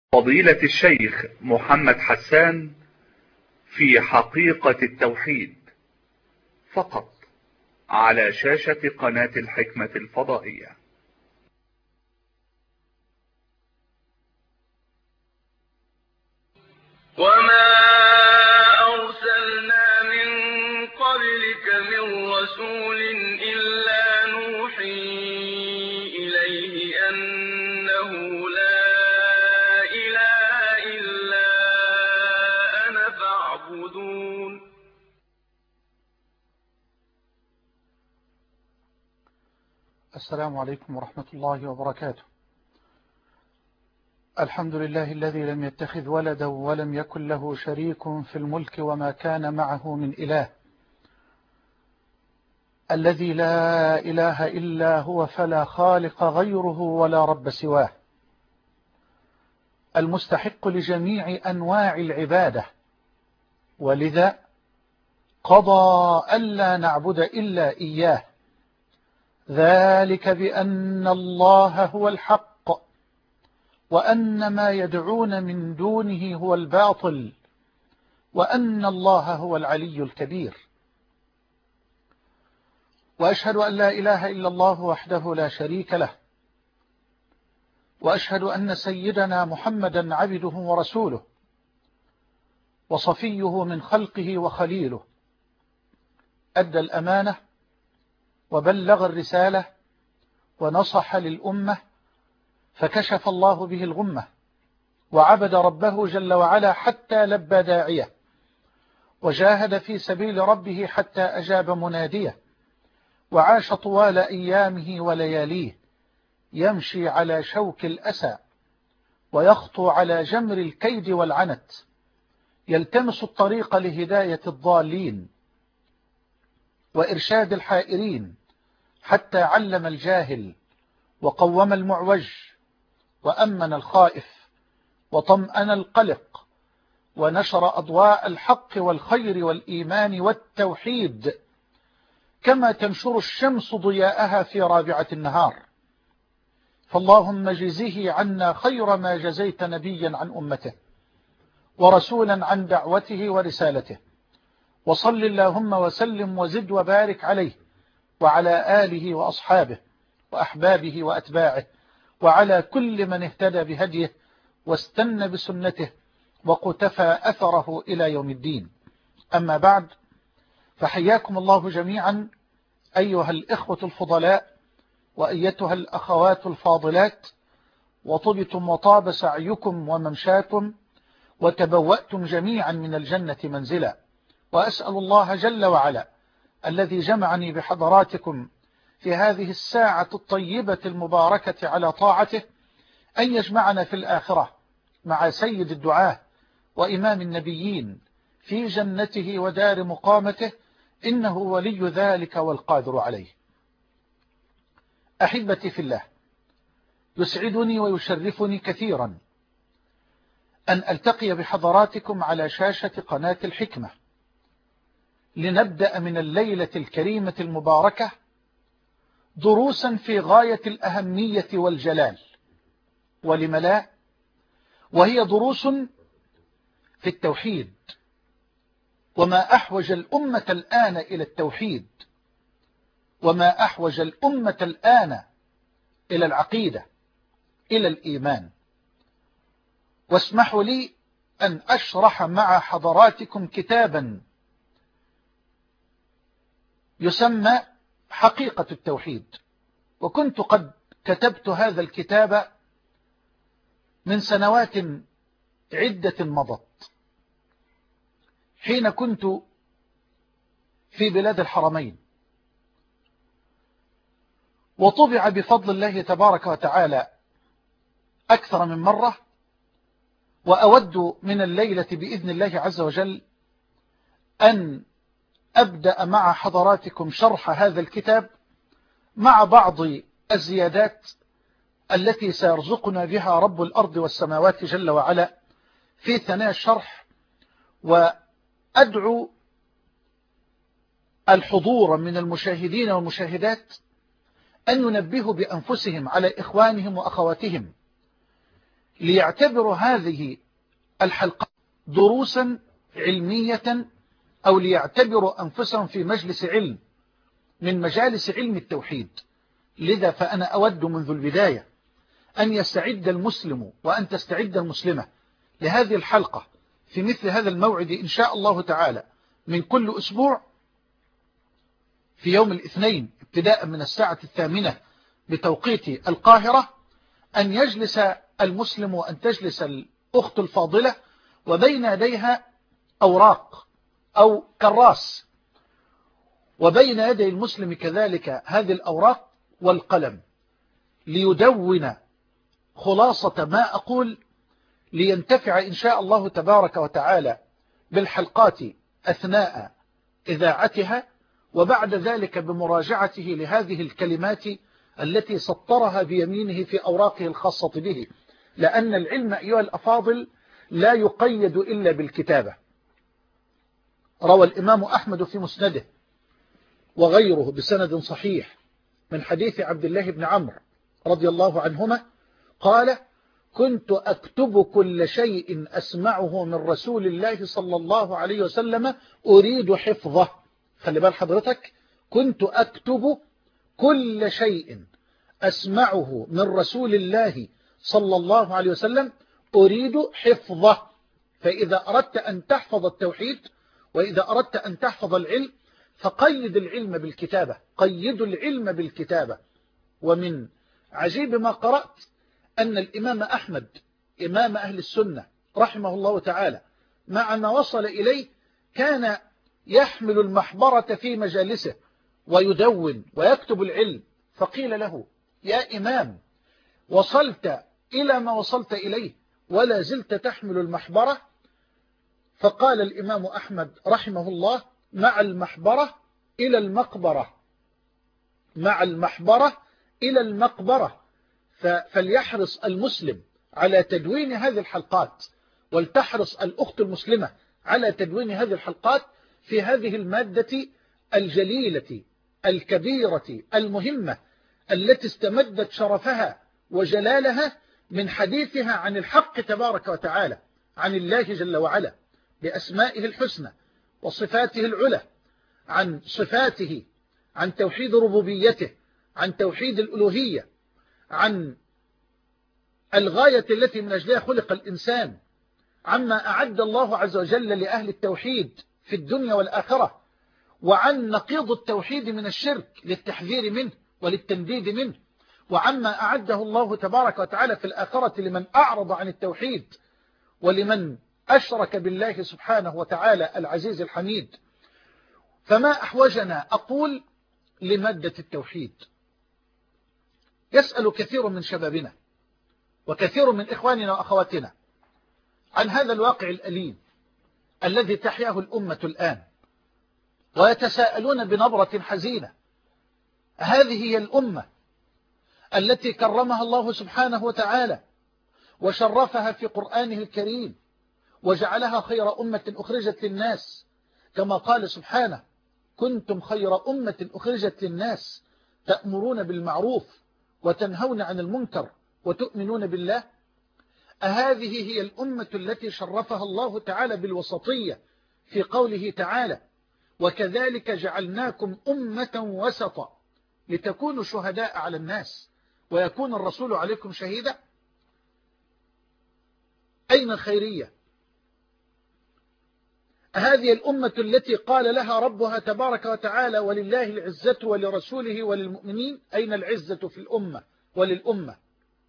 فضيلة الشيخ محمد حسان في حقيقة التوحيد فقط على شاشة قناة الحكمة الفضائية. وما أرسلنا من قبلك من رسول إلا نوحي إليه أنه لا إله إلا أنا فاعبدون. السلام عليكم ورحمة الله وبركاته. الحمد لله الذي لم يتخذ ولدا ولم يكن له شريك في الملك وما كان معه من إله، الذي لا إله إلا هو فلا خالق غيره ولا رب سواه، المستحق لجميع أنواع العبادة، ولذا قضى ألا نعبد إلا إياه، ذلك بأن الله هو الحق وأن ما يدعون من دونه هو الباطل وأن الله هو العلي الكبير. وأشهد أن لا إله إلا الله وحده لا شريك له، وأشهد أن سيدنا محمدا عبده ورسوله وصفيه من خلقه وخليله، أدى الأمانة وبلغ الرسالة ونصح للأمة، فكشف الله به الغمة وعبد ربه جل وعلا حتى لبى داعيه، وجاهد في سبيل ربه حتى أجاب مناديه، وعاش طوال أيامه ولياليه يمشي على شوك الأسى ويخطو على جمر الكيد والعنت، يلتمس الطريق لهداية الضالين وإرشاد الحائرين، حتى علم الجاهل وقوم المعوج وأمن الخائف وطمأن القلق، ونشر أضواء الحق والخير والإيمان والتوحيد كما تنشر الشمس ضياءها في رابعة النهار. فاللهم جزه عنا خير ما جزيت نبيا عن أمته ورسولا عن دعوته ورسالته، وصل اللهم وسلم وزد وبارك عليه وعلى آله وأصحابه وأحبابه وأتباعه وعلى كل من اهتدى بهديه واستنى بسنته وقتفى أثره إلى يوم الدين. أما بعد، فحياكم الله جميعا أيها الإخوة الفضلاء وأيتها الأخوات الفاضلات، وطبتم وطاب سعيكم وممشاكم وتبوأتم جميعا من الجنة منزلا، وأسأل الله جل وعلا الذي جمعني بحضراتكم في هذه الساعة الطيبة المباركة على طاعته أن يجمعنا في الآخرة مع سيد الدعاة وإمام النبيين في جنته ودار مقامته، إنه ولي ذلك والقادر عليه. أحبتي في الله، يسعدني ويشرفني كثيرا أن ألتقي بحضراتكم على شاشة قناة الحكمة لنبدأ من الليلة الكريمة المباركة دروسا في غاية الأهمية والجلال، ولم لا، وهي دروس في التوحيد، وما أحوج الأمة الآن إلى التوحيد، وما أحوج الأمة الآن إلى العقيدة، إلى الإيمان. واسمحوا لي أن أشرح مع حضراتكم كتابا يسمى حقيقة التوحيد، وكنت قد كتبت هذا الكتاب من سنوات عدة مضت حين كنت في بلاد الحرمين، وطبع بفضل الله تبارك وتعالى أكثر من مرة، وأود من الليلة بإذن الله عز وجل أن أبدأ مع حضراتكم شرح هذا الكتاب مع بعض الزيادات التي سيرزقنا بها رب الأرض والسماوات جل وعلا في ثناء الشرح. وأدعو الحضور من المشاهدين والمشاهدات أن ينبهوا بأنفسهم على إخوانهم وأخواتهم ليعتبروا هذه الحلقات دروسا علمية، أو ليعتبروا أنفسهم في مجلس علم من مجالس علم التوحيد. لذا فأنا أود منذ البداية أن يستعد المسلم وأن تستعد المسلمة لهذه الحلقة في مثل هذا الموعد إن شاء الله تعالى من كل أسبوع في يوم الاثنين ابتداء من الساعة 8 بتوقيت القاهرة، أن يجلس المسلم وأن تجلس الأخت الفاضلة وبين يديها أوراق أو كراس، وبين يدي المسلم كذلك هذه الأوراق والقلم، ليدون خلاصة ما أقول، لينتفع إن شاء الله تبارك وتعالى بالحلقات أثناء إذاعتها، وبعد ذلك بمراجعته لهذه الكلمات التي سطرها بيمينه في أوراقه الخاصة به، لأن العلم أيها الأفاضل لا يقيد إلا بالكتابة. روى الإمام أحمد في مسنده وغيره بسند صحيح من حديث عبد الله بن عمرو رضي الله عنهما قال: كنت أكتب كل شيء أسمعه من رسول الله صلى الله عليه وسلم أريد حفظه. خلي بال حضرتك، كنت أكتب كل شيء أسمعه من رسول الله صلى الله عليه وسلم أريد حفظه. فإذا أردت أن تحفظ التوحيد وإذا أردت أن تحفظ العلم فقيد العلم بالكتابة، قيدوا العلم بالكتابة. ومن عجيب ما قرأت أن الإمام أحمد إمام أهل السنة رحمه الله تعالى مع ما وصل إليه كان يحمل المحبرة في مجالسه ويدون ويكتب العلم، فقيل له: يا إمام، وصلت إلى ما وصلت إليه ولا زلت تحمل المحبرة؟ فقال الإمام أحمد رحمه الله: مع المحبرة إلى المقبرة، مع المحبرة إلى المقبرة. فليحرص المسلم على تدوين هذه الحلقات، ولتحرص الأخت المسلمة على تدوين هذه الحلقات في هذه المادة الجليلة الكبيرة المهمة التي استمدت شرفها وجلالها من حديثها عن الحق تبارك وتعالى، عن الله جل وعلا بأسمائه الحسنى وصفاته العلى، عن صفاته، عن توحيد ربوبيته، عن توحيد الألوهية، عن الغاية التي من أجلها خلق الإنسان، عما أعد الله عز وجل لأهل التوحيد في الدنيا والآخرة، وعن نقيض التوحيد من الشرك للتحذير منه وللتنديد منه، وعما أعده الله تبارك وتعالى في الآخرة لمن أعرض عن التوحيد ولمن أشرك بالله سبحانه وتعالى العزيز الحميد. فما أحوجنا أقول لمادة التوحيد. يسأل كثير من شبابنا وكثير من إخواننا وأخواتنا عن هذا الواقع الأليم الذي تحياه الأمة الآن، ويتساءلون بنبرة حزينة: هذه هي الأمة التي كرمها الله سبحانه وتعالى وشرفها في قرآنه الكريم وجعلها خير أمة أخرجت للناس، كما قال سبحانه: كنتم خير أمة أخرجت للناس تأمرون بالمعروف وتنهون عن المنكر وتؤمنون بالله. أهذه هي الأمة التي شرفها الله تعالى بالوسطية في قوله تعالى: وكذلك جعلناكم أمة وسطا لتكونوا شهداء على الناس ويكون الرسول عليكم شهيدا؟ أين الخيرية؟ هذه الأمة التي قال لها ربها تبارك وتعالى: ولله العزة ولرسوله وللمؤمنين. أين العزة في الأمة وللأمة؟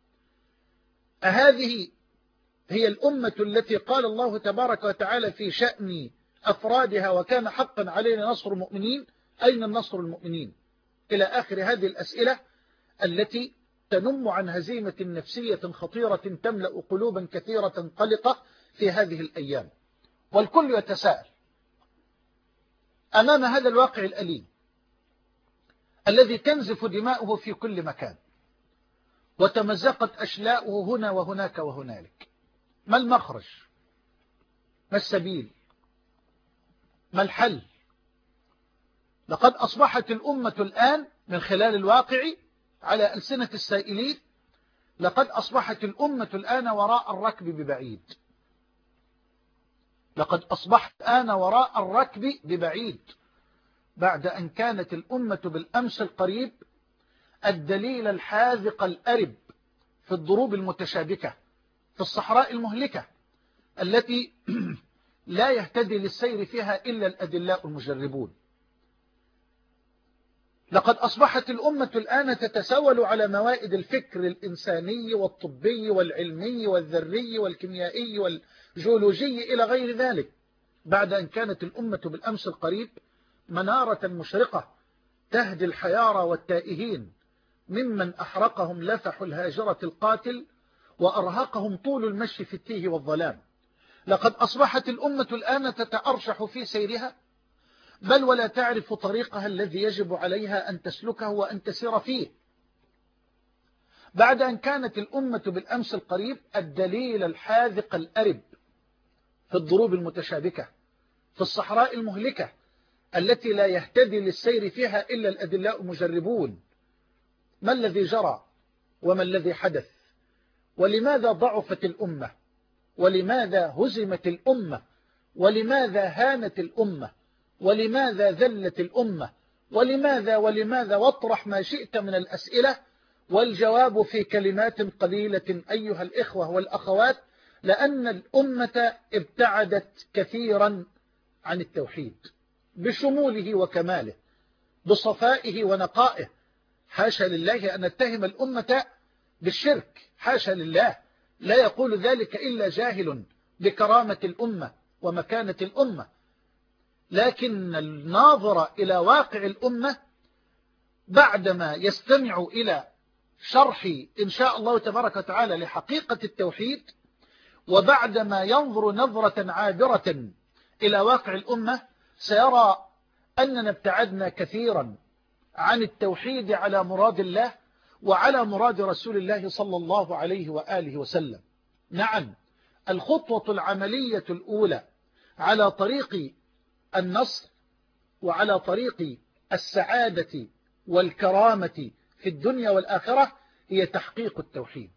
هذه هي الأمة التي قال الله تبارك وتعالى في شأن أفرادها: وكان حقا علينا نصر المؤمنين. أين النصر المؤمنين؟ إلى آخر هذه الأسئلة التي تنم عن هزيمة نفسية خطيرة تملأ قلوبا كثيرة قلقة في هذه الأيام. والكل يتساءل أمام هذا الواقع الأليم الذي تنزف دماؤه في كل مكان وتمزقت أشلاؤه هنا وهناك وهنالك: ما المخرج؟ ما السبيل؟ ما الحل؟ لقد أصبحت الأمة الآن من خلال الواقع على ألسنة السائلين لقد أصبحت الأمة الآن وراء الركب ببعيد. لقد أصبحت الآن وراء الركب ببعيد، بعد أن كانت الأمة بالأمس القريب الدليل الحاذق الأرب في الضروب المتشابكة في الصحراء المهلكة التي لا يهتدي للسير فيها إلا الأدلاء المجربون. لقد أصبحت الأمة الآن تتسول على موائد الفكر الإنساني والطبي والعلمي والذري والكيميائي والجيولوجي إلى غير ذلك، بعد أن كانت الأمة بالأمس القريب منارة مشرقة تهدي الحيارى والتائهين ممن أحرقهم لفح الهاجرة القاتل وأرهقهم طول المشي في التيه والظلام. لقد أصبحت الأمة الآن تتأرشح في سيرها، بل ولا تعرف طريقها الذي يجب عليها أن تسلكه وأن تسير فيه، بعد أن كانت الأمة بالأمس القريب الدليل الحاذق الأرب في الضروب المتشابكة في الصحراء المهلكة التي لا يهتدي للسير فيها إلا الأدلاء المجربون. ما الذي جرى وما الذي حدث؟ ولماذا ضعفت الأمة؟ ولماذا هزمت الأمة؟ ولماذا هانت الأمة؟ ولماذا ذلت الأمة؟ ولماذا واطرح ما شئت من الأسئلة، والجواب في كلمات قليلة أيها الإخوة والأخوات: لأن الأمة ابتعدت كثيرا عن التوحيد بشموله وكماله بصفائه ونقائه. حاشا لله أن نتهم الأمة بالشرك، حاشا لله، لا يقول ذلك إلا جاهل بكرامة الأمة ومكانة الأمة. لكن الناظر إلى واقع الأمة بعدما يستمع إلى شرح إن شاء الله تبارك وتعالى لحقيقة التوحيد، وبعدما ينظر نظرة عابرة إلى واقع الأمة، سيرى أننا ابتعدنا كثيرا عن التوحيد على مراد الله وعلى مراد رسول الله صلى الله عليه وآله وسلم. نعم، الخطوة العملية الأولى على طريق النصر وعلى طريق السعادة والكرامة في الدنيا والآخرة هي تحقيق التوحيد.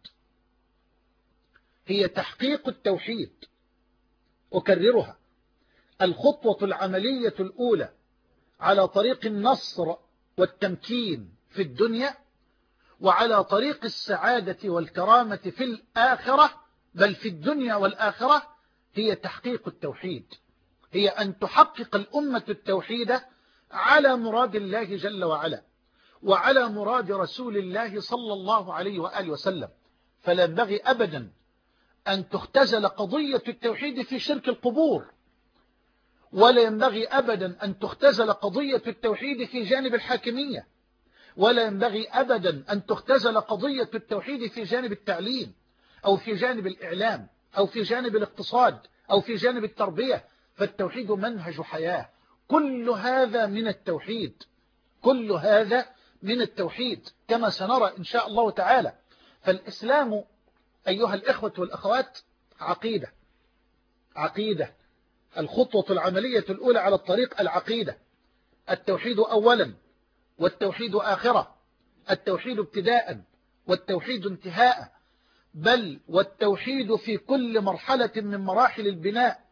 هي تحقيق التوحيد. أكررها: الخطوة العملية الأولى على طريق النصر والتمكين في الدنيا وعلى طريق السعادة والكرامة في الآخرة، بل في الدنيا والآخرة، هي تحقيق التوحيد. هي أن تحقق الأمة التوحيد على مراد الله جل وعلا وعلى مراد رسول الله صلى الله عليه وآله وسلم. فلا ينبغي أبدا أن تختزل قضية التوحيد في شرك القبور، ولا ينبغي أبدا أن تختزل قضية التوحيد في جانب الحاكمية، ولا ينبغي أبدا أن تختزل قضية التوحيد في جانب التعليم أو في جانب الإعلام أو في جانب الاقتصاد أو في جانب التربية. فالتوحيد منهج حياة. كل هذا من التوحيد، كل هذا من التوحيد كما سنرى إن شاء الله تعالى. فالإسلام أيها الإخوة والأخوات عقيدة. عقيدة. الخطوة العملية الأولى على الطريق العقيدة. التوحيد أولا، والتوحيد آخرة، التوحيد ابتداء، والتوحيد انتهاء، بل والتوحيد في كل مرحلة من مراحل البناء،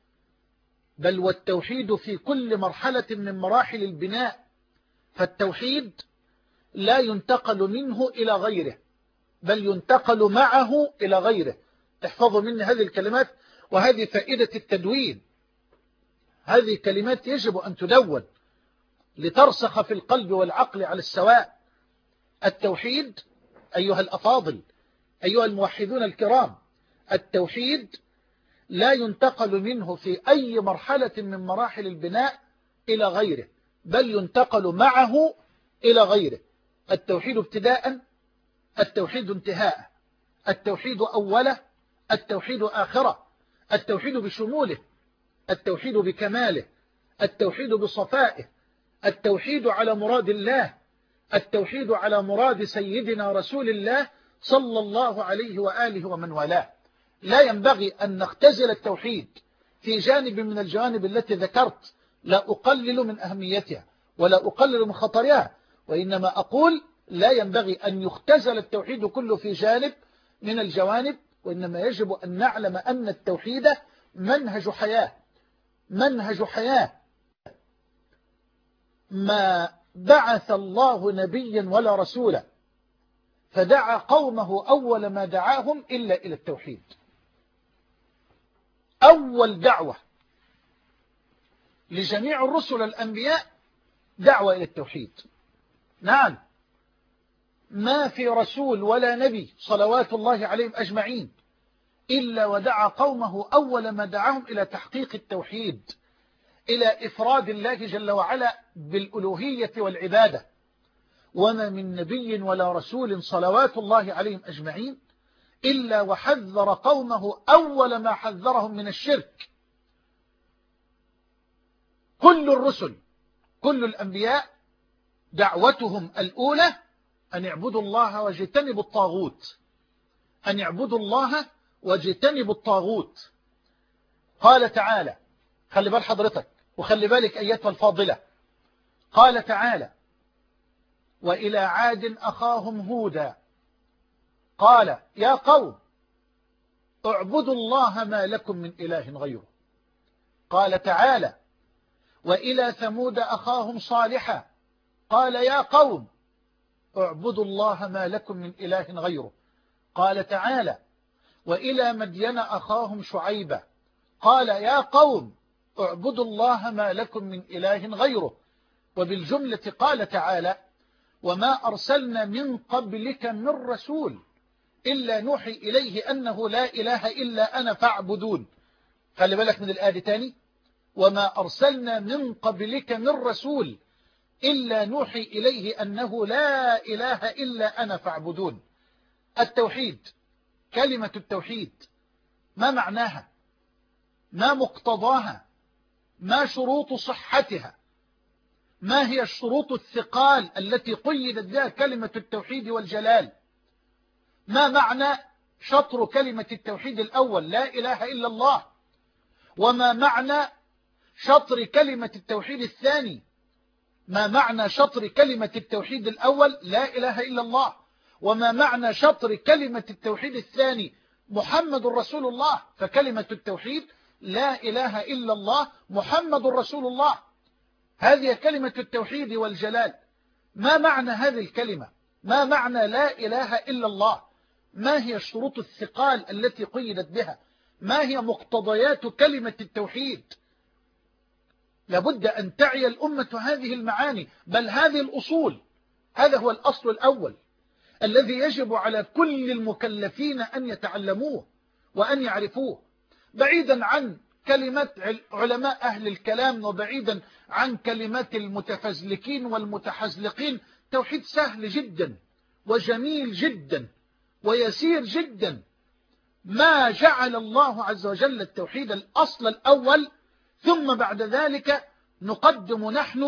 بل والتوحيد في كل مرحلة من مراحل البناء. فالتوحيد لا ينتقل منه إلى غيره، بل ينتقل معه إلى غيره. احفظوا مني هذه الكلمات، وهذه فائدة التدوين. هذه كلمات يجب أن تدون لترسخ في القلب والعقل على السواء. التوحيد أيها الأفاضل، أيها الموحدون الكرام، التوحيد لا ينتقل منه في أي مرحلة من مراحل البناء إلى غيره، بل ينتقل معه إلى غيره. التوحيد ابتداء، التوحيد انتهاء، التوحيد أوله، التوحيد آخرة، التوحيد بشموله، التوحيد بكماله، التوحيد بصفائه، التوحيد على مراد الله، التوحيد على مراد سيدنا رسول الله صلى الله عليه وآله ومن والاه. لا ينبغي أن نختزل التوحيد في جانب من الجوانب التي ذكرت. لا أقلل من أهميتها ولا أقلل من خطرها، وإنما أقول لا ينبغي أن يختزل التوحيد كله في جانب من الجوانب، وإنما يجب أن نعلم أن التوحيد منهج حياة، منهج حياة. ما بعث الله نبيا ولا رسولا فدعا قومه أول ما دعاهم إلا إلى التوحيد. أول دعوة لجميع الرسل الأنبياء دعوة إلى التوحيد. نعم، ما في رسول ولا نبي صلوات الله عليهم أجمعين إلا ودعا قومه أول ما دعاهم إلى تحقيق التوحيد، إلى إفراد الله جل وعلا بالألوهية والعبادة. وما من نبي ولا رسول صلوات الله عليهم أجمعين إلا وحذر قومه أول ما حذرهم من الشرك. كل الرسل، كل الأنبياء دعوتهم الأولى أن يعبدوا الله واجتنبوا الطاغوت، أن يعبدوا الله واجتنبوا الطاغوت. قال تعالى، خلي بال حضرتك وخلي بالك أيتها الفاضلة، قال تعالى: وإلى عاد أخاهم هودا قال يا قوم اعبدوا الله ما لكم من إله غيره. قال تعالى: وإلى ثمود أخاهم صالحا قال يا قوم اعبدوا الله ما لكم من إله غيره. قال تعالى: وإلى مدين أخاهم شعيبا قال يا قوم اعبدوا الله ما لكم من إله غيره. وبالجملة قال تعالى: وما أرسلنا من قبلك من رسول إلا نوحي إليه أنه لا إله إلا أنا فاعبدون. خلي بالك من الآية تاني: وما أرسلنا من قبلك من رسول إلا نوحي إليه أنه لا إله إلا أنا فاعبدون. التوحيد، كلمة التوحيد، ما معناها؟ ما مقتضاها؟ ما شروط صحتها؟ ما هي الشروط الثقال التي قيدت بها كلمة التوحيد والجلال؟ ما معنى شطر كلمة التوحيد الأول لا إله إلا الله؟ وما معنى شطر كلمة التوحيد الثاني؟ ما معنى شطر كلمة التوحيد الأول لا إله إلا الله؟ وما معنى شطر كلمة التوحيد الثاني محمد رسول الله؟ فكلمة التوحيد لا إله إلا الله محمد رسول الله، هذه كلمة التوحيد والجلال. ما معنى هذه الكلمة؟ ما معنى لا إله إلا الله؟ ما هي الشروط الثقال التي قيدت بها؟ ما هي مقتضيات كلمة التوحيد؟ لابد أن تعي الأمة هذه المعاني، بل هذه الأصول. هذا هو الأصل الأول الذي يجب على كل المكلفين أن يتعلموه وأن يعرفوه، بعيدا عن كلمات علماء أهل الكلام وبعيدا عن كلمات المتفزلكين والمتحزلقين. توحيد سهل جدا وجميل جدا ويسير جدا. ما جعل الله عز وجل التوحيد الأصل الأول، ثم بعد ذلك نقدم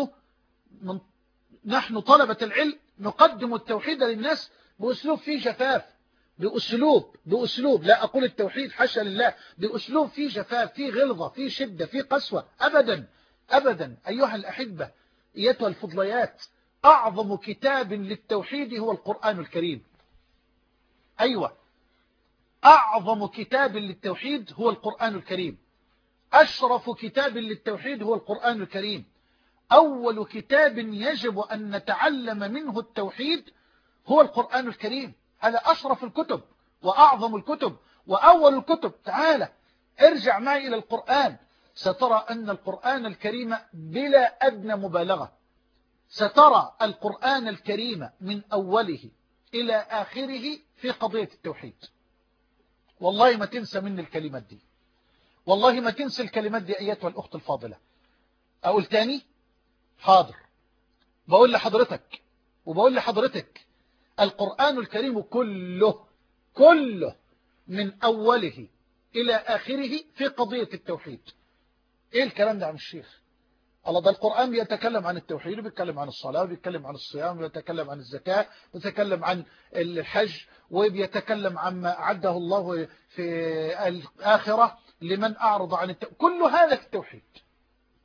نحن طلبة العلم نقدم التوحيد للناس بأسلوب فيه جفاف، بأسلوب لا أقول التوحيد حاشا لله، بأسلوب فيه جفاف، فيه غلظة، فيه شدة، فيه قسوة. أبدا أبدا. أيها الأحبة، أيتها الفضليات، أعظم كتاب للتوحيد هو القرآن الكريم. أيوة، أعظم كتاب للتوحيد هو القرآن الكريم. أشرف كتاب للتوحيد هو القرآن الكريم. أول كتاب يجب أن نتعلم منه التوحيد هو القرآن الكريم. هذا أشرف الكتب وأعظم الكتب وأول الكتب. تعالى ارجع معي إلى القرآن، سترى أن القرآن الكريم بلا أدنى مبالغة، سترى القرآن الكريم من أوله إلى آخره في قضية التوحيد. والله ما تنسى من الكلمات دي، والله ما تنسى الكلمات دي أيتها الأخت الفاضلة. أقول تاني؟ حاضر. بقول لحضرتك وبقول لحضرتك القرآن الكريم كله من أوله إلى آخره في قضية التوحيد. إيه الكلام ده عن الشيخ؟ الله، ده القرآن بيتكلم عن التوحيد وبيتكلم عن الصلاة وبيتكلم عن الصيام وبيتكلم عن الزكاة وبيتكلم عن الحج وبيتكلم عما أعده الله في الآخرة لمن أعرض عن التوحيد. كل هذا في التوحيد،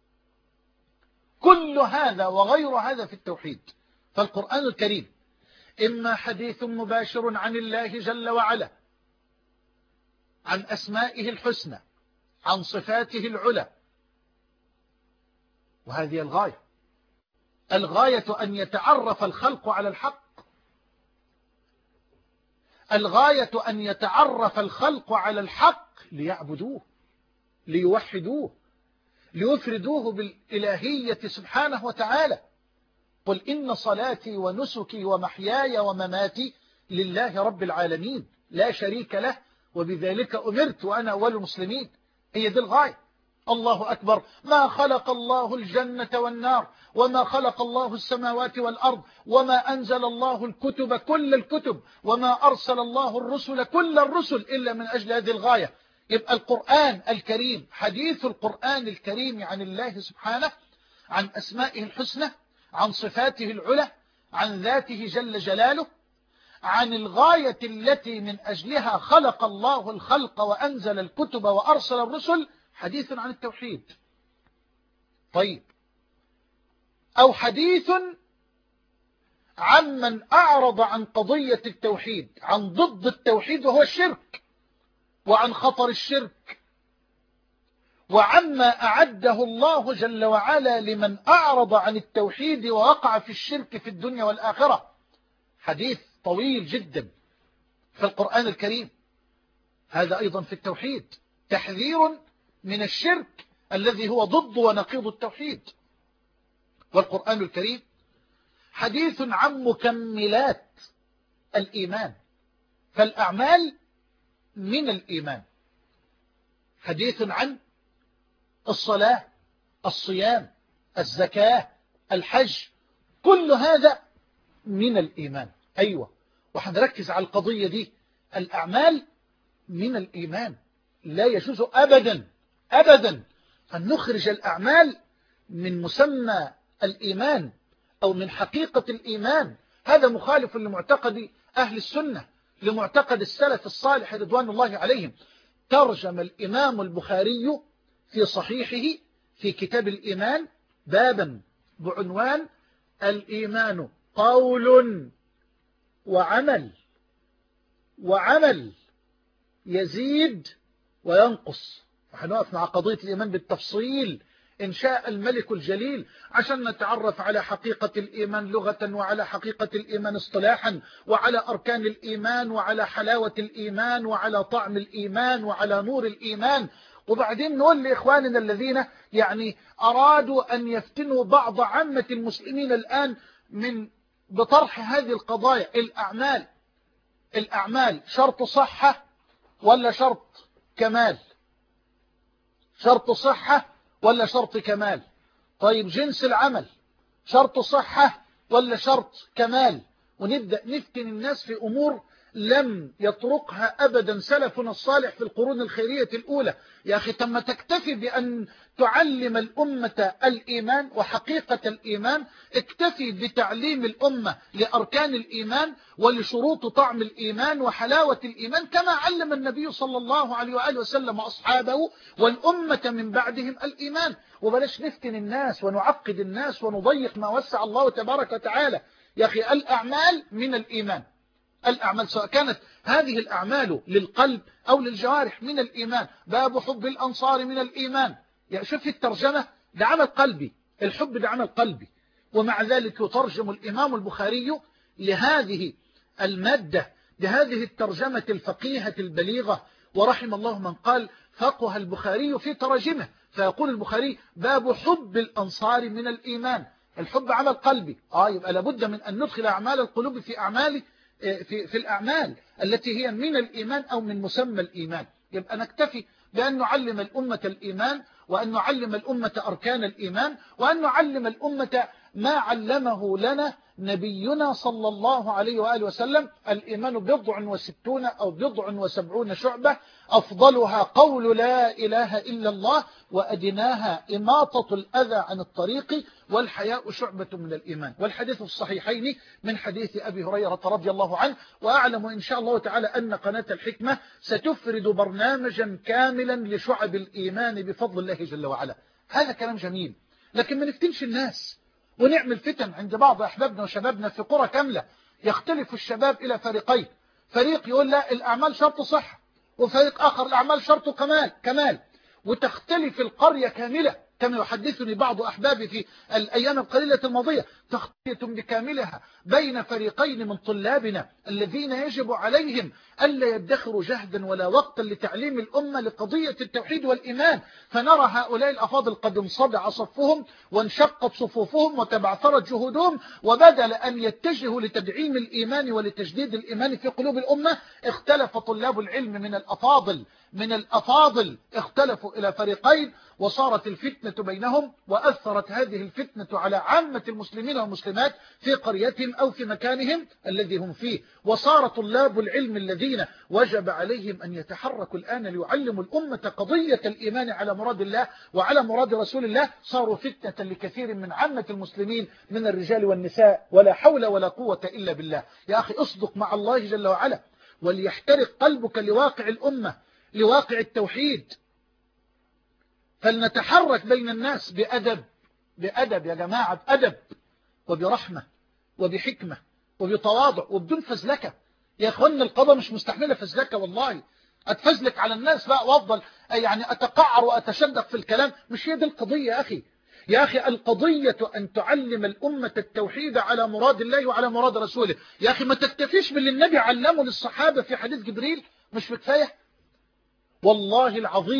كل هذا وغير هذا في التوحيد. فالقرآن الكريم إما حديث مباشر عن الله جل وعلا، عن أسمائه الحسنى، عن صفاته العلى، وهذه الغاية أن يتعرف الخلق على الحق، الغاية أن يتعرف الخلق على الحق ليعبدوه، ليوحدوه، ليفردوه بالإلهية سبحانه وتعالى. قل إن صلاتي ونسكي ومحياي ومماتي لله رب العالمين لا شريك له وبذلك أمرت وأنا أول المسلمين. هي دي الغاية. الله أكبر. ما خلق الله الجنة والنار، وما خلق الله السماوات والأرض، وما أنزل الله الكتب كل الكتب، وما أرسل الله الرسل كل الرسل إلا من أجل هذه الغاية. يبقى القرآن الكريم، حديث القرآن الكريم عن الله سبحانه، عن أسمائه الحسنى، عن صفاته العلى، عن ذاته جل جلاله، عن الغاية التي من أجلها خلق الله الخلق وأنزل الكتب وأرسل الرسل، حديث عن التوحيد. طيب، أو حديث عن من أعرض عن قضية التوحيد، عن ضد التوحيد وهو الشرك، وعن خطر الشرك، وعما أعده الله جل وعلا لمن أعرض عن التوحيد ووقع في الشرك في الدنيا والآخرة. حديث طويل جدا في القرآن الكريم. هذا أيضا في التوحيد تحذير من الشرك الذي هو ضد ونقيض التوحيد. والقرآن الكريم حديث عن مكملات الإيمان، فالأعمال من الإيمان. حديث عن الصلاة، الصيام، الزكاة، الحج، كل هذا من الإيمان. أيوة، وحنركز على القضية دي. الأعمال من الإيمان. لا يجوز أبدا أبدا أن نخرج الأعمال من مسمى الإيمان أو من حقيقة الإيمان. هذا مخالف لمعتقد أهل السنة، لمعتقد السلف الصالح رضوان الله عليهم. ترجم الإمام البخاري في صحيحه في كتاب الإيمان بابا بعنوان الإيمان قول وعمل يزيد وينقص. وحنقف مع قضية الإيمان بالتفصيل إن شاء الملك الجليل عشان نتعرف على حقيقة الإيمان لغة، وعلى حقيقة الإيمان اصطلاحا، وعلى أركان الإيمان، وعلى حلاوة الإيمان، وعلى طعم الإيمان، وعلى نور الإيمان. وبعدين نقول لإخواننا الذين يعني أرادوا أن يفتنوا بعض عامة المسلمين الآن بطرح هذه القضايا. الأعمال شرط صحة ولا شرط كمال؟ شرط صحة ولا شرط كمال؟ طيب، جنس العمل شرط صحة ولا شرط كمال؟ ونبدأ نفتن الناس في أمور لم يطرقها أبدا سلفنا الصالح في القرون الخيرية الأولى. يا أخي، تم تكتفي بأن تعلم الأمة الإيمان وحقيقة الإيمان. اكتفي بتعليم الأمة لأركان الإيمان ولشروط طعم الإيمان وحلاوة الإيمان، كما علم النبي صلى الله عليه وآله وسلم وأصحابه والأمة من بعدهم الإيمان. وبلاش نفتن الناس ونعقد الناس ونضيق ما وسع الله تبارك وتعالى. يا أخي، الأعمال من الإيمان. الأعمال سواء كانت هذه الأعمال للقلب أو للجوارح من الإيمان. باب حب الأنصار من الإيمان. يعني شوف الترجمة، ده عمل قلبي، الحب ده عمل قلبي. ومع ذلك يترجم الإمام البخاري لهذه المادة بهذه الترجمة الفقيهة البليغة. ورحم الله من قال فقه البخاري في تراجمه، فيقول البخاري باب حب الأنصار من الإيمان. الحب عمل قلبي. يبقى لابد من أن ندخل أعمال القلوب في الأعمال التي هي من الإيمان أو من مسمى الإيمان. يبقى نكتفي بأن نعلم الأمة الإيمان، وأن نعلم الأمة أركان الإيمان، وأن نعلم الأمة ما علمه لنا نبينا صلى الله عليه وآله وسلم. الإيمان 60 أو 70 شعبة، أفضلها قول لا إله إلا الله، وأدناها إماطة الأذى عن الطريق، والحياء شعبة من الإيمان. والحديث في الصحيحين من حديث أبي هريرة رضي الله عنه. وأعلم إن شاء الله تعالى أن قناة الحكمة ستفرد برنامجا كاملا لشعب الإيمان بفضل الله جل وعلا. هذا كلام جميل، لكن ما نفتنش الناس ونعمل فتن عند بعض أحبابنا وشبابنا في قرى كاملة. يختلف الشباب إلى فريقين، فريق يقول لا الأعمال شرط صحة، وفريق آخر الأعمال شرط كمال، وتختلف القرية كاملة كما يحدثني بعض أحبابي في الأيام القليلة الماضية، تختلف بكاملها بين فريقين من طلابنا الذين يجب عليهم ألا يدخروا جهدا ولا وقتا لتعليم الأمة لقضية التوحيد والإيمان، فنرى هؤلاء الأفاضل قد انصدع صفهم وانشقت صفوفهم وتبعثرت جهودهم، وبدل أن يتجهوا لتدعيم الإيمان ولتجديد الإيمان في قلوب الأمة اختلف طلاب العلم من الأفاضل اختلفوا إلى فريقين، وصارت الفتنة بينهم، وأثرت هذه الفتنة على عامة المسلمين والمسلمات في قريتهم أو في مكانهم الذي هم فيه، وصار طلاب العلم الذين وجب عليهم أن يتحركوا الآن ليعلموا الأمة قضية الإيمان على مراد الله وعلى مراد رسول الله، صاروا فتنة لكثير من عامة المسلمين من الرجال والنساء، ولا حول ولا قوة إلا بالله. يا أخي اصدق مع الله جل وعلا، وليحترق قلبك لواقع الأمة، لواقع التوحيد، فلنتحرك بين الناس بأدب يا جماعة، بأدب وبرحمة وبحكمة وبتواضع وبدون فزلكة. يا اخوانا القضاء مش مستحملة فزلكة، والله اتفزلك على الناس بقى وافضل يعني اتقعر واتشدق في الكلام، مش هي دي القضية يا أخي القضية أن تعلم الأمة التوحيد على مراد الله وعلى مراد رسوله. يا أخي ما تكتفيش باللي النبي علمه للصحابة في حديث جبريل، مش بكفاية؟ والله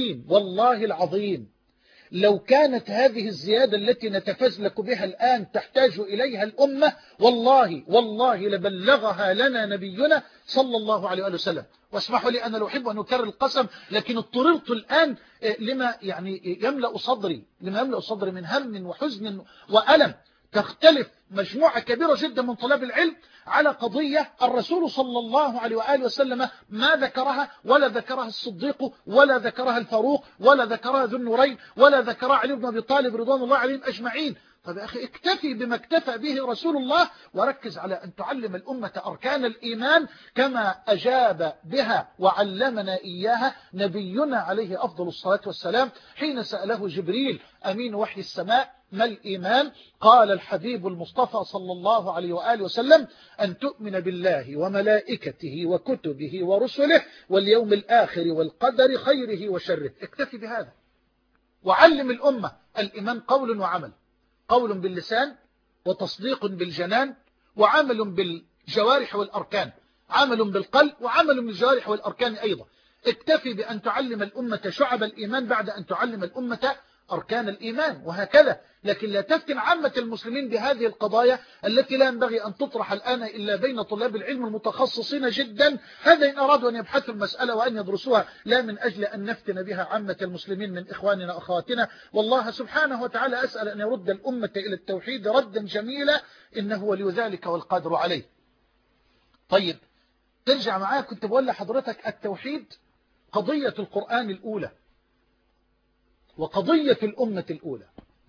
العظيم لو كانت هذه الزيادة التي نتفزلك بها الآن تحتاج إليها الأمة، والله لبلغها لنا نبينا صلى الله عليه وسلم. واسمحوا لي أنا لو أحب أن أكرر القسم، لكن اضطررت الآن لما يعني يملأ صدري من هم وحزن وألم. تختلف مجموعة كبيرة جدا من طلاب العلم على قضية الرسول صلى الله عليه وآله وسلم ما ذكرها، ولا ذكرها الصديق، ولا ذكرها الفاروق، ولا ذكرها ذو النورين، ولا ذكرها علي بن أبي طالب رضوان الله عليهم أجمعين. طب يا أخي اكتفي بما اكتفى به رسول الله، وركز على أن تعلم الأمة أركان الإيمان كما أجاب بها وعلمنا إياها نبينا عليه أفضل الصلاة والسلام حين سأله جبريل أمين وحي السماء ما الإيمان؟ قال الحبيب المصطفى صلى الله عليه وآله وسلم أن تؤمن بالله وملائكته وكتبه ورسله واليوم الآخر والقدر خيره وشره. اكتفي بهذا وعلم الأمة الإيمان قول وعمل، قول باللسان وتصديق بالجنان وعمل بالجوارح والأركان، عمل بالقلب وعمل بالجوارح والأركان أيضا. اكتفي بأن تعلم الأمة شعب الإيمان بعد أن تعلم الأمة أركان الإيمان، وهكذا. لكن لا تفتن عامة المسلمين بهذه القضايا التي لا ينبغي أن تطرح الآن إلا بين طلاب العلم المتخصصين جدا، هذا إن أرادوا أن يبحثوا المسألة وأن يدرسوها، لا من أجل أن نفتن بها عامة المسلمين من إخواننا أخواتنا. والله سبحانه وتعالى أسأل أن يرد الأمة إلى التوحيد ردا جميلا، إنه ولي ذلك والقادر عليه. طيب ترجع معايا، كنت بقول لحضرتك التوحيد قضية القرآن الأولى وقضية الأمة الأولى.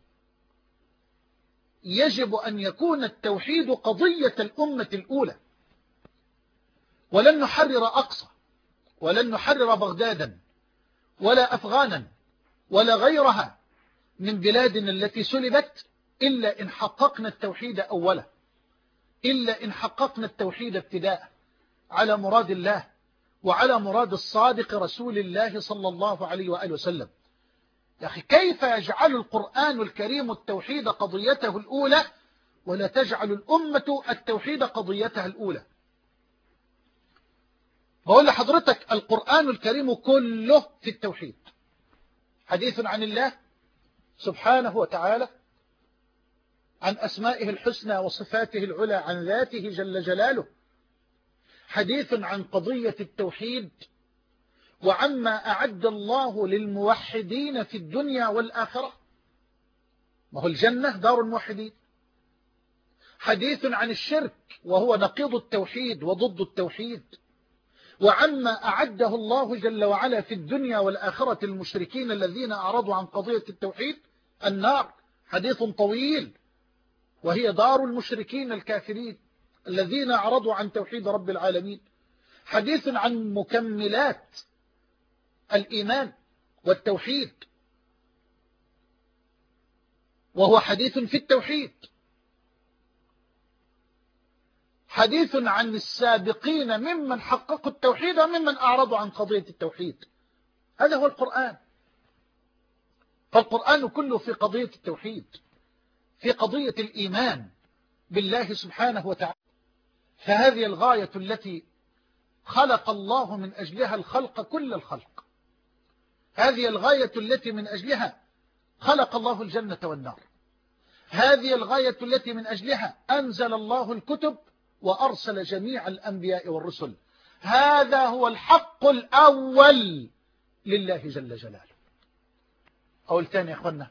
يجب أن يكون التوحيد قضية الأمة الأولى، ولن نحرر أقصى، ولن نحرر بغدادا ولا أفغانا ولا غيرها من بلادنا التي سلبت إلا إن حققنا التوحيد أولا، إلا إن حققنا التوحيد ابتداء على مراد الله وعلى مراد الصادق رسول الله صلى الله عليه وآله وسلم. يا أخي كيف يجعل القرآن الكريم التوحيد قضيته الأولى ولا تجعل الأمة التوحيد قضيتها الأولى؟ بقول لحضرتك القرآن الكريم كله في التوحيد، حديث عن الله سبحانه وتعالى، عن أسمائه الحسنى وصفاته العلى، عن ذاته جل جلاله، حديث عن قضية التوحيد وعما أعد الله للموحدين في الدنيا والآخرة، ما هو الجنة دار الموحدين. حديث عن الشرك وهو نقيض التوحيد وضد التوحيد، وعما أعده الله جل وعلا في الدنيا والآخرة المشركين الذين أعرضوا عن قضية التوحيد، النار. حديث طويل وهي دار المشركين الكافرين الذين أعرضوا عن توحيد رب العالمين. حديث عن مكملات الإيمان والتوحيد وهو حديث في التوحيد. حديث عن السابقين ممن حققوا التوحيد وممن أعرضوا عن قضية التوحيد. هذا هو القرآن. فالقرآن كله في قضية التوحيد، في قضية الإيمان بالله سبحانه وتعالى. فهذه الغاية التي خلق الله من أجلها الخلق كل الخلق. هذه الغاية التي من أجلها خلق الله الجنة والنار. هذه الغاية التي من أجلها أنزل الله الكتب وأرسل جميع الأنبياء والرسل. هذا هو الحق الأول لله جل جلاله. أقول تاني يا أخوانا،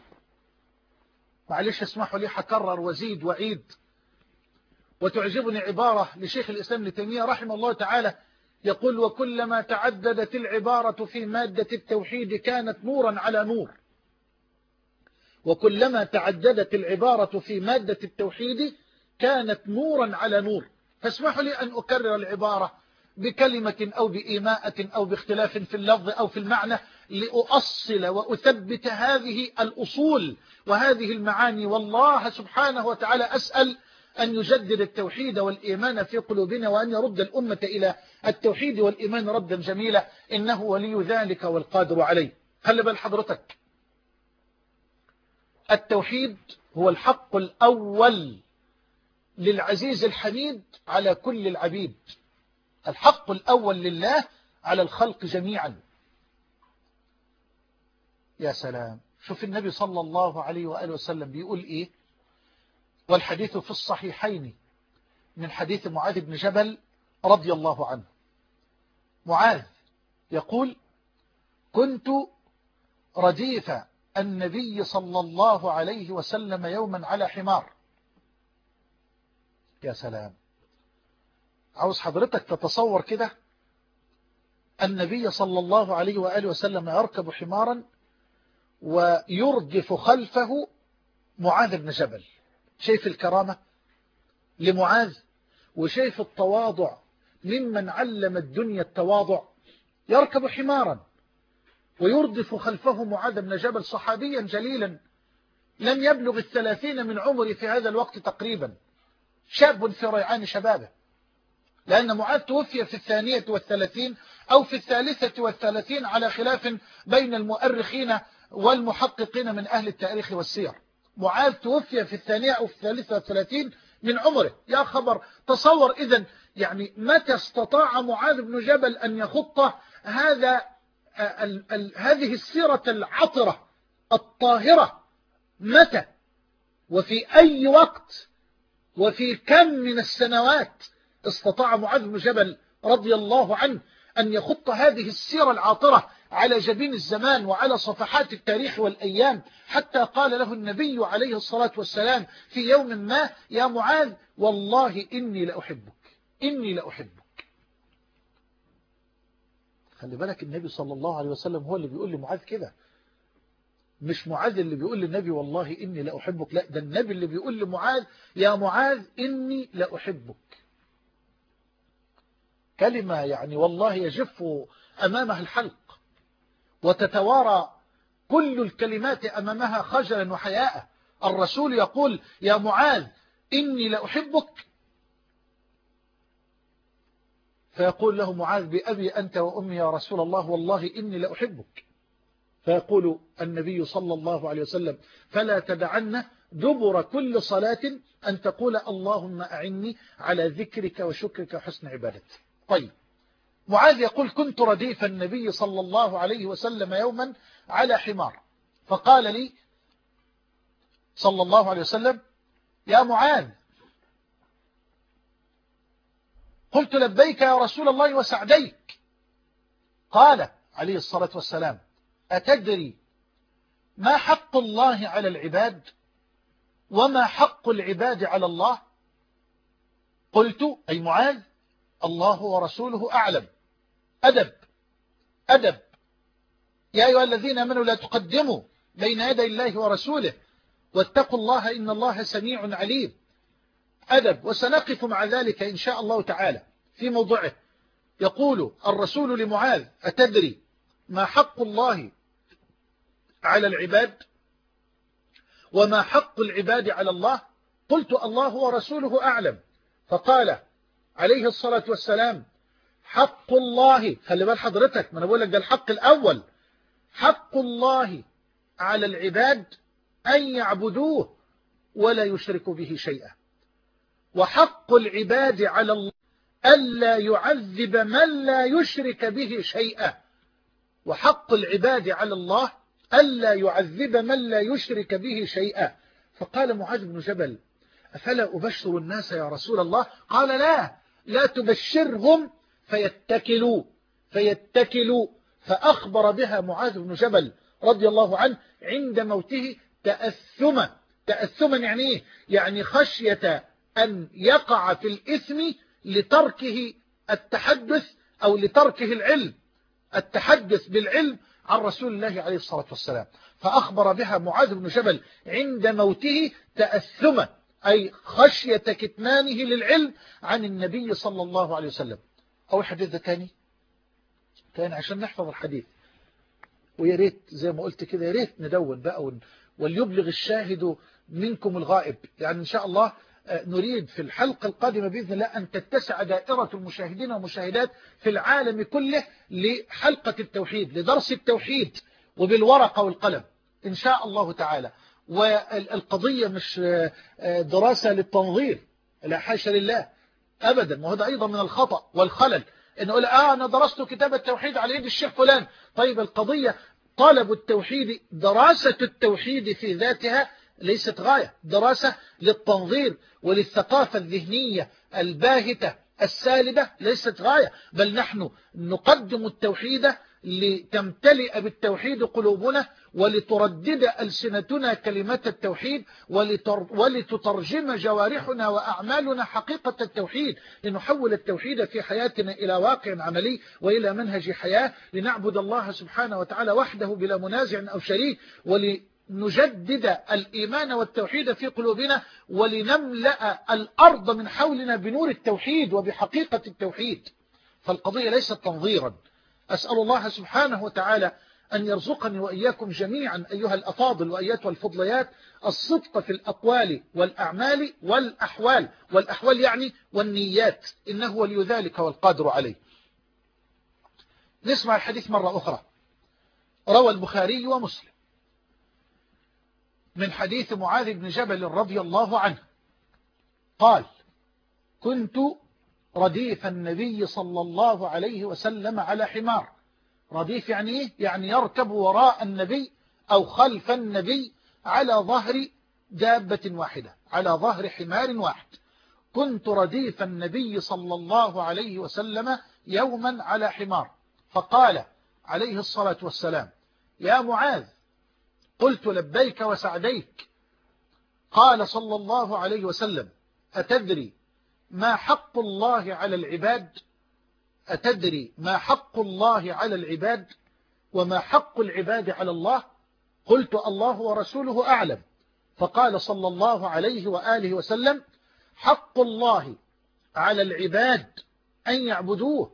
معلش اسمحوا لي حكرر وزيد وعيد. وتعجبني عبارة لشيخ الإسلام ابن تيمية رحمه الله تعالى يقول: وكلما تعددت العبارة في مادة التوحيد كانت نورا على نور. وكلما تعددت العبارة في مادة التوحيد كانت نورا على نور. فاسمحوا لي أن أكرر العبارة بكلمة أو بإيماءة أو باختلاف في اللفظ أو في المعنى لأؤصل وأثبت هذه الأصول وهذه المعاني. والله سبحانه وتعالى أسأل أن يجدد التوحيد والإيمان في قلوبنا، وأن يرد الأمة إلى التوحيد والإيمان ردا جميلا، إنه ولي ذلك والقادر عليه. خلي بال حضرتك، التوحيد هو الحق الأول للعزيز الحميد على كل العبيد. الحق الأول لله على الخلق جميعا. يا سلام، شوف النبي صلى الله عليه وآله وسلم بيقول إيه، والحديث في الصحيحين من حديث معاذ بن جبل رضي الله عنه. معاذ يقول: كنت رديف النبي صلى الله عليه وسلم يوما على حمار. يا سلام، عاوز حضرتك تتصور كده النبي صلى الله عليه وآله وسلم يركب حمارا ويردف خلفه معاذ بن جبل. شايف الكرامة لمعاذ، وشايف التواضع ممن علم الدنيا التواضع. يركب حمارا ويردف خلفه معاذ بن جبل، صحابيا جليلا لم يبلغ 30 من عمره في هذا الوقت تقريبا، شاب في ريعان شبابه، لأن معاذ توفي في 32 أو في 33 على خلاف بين المؤرخين والمحققين من أهل التاريخ والسير. معاذ توفي في 2 أو في 33 من عمره. يا خبر، تصور إذن يعني متى استطاع معاذ بن جبل أن يخط هذه السيرة العطرة الطاهرة؟ متى وفي أي وقت وفي كم من السنوات استطاع معاذ بن جبل رضي الله عنه أن يخط هذه السيرة العاطرة على جبين الزمان وعلى صفحات التاريخ والأيام، حتى قال له النبي عليه الصلاة والسلام في يوم ما: يا معاذ والله إني لأحبك، إني لأحبك. خلي بالك، النبي صلى الله عليه وسلم هو اللي بيقول لمعاذ كده، مش معاذ اللي بيقول للنبي والله إني لأحبك، لا، ده النبي اللي بيقول لمعاذ: يا معاذ إني لأحبك. كلمة يعني والله يجف أمامها الحلق، وتتوارى كل الكلمات أمامها خجلا وحياء. الرسول يقول: يا معاذ إني لأحبك. فيقول له معاذ: بأبي أنت وأمي يا رسول الله، والله إني لأحبك. فيقول النبي صلى الله عليه وسلم: فلا تدعن دبر كل صلاة أن تقول اللهم أعني على ذكرك وشكرك وحسن عبادتك. طيب، معاذ يقول: كنت رديف النبي صلى الله عليه وسلم يوما على حمار، فقال لي صلى الله عليه وسلم: يا معاذ. قلت: لبيك يا رسول الله وسعديك. قال عليه الصلاة والسلام: أتدري ما حق الله على العباد وما حق العباد على الله؟ قلت: أي معاذ، الله ورسوله أعلم. أدب أدب. يا أيها الذين آمنوا لا تقدموا بين يدي الله ورسوله واتقوا الله إن الله سميع عليم. أدب. وسنقف مع ذلك إن شاء الله تعالى في موضعه. يقول الرسول لمعاذ: أتدري ما حق الله على العباد وما حق العباد على الله؟ قلت: الله ورسوله أعلم. فقال عليه الصلاة والسلام: حق الله، خلي بال حضرتك، ما أنا بقول لك ده الحق الأول، حق الله على العباد أن يعبدوه ولا يشركوا به شيئا، وحق العباد على الله ألا يعذب من لا يشرك به شيئا، وحق العباد على الله ألا يعذب من لا يشرك به شيئا. فقال معاذ بن جبل: أفلا أبشر الناس يا رسول الله؟ قال: لا تبشرهم فيتكلوا. فأخبر بها معاذ بن جبل رضي الله عنه عند موته تأثما يعني إيه؟ يعني خشية أن يقع في الإثم لتركه التحدث أو لتركه العلم، التحدث بالعلم عن رسول الله عليه الصلاة والسلام. فأخبر بها معاذ بن جبل عند موته تأثما، أي خشية كتمانه للعلم عن النبي صلى الله عليه وسلم. أو الحديث ده تاني عشان نحفظ الحديث، ويا ريت زي ما قلت كده، يا ريت ندون بقى وليبلغ الشاهد منكم الغائب. يعني إن شاء الله نريد في الحلقة القادمة بإذن الله أن تتسع دائرة المشاهدين والمشاهدات في العالم كله لحلقة التوحيد، لدرس التوحيد، وبالورقة والقلم إن شاء الله تعالى. والقضية مش دراسة للتنظير، لا حاشا لله أبدا، وهذا أيضا من الخطأ والخلل، إن أقول أنا درست كتاب التوحيد على يد الشيخ فلان. طيب القضية طلب التوحيد، دراسة التوحيد في ذاتها ليست غاية، دراسة للتنظير وللثقافة الذهنية الباهتة السالبة ليست غاية، بل نحن نقدم التوحيد لتمتلئ بالتوحيد قلوبنا، ولتردد ألسنتنا كلمة التوحيد، ولتترجم جوارحنا وأعمالنا حقيقة التوحيد، لنحول التوحيد في حياتنا إلى واقع عملي وإلى منهج حياة، لنعبد الله سبحانه وتعالى وحده بلا منازع أو شريك، ولنجدد الإيمان والتوحيد في قلوبنا، ولنملأ الأرض من حولنا بنور التوحيد وبحقيقة التوحيد. فالقضية ليست تنظيرا. أسأل الله سبحانه وتعالى أن يرزقني وإياكم جميعا أيها الأفاضل وأيتها الفضليات الصدق في الأقوال والأعمال والأحوال، والأحوال يعني والنيات، إنه ولي ذلك والقادر عليه. نسمع الحديث مرة أخرى. روى البخاري ومسلم من حديث معاذ بن جبل رضي الله عنه قال: كنت رديف النبي صلى الله عليه وسلم على حمار. رديف يعني إيه؟ يعني يركب وراء النبي أو خلف النبي على ظهر دابة واحدة، على ظهر حمار واحد. كنت رديف النبي صلى الله عليه وسلم يوما على حمار، فقال عليه الصلاة والسلام: يا معاذ. قلت: لبيك وسعديك. قال صلى الله عليه وسلم: أتدري ما حق الله على العباد؟ أتدري ما حق الله على العباد وما حق العباد على الله؟ قلت: الله ورسوله أعلم. فقال صلى الله عليه وآله وسلم: حق الله على العباد أن يعبدوه،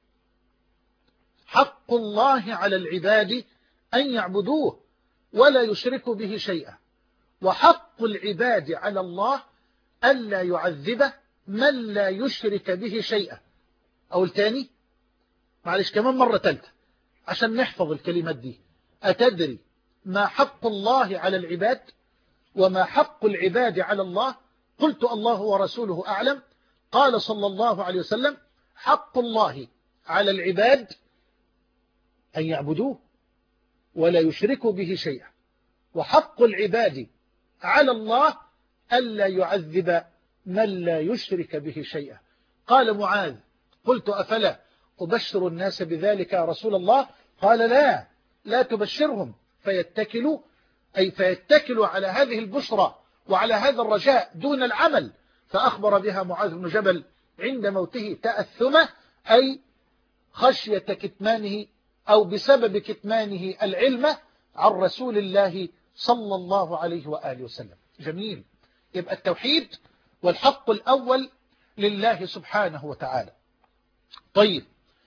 حق الله على العباد أن يعبدوه ولا يشركوا به شيئا، وحق العباد على الله ألا يعذب من لا يشرك به شيئا. أو الثاني، معلش كمان مرة ثالثة عشان نحفظ الكلمات دي. أتدري ما حق الله على العباد وما حق العباد على الله؟ قلت: الله ورسوله أعلم. قال صلى الله عليه وسلم: حق الله على العباد أن يعبدوه ولا يشركوا به شيئا، وحق العباد على الله ألا يعذب من لا يشرك به شيئا. قال معاذ: قلت: أفلا أبشر الناس بذلك يا رسول الله؟ قال: لا تبشرهم فيتكلوا، أي فيتكلوا على هذه البشرى وعلى هذا الرجاء دون العمل. فأخبر بها معاذ بن جبل عند موته تأثمه، أي خشية كتمانه أو بسبب كتمانه العلم عن رسول الله صلى الله عليه وآله وسلم. جميل. يبقى التوحيد والحق الأول لله سبحانه وتعالى. طيب،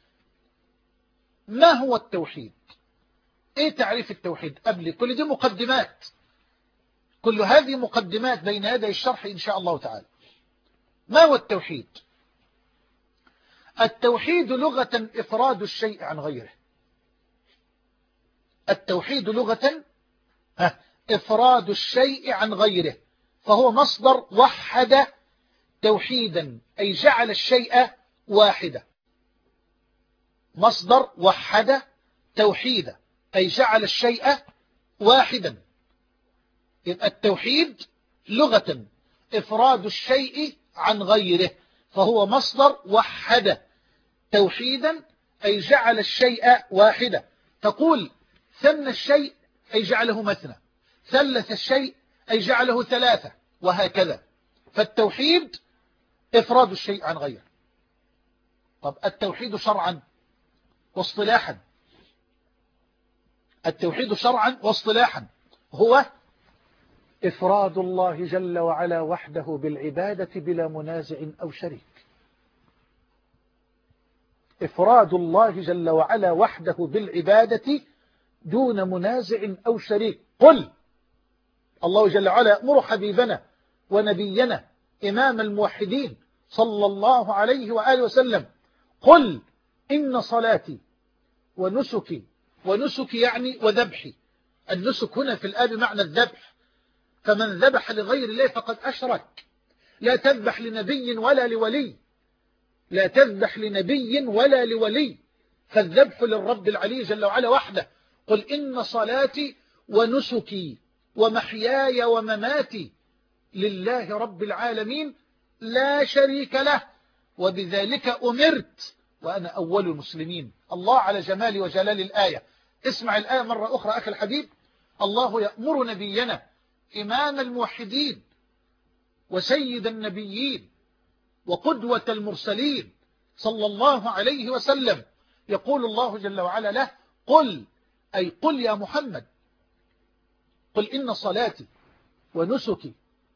ما هو التوحيد؟ ايه تعريف التوحيد؟ قبل كل دي مقدمات، كل هذه مقدمات بين يدي الشرح إن شاء الله تعالى. ما هو التوحيد؟ التوحيد لغة إفراد الشيء عن غيره. التوحيد لغة إفراد الشيء عن غيره، فهو مصدر وحد توحيدا، أي جعل الشيء واحدا. مصدر وحد توحيدا، أي جعل الشيء واحدا. يبقى التوحيد لغة إفراد الشيء عن غيره، فهو مصدر وحد توحيدا، أي جعل الشيء واحدا. تقول ثنى الشيء أي جعله مثنى، ثلث الشيء أي جعله ثلاثة، وهكذا. فالتوحيد إفراد الشيء عن غيره. طب التوحيد شرعا واصطلاحا، التوحيد شرعا واصطلاحا هو إفراد الله جل وعلا وحده بالعبادة بلا منازع أو شريك. إفراد الله جل وعلا وحده بالعبادة دون منازع أو شريك. قل الله جل وعلا يأمر حبيبنا ونبينا إمام الموحدين صلى الله عليه وآله وسلم: قل إن صلاتي ونسكي، ونسكي يعني وذبحي. النسك هنا في الآية بمعنى الذبح، فمن ذبح لغير الله فقد أشرك. لا تذبح لنبي ولا لولي، لا تذبح لنبي ولا لولي، فالذبح للرب العلي جل وعلا وحده. قل إن صلاتي ونسكي ومحياي ومماتي لله رب العالمين لا شريك له وبذلك أمرت وأنا أول المسلمين. الله على جمال وجلال الآية. اسمع الآية مرة أخرى أخي الحبيب. الله يأمر نبينا إمام الموحدين وسيد النبيين وقدوة المرسلين صلى الله عليه وسلم، يقول الله جل وعلا له: قل، أي قل يا محمد، قل إن صلاتي ونسكي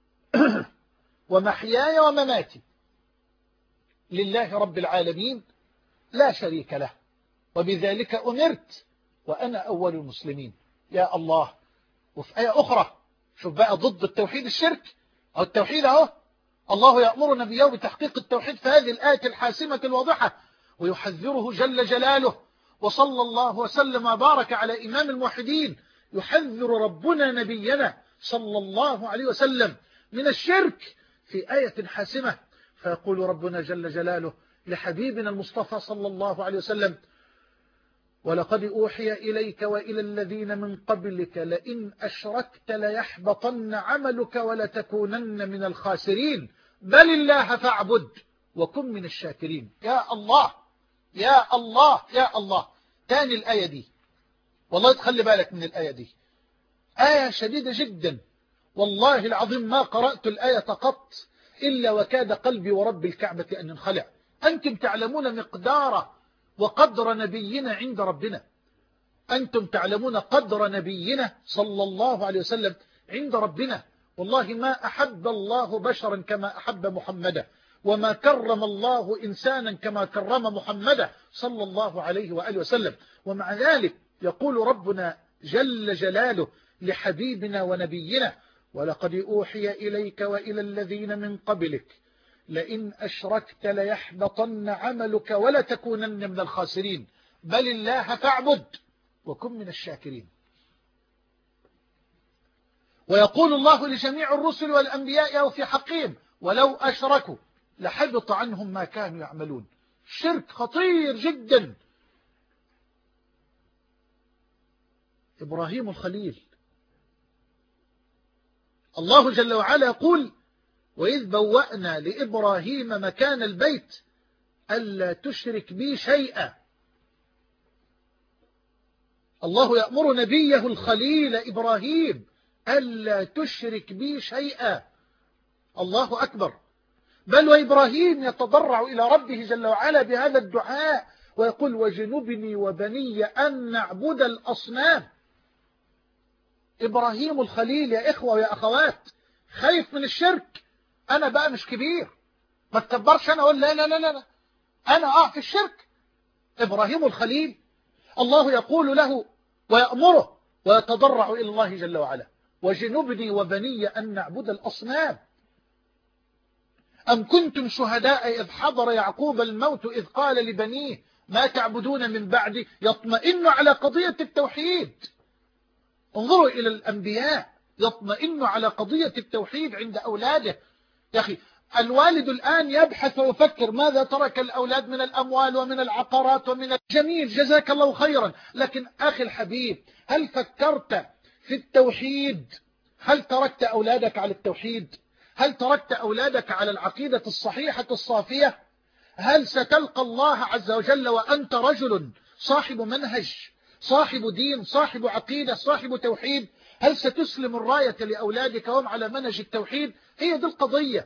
ومحياي ومماتي لله رب العالمين لا شريك له وبذلك أمرت وأنا أول المسلمين. يا الله. وفي آية أخرى شوف بقى ضد التوحيد الشرك أو التوحيد أهو. الله يأمر نبيه بتحقيق التوحيد في هذه الآية الحاسمة الواضحة، ويحذره جل جلاله وصلى الله وسلم وبارك على إمام الموحدين. يحذر ربنا نبينا صلى الله عليه وسلم من الشرك في آية حاسمة، فيقول ربنا جل جلاله لحبيبنا المصطفى صلى الله عليه وسلم: ولقد أوحي إليك وإلى الذين من قبلك لئن أشركت ليحبطن عملك ولتكونن من الخاسرين بل الله فاعبد وكن من الشاكرين. يا الله يا الله يا الله. تاني الآية دي، والله تخلي بالك من الآية دي، آية شديدة جدا والله العظيم. ما قرأت الآية قط إلا وكاد قلبي ورب الكعبة أن ينخلع. أنتم تعلمون مقدار وقدر نبينا عند ربنا، أنتم تعلمون قدر نبينا صلى الله عليه وسلم عند ربنا. والله ما أحب الله بشرا كما أحب محمدا، وما كرم الله إنسانا كما كرم محمدا صلى الله عليه وآله وسلم. ومع ذلك يقول ربنا جل جلاله لحبيبنا ونبينا: ولقد أوحي إليك وإلى الذين من قبلك لئن أشركت ليحبطن عملك ولتكونن من الخاسرين بل الله فاعبد وكن من الشاكرين. ويقول الله لجميع الرسل والأنبياء وفي حقهم: ولو أشركوا لحبط عنهم ما كانوا يعملون. شرك خطير جدا. إبراهيم الخليل، الله جل وعلا يقول: وإذ بوأنا لإبراهيم مكان البيت ألا تشرك بي شيئا. الله يأمر نبيه الخليل إبراهيم ألا تشرك بي شيئا. الله أكبر. بل وإبراهيم يتضرع إلى ربه جل وعلا بهذا الدعاء ويقول: وجنبني وبني أن نعبد الأصنام. إبراهيم الخليل يا إخوة ويا أخوات خايف من الشرك. أنا بقى مش كبير، ما تكبرش أنا أقول لا لا لا لا أنا أقع في الشرك. إبراهيم الخليل الله يقول له ويأمره ويتضرع إلى الله جل وعلا: وجنبني وبني أن نعبد الأصنام. أم كنتم شهداء إذ حضر يعقوب الموت إذ قال لبنيه ما تعبدون من بعدي، يطمئن على قضية التوحيد. انظروا إلى الأنبياء يطمئن على قضية التوحيد عند أولاده. يا أخي الوالد الآن يبحث ويفكر ماذا ترك الأولاد من الأموال ومن العقارات ومن الجميل، جزاك الله خيرا، لكن أخي الحبيب هل فكرت في التوحيد؟ هل تركت أولادك على التوحيد؟ هل تركت أولادك على العقيدة الصحيحة الصافية؟ هل ستلقى الله عز وجل وأنت رجل صاحب منهج، صاحب دين، صاحب عقيدة، صاحب توحيد؟ هل ستسلم الراية لأولادك وهم على منهج التوحيد؟ هي دي القضية،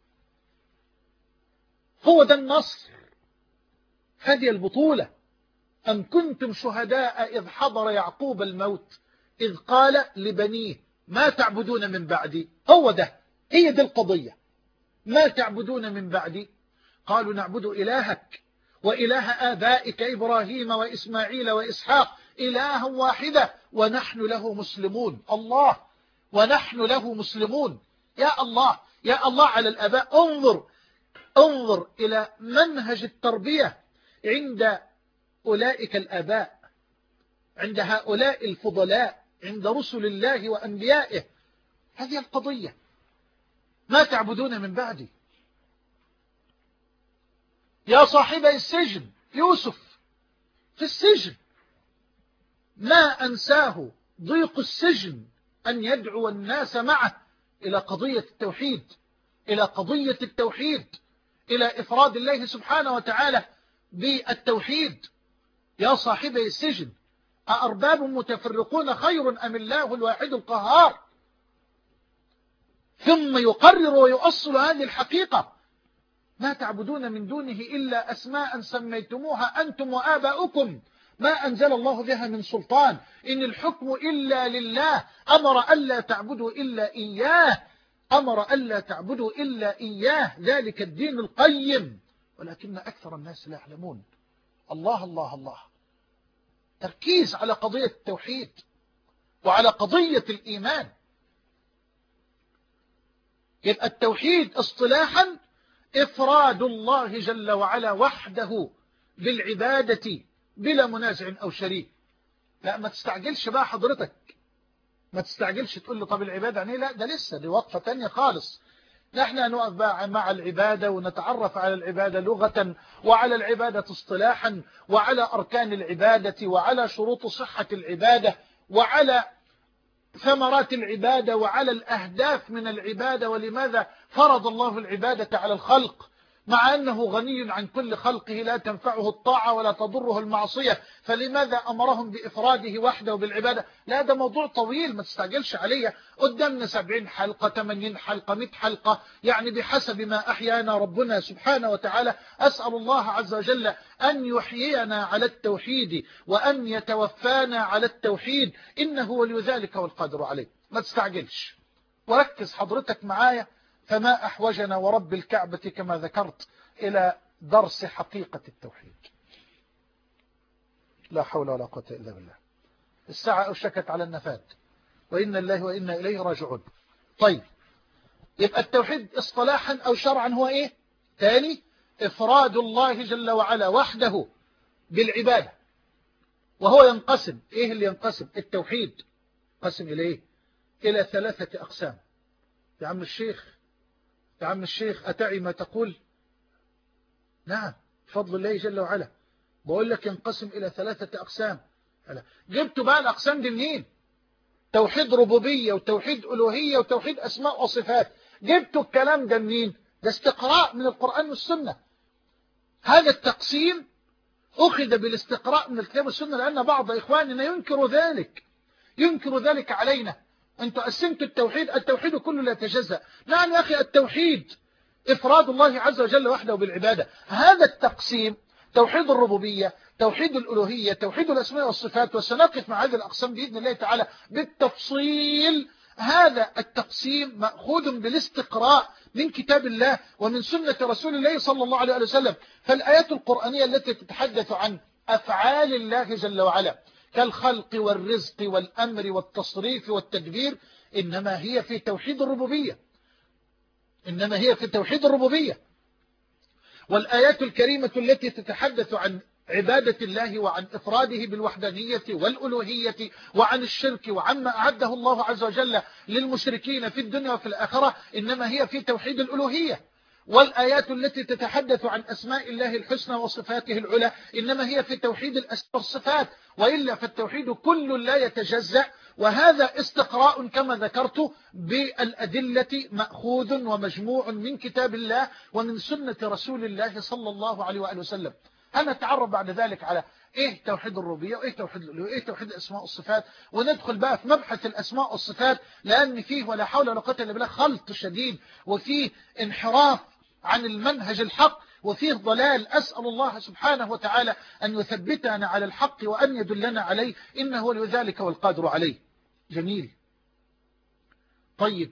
هو ده النصر، هذه البطولة. أم كنتم شهداء إذ حضر يعقوب الموت إذ قال لبنيه ما تعبدون من بعدي، هو ده، هي دي القضية. ما تعبدون من بعدي؟ قالوا نعبد إلهك وإله آبائك إبراهيم وإسماعيل وإسحاق إلها واحدة ونحن له مسلمون. الله، ونحن له مسلمون. يا الله يا الله على الآباء. انظر إلى منهج التربية عند أولئك الآباء، عند هؤلاء الفضلاء، عند رسل الله وأنبيائه. هذه القضية، ما تعبدون من بعدي. يا صاحبي السجن، يوسف في السجن ما أنساه ضيق السجن أن يدعو الناس معه إلى قضية التوحيد، إلى قضية التوحيد، إلى إفراد الله سبحانه وتعالى بالتوحيد. يا صاحبي السجن أأرباب متفرقون خير أم الله الواحد القهار؟ ثم يقرر ويؤصل هذه الحقيقة: ما تعبدون من دونه إلا أسماء سميتموها أنتم وآباؤكم ما أنزل الله بها من سلطان، إن الحكم إلا لله، أمر ألا تعبدوا إلا إياه، أمر ألا تعبدوا إلا إياه، ذلك الدين القيم، ولكن أكثر الناس لا يعلمون. الله الله الله. تركيز على قضية التوحيد وعلى قضية الإيمان. يبقى التوحيد اصطلاحا إفراد الله جل وعلا وحده بالعبادة بلا منازع أو شريك. لا ما تستعجلش بقى حضرتك، ما تستعجلش تقول له طب العبادة يعني لا، ده لسه دي وقفة تانية خالص. نحن نقف بقى مع العبادة ونتعرف على العبادة لغة وعلى العبادة اصطلاحا وعلى أركان العبادة وعلى شروط صحة العبادة وعلى ثمرات العبادة وعلى الأهداف من العبادة، ولماذا فرض الله العبادة على الخلق مع أنه غني عن كل خلقه لا تنفعه الطاعة ولا تضره المعصية، فلماذا أمرهم بإفراده وحده بالعبادة؟ لا ده موضوع طويل، ما تستعجلش عليه. قدامنا 70 حلقة 80 حلقة 100 حلقة، يعني بحسب ما أحيانا ربنا سبحانه وتعالى. أسأل الله عز وجل أن يحيينا على التوحيد وأن يتوفانا على التوحيد، إنه ولي ذلك والقادر عليه. ما تستعجلش وركز حضرتك معايا، فما أحوجنا ورب الكعبة كما ذكرت إلى درس حقيقة التوحيد. لا حول ولا قوة إلا بالله. الساعة أوشكت على النفاد، وإنا الله وإنا إليه راجعون. طيب يبقى التوحيد اصطلاحا أو شرعا هو إيه؟ تاني، إفراد الله جل وعلا وحده بالعبادة، وهو ينقسم. إيه اللي ينقسم؟ التوحيد قسم إلى إيه؟ إلى 3 أقسام. يا عم الشيخ أتعي ما تقول؟ نعم بفضل الله جل وعلا. بقول لك ينقسم إلى 3 أقسام. جبتوا بقى الأقسام دي منين؟ توحيد ربوبية وتوحيد ألوهية وتوحيد أسماء وصفات. جبتوا الكلام ده منين؟ ده استقراء من القرآن والسنة. هذا التقسيم أخذ بالاستقراء من الكتاب والسنة، لأن بعض إخواننا ينكر ذلك علينا. أنتوا قسمتوا التوحيد كله لا يتجزأ. نعم يا أخي، التوحيد إفراد الله عز وجل وحده بالعبادة. هذا التقسيم توحيد الربوبية، توحيد الألوهية، توحيد الأسماء والصفات، وسنقف مع هذه الأقسام بإذن الله تعالى بالتفصيل. هذا التقسيم مأخوذ بالاستقراء من كتاب الله ومن سنة رسول الله صلى الله عليه وسلم. فالآيات القرآنية التي تتحدث عن أفعال الله جل وعلا كالخلق والرزق والأمر والتصريف والتدبير إنما هي في توحيد الربوبية. إنما هي في توحيد الربوبية. والآيات الكريمة التي تتحدث عن عبادة الله وعن إفراده بالوحدانية والألوهية وعن الشرك وعما أعده الله عز وجل للمشركين في الدنيا وفي الآخرة إنما هي في توحيد الألوهية. والآيات التي تتحدث عن أسماء الله الحسنى وصفاته العلى إنما هي في توحيد الأسماء والصفات، وإلا فالتوحيد كل لا يتجزأ. وهذا استقراء كما ذكرت بالأدلة مأخوذ ومجموع من كتاب الله ومن سنة رسول الله صلى الله عليه وآله وسلم. هنتعرف بعد ذلك على إيه توحيد الربوبية وإيه توحيد الألوهية وإيه توحيد الأسماء والصفات، وندخل بقى في مبحث الأسماء والصفات، لأن فيه ولا حول ولا قوة إلا بالله خلط شديد، وفيه انحراف عن المنهج الحق، وفيه ضلال. أسأل الله سبحانه وتعالى أن يثبتنا على الحق وأن يدلنا عليه، إنه ولي ذلك والقادر عليه. جميل. طيب،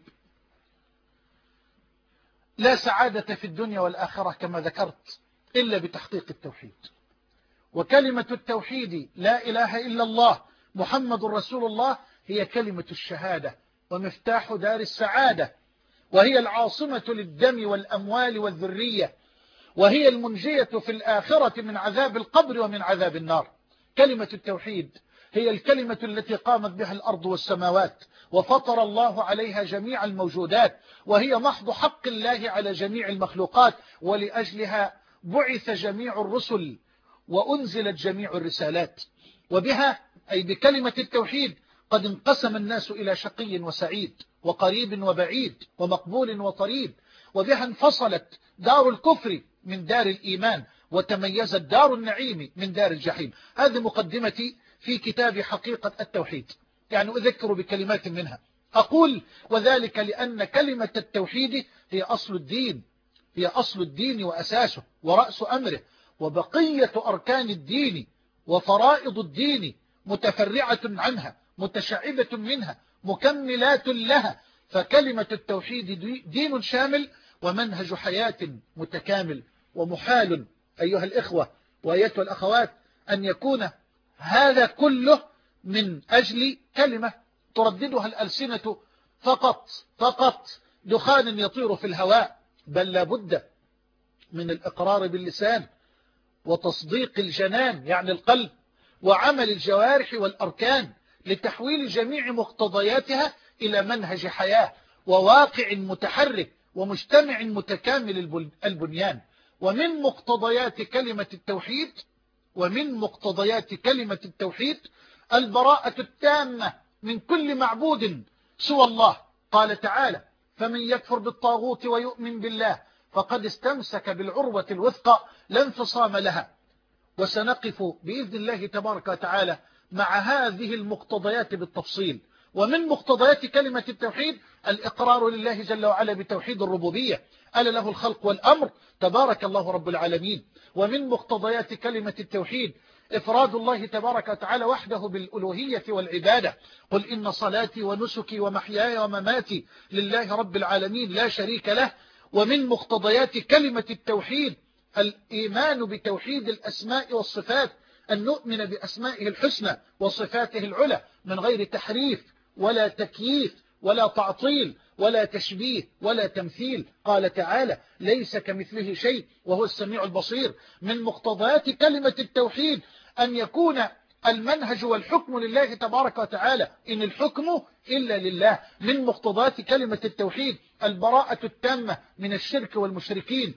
لا سعادة في الدنيا والآخرة كما ذكرت إلا بتحقيق التوحيد. وكلمة التوحيد لا إله إلا الله محمد رسول الله هي كلمة الشهادة ومفتاح دار السعادة، وهي العاصمة للدم والأموال والذرية، وهي المنجية في الآخرة من عذاب القبر ومن عذاب النار. كلمة التوحيد هي الكلمة التي قامت بها الأرض والسماوات وفطر الله عليها جميع الموجودات، وهي محض حق الله على جميع المخلوقات، ولأجلها بعث جميع الرسل وأنزلت جميع الرسالات. وبها أي بكلمة التوحيد قد انقسم الناس إلى شقي وسعيد وقريب وبعيد ومقبول وطريد، وبها انفصلت دار الكفر من دار الإيمان، وتميزت دار النعيم من دار الجحيم. هذه مقدمتي في كتاب حقيقة التوحيد، يعني أذكر بكلمات منها. أقول وذلك لأن كلمة التوحيد هي أصل الدين، هي أصل الدين وأساسه ورأس أمره، وبقية أركان الدين وفرائض الدين متفرعة عنها متشعبة منها مكملات لها. فكلمة التوحيد دين شامل ومنهج حياة متكامل، ومحال أيها الإخوة وأيتها الأخوات أن يكون هذا كله من أجل كلمة ترددها الألسنة فقط دخان يطير في الهواء، بل لابد من الإقرار باللسان وتصديق الجنان يعني القلب وعمل الجوارح والأركان لتحويل جميع مقتضياتها إلى منهج حياة وواقع متحرك ومجتمع متكامل البنيان. ومن مقتضيات كلمة التوحيد البراءة التامة من كل معبود سوى الله. قال تعالى: فمن يكفر بالطاغوت ويؤمن بالله فقد استمسك بالعروة الوثقى لا انفصام لها. وسنقف بإذن الله تبارك وتعالى مع هذه المقتضيات بالتفصيل. ومن مقتضيات كلمة التوحيد الإقرار لله جل وعلا بتوحيد الربوبية، ألا له الخلق والأمر تبارك الله رب العالمين. ومن مقتضيات كلمة التوحيد إفراد الله تبارك وتعالى وحده بالألوهية والعبادة. قل إن صلاتي ونسكي ومحياي ومماتي لله رب العالمين لا شريك له. ومن مقتضيات كلمة التوحيد الإيمان بتوحيد الأسماء والصفات، أن نؤمن بأسمائه الحسنى وصفاته العلى من غير تحريف ولا تكييف ولا تعطيل ولا تشبيه ولا تمثيل. قال تعالى: ليس كمثله شيء وهو السميع البصير. من مقتضيات كلمة التوحيد أن يكون المنهج والحكم لله تبارك وتعالى، إن الحكم إلا لله. من مقتضيات كلمة التوحيد البراءة التامة من الشرك والمشركين،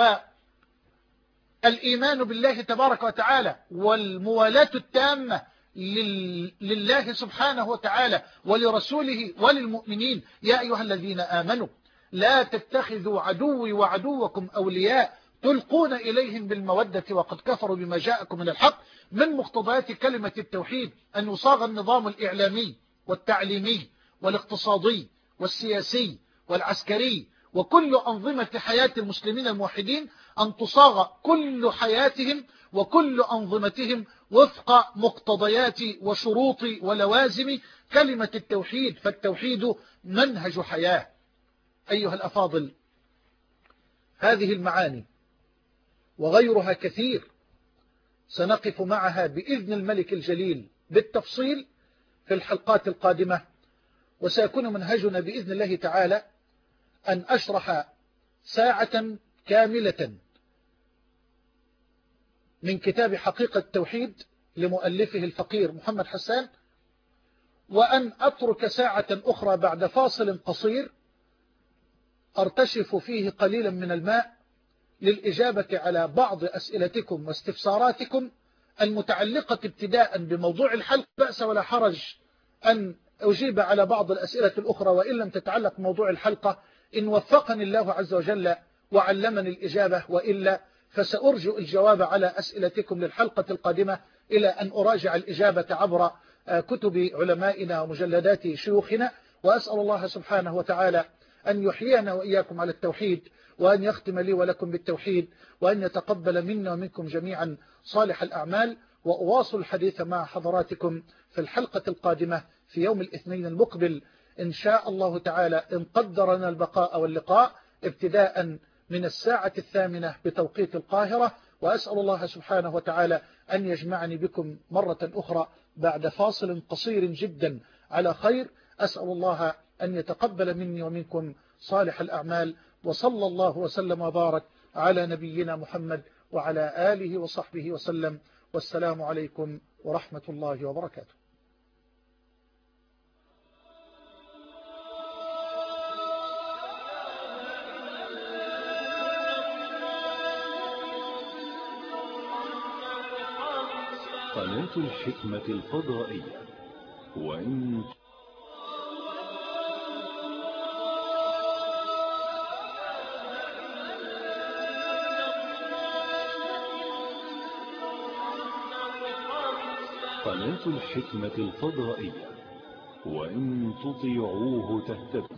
والإيمان بالله تبارك وتعالى والموالاة التامة لله سبحانه وتعالى ولرسوله وللمؤمنين. يا أيها الذين آمنوا لا تتخذوا عدوي وعدوكم أولياء تلقون إليهم بالمودة وقد كفروا بما جاءكم من الحق. من مقتضيات كلمة التوحيد أن يصاغ النظام الإعلامي والتعليمي والاقتصادي والسياسي والعسكري وكل أنظمة حياة المسلمين الموحدين، أن تصاغ كل حياتهم وكل أنظمتهم وفق مقتضيات وشروط ولوازم كلمة التوحيد. فالتوحيد منهج حياة. أيها الأفاضل، هذه المعاني وغيرها كثير سنقف معها بإذن الملك الجليل بالتفصيل في الحلقات القادمة. وسيكون منهجنا بإذن الله تعالى أن أشرح ساعة كاملة من كتاب حقيقة التوحيد لمؤلفه الفقير محمد حسان، وأن أترك ساعة أخرى بعد فاصل قصير أرتشف فيه قليلا من الماء للإجابة على بعض أسئلتكم واستفساراتكم المتعلقة ابتداء بموضوع الحلقة. بأس ولا حرج أن أجيب على بعض الأسئلة الأخرى وإن لم تتعلق بموضوع الحلقة، إن وفقني الله عز وجل وعلمني الإجابة، وإلا فسأرجو الجواب على أسئلتكم للحلقة القادمة إلى أن أراجع الإجابة عبر كتب علمائنا ومجلدات شيوخنا. وأسأل الله سبحانه وتعالى أن يحيينا وإياكم على التوحيد، وأن يختم لي ولكم بالتوحيد، وأن يتقبل منا ومنكم جميعا صالح الأعمال. وأواصل الحديث مع حضراتكم في الحلقة القادمة في يوم الاثنين المقبل إن شاء الله تعالى، إن قدرنا البقاء واللقاء، ابتداء من الساعة 8 بتوقيت القاهرة. وأسأل الله سبحانه وتعالى أن يجمعني بكم مرة أخرى بعد فاصل قصير جدا على خير. أسأل الله أن يتقبل مني ومنكم صالح الأعمال، وصلى الله وسلم وبارك على نبينا محمد وعلى آله وصحبه وسلم. والسلام عليكم ورحمة الله وبركاته. قناة الحكمة الفضائية. وإن قناة الحكمة الفضائية، وإن تطيعوه تهتدوا.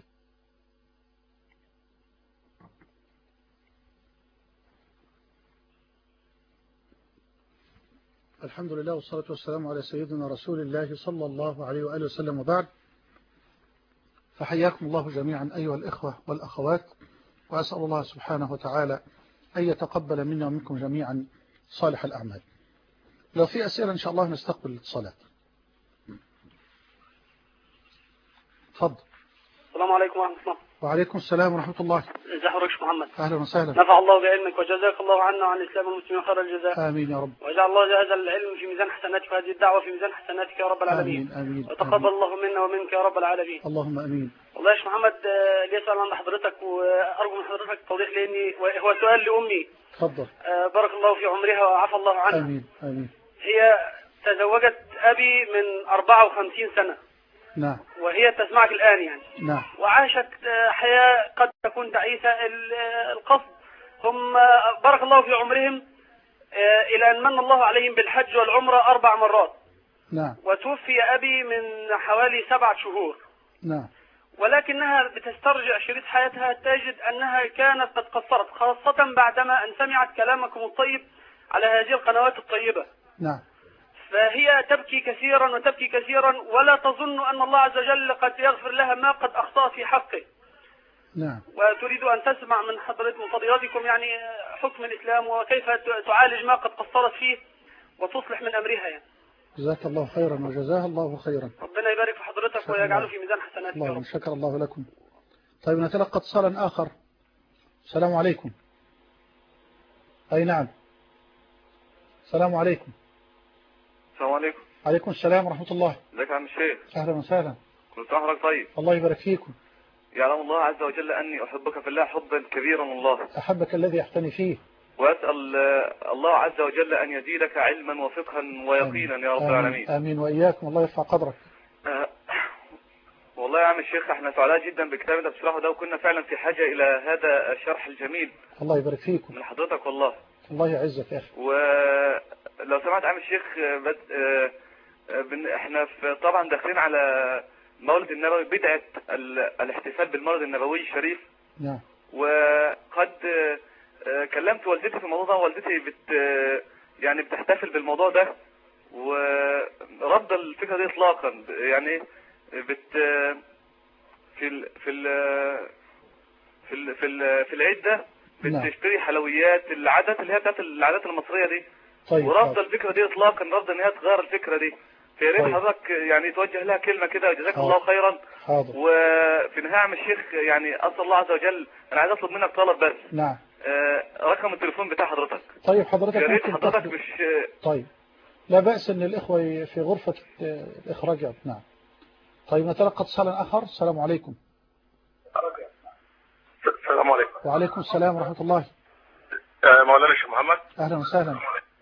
الحمد لله والصلاة والسلام على سيدنا رسول الله صلى الله عليه وآله وسلم، وبعد، فحياكم الله جميعا أيها الإخوة والأخوات، وأسأل الله سبحانه وتعالى أن يتقبل منا ومنكم جميعا صالح الأعمال. لو في أسئلة إن شاء الله نستقبل الاتصالات. تفضل. السلام عليكم ورحمة الله. وعليكم السلام ورحمة الله. ازي حضرتك محمد؟ أهلا وسهلا. نفع الله بعلمك وجزاك الله عنا وعن الإسلام والمسلمين خير الجزاء. آمين يا رب. وجعل الله هذا العلم في ميزان حسناتك وهذه الدعوة في ميزان حسناتك يا رب العالمين. آمين آمين. وتقبل الله منا ومنك يا رب العالمين. اللهم آمين. والله يا شيخ محمد لي سؤال عند حضرتك، وأرجو من حضرتك توضيح لأني هو سؤال لأمي. تفضل. بارك الله في عمرها وعفى الله عنها. آمين آمين. هي تزوجت أبي من 54 سنة. نعم. وهي تسمعك الآن يعني. نعم. وعاشت حياة قد تكون تعيسة. القصد هم بارك الله في عمرهم إلى أن من الله عليهم بالحج والعمرة 4 مرات. نعم. وتوفي أبي من حوالي 7 شهور. نعم. ولكنها بتسترجع شريط حياتها تجد أنها كانت قد قصرت، خاصة بعدما أن سمعت كلامكم الطيب على هذه القنوات الطيبة. نعم. فهي تبكي كثيرا وتبكي كثيرا، ولا تظن أن الله عز وجل قد يغفر لها ما قد أخطأت في حقه. نعم. وتريد أن تسمع من فضيلتكم يعني حكم الإسلام وكيف تعالج ما قد قصرت فيه وتصلح من أمرها يعني. جزاك الله خيرا وجزاها الله خيرا. ربنا يبارك في حضرتك ويجعله في ميزان حسناتك يا رب. شكر الله لكم. طيب نتلقى اتصالا آخر. السلام عليكم. أي نعم. السلام عليكم. السلام عليكم. عليكم السلام ورحمة الله. ازيك يا عم الشيخ؟ أهلا وسهلا. كل سنة وحضرتك طيب. الله يبارك فيكم. يعلم الله عز وجل أني أحبك في الله حبا كبيرا والله. أحبك الذي يحتني فيه. وأسأل الله عز وجل أن يزيدك علما وفقها ويقينا يا رب العالمين. آمين وإياكم، الله يرفع قدرك. والله يا عم الشيخ احنا سعداء جدا بالكتاب اللي بتشرحه ده، وكنا فعلا في حاجة إلى هذا الشرح الجميل. الله يبارك فيكم. من حضرتك والله. الله يعزك يا أخي. ولو سمعت عم الشيخ احنا طبعا داخلين على مولد النبوي، بدعة الاحتفال بالمولد النبوي الشريف. نعم. وقد كلمت والدتي في الموضوع ده، والدتي يعني بتحتفل بالموضوع ده ورد الفكرة دي اطلاقا. يعني في العيد ده بتشتري حلويات، العادات اللي هي بتاعت العادات المصرية دي. طيب. ورفض الفكرة دي اطلاقا، رفض ان هي تغير الفكرة دي. فيا ريت طيب. حضرتك يعني توجه لها كلمه كده، جزاك حاضر. الله خيرا. حاضر. وفي النهايه عم الشيخ يعني اسال الله عز وجل، انا عايز اطلب منك طلب بس. نعم. رقم التليفون بتاع حضرتك. طيب حضرتك يا ريت ممكن حضرتك تاخد. مش طيب لا بأس ان الإخوة في غرفة الإخراج. نعم. طيب نتلقى اتصالا آخر. السلام عليكم. السلام عليكم. وعليكم السلام ورحمة الله. مولانا الشيخ محمد. أهلا وسهلا.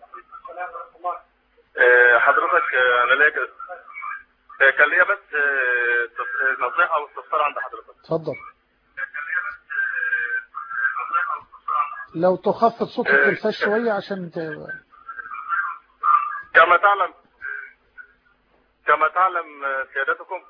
حضرتك انا ليا كان ليا بس نصيحه او استفسار عند حضرتك. اتفضل. لو تخفض صوت التلفاز شوية عشان كما تعلم سيادتكم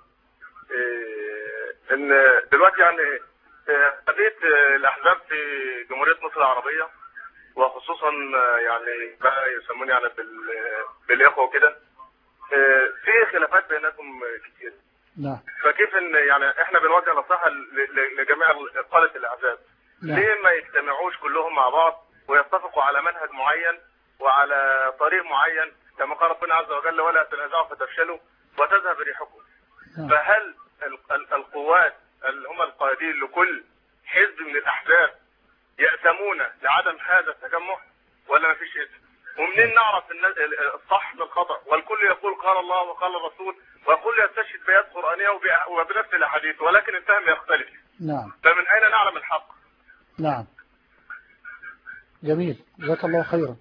ان دلوقتي يعني قضيه الاحزاب في جمهوريه مصر العربيه، وخصوصا يعني ما يسمون يعني بالاخوه وكده، في خلافات بينكم كتير. نعم. فكيف ان يعني احنا بنوجه نصيحه لجميع قاده الاحزاب، نعم. ليه ما يجتمعوش كلهم مع بعض ويتفقوا على منهج معين وعلى طريق معين، كما قال ربنا عز وجل ولا تنازعوا فتفشلوا وتذهب ريحكم. نعم. فهل القوات اللي هم القائدين لكل حزب من الاحزاب يأتمون لعدم هذا التجمع ولا ما فيش اسم؟ ومنين نعرف الصح من الخطأ؟ والكل يقول قال الله وقال الرسول، والكل يستشهد بآيات قرآنية وبنفس الأحاديث، ولكن الفهم يختلف. نعم. فمن أين نعلم الحق؟ نعم. جميل، جزاك الله خيرا.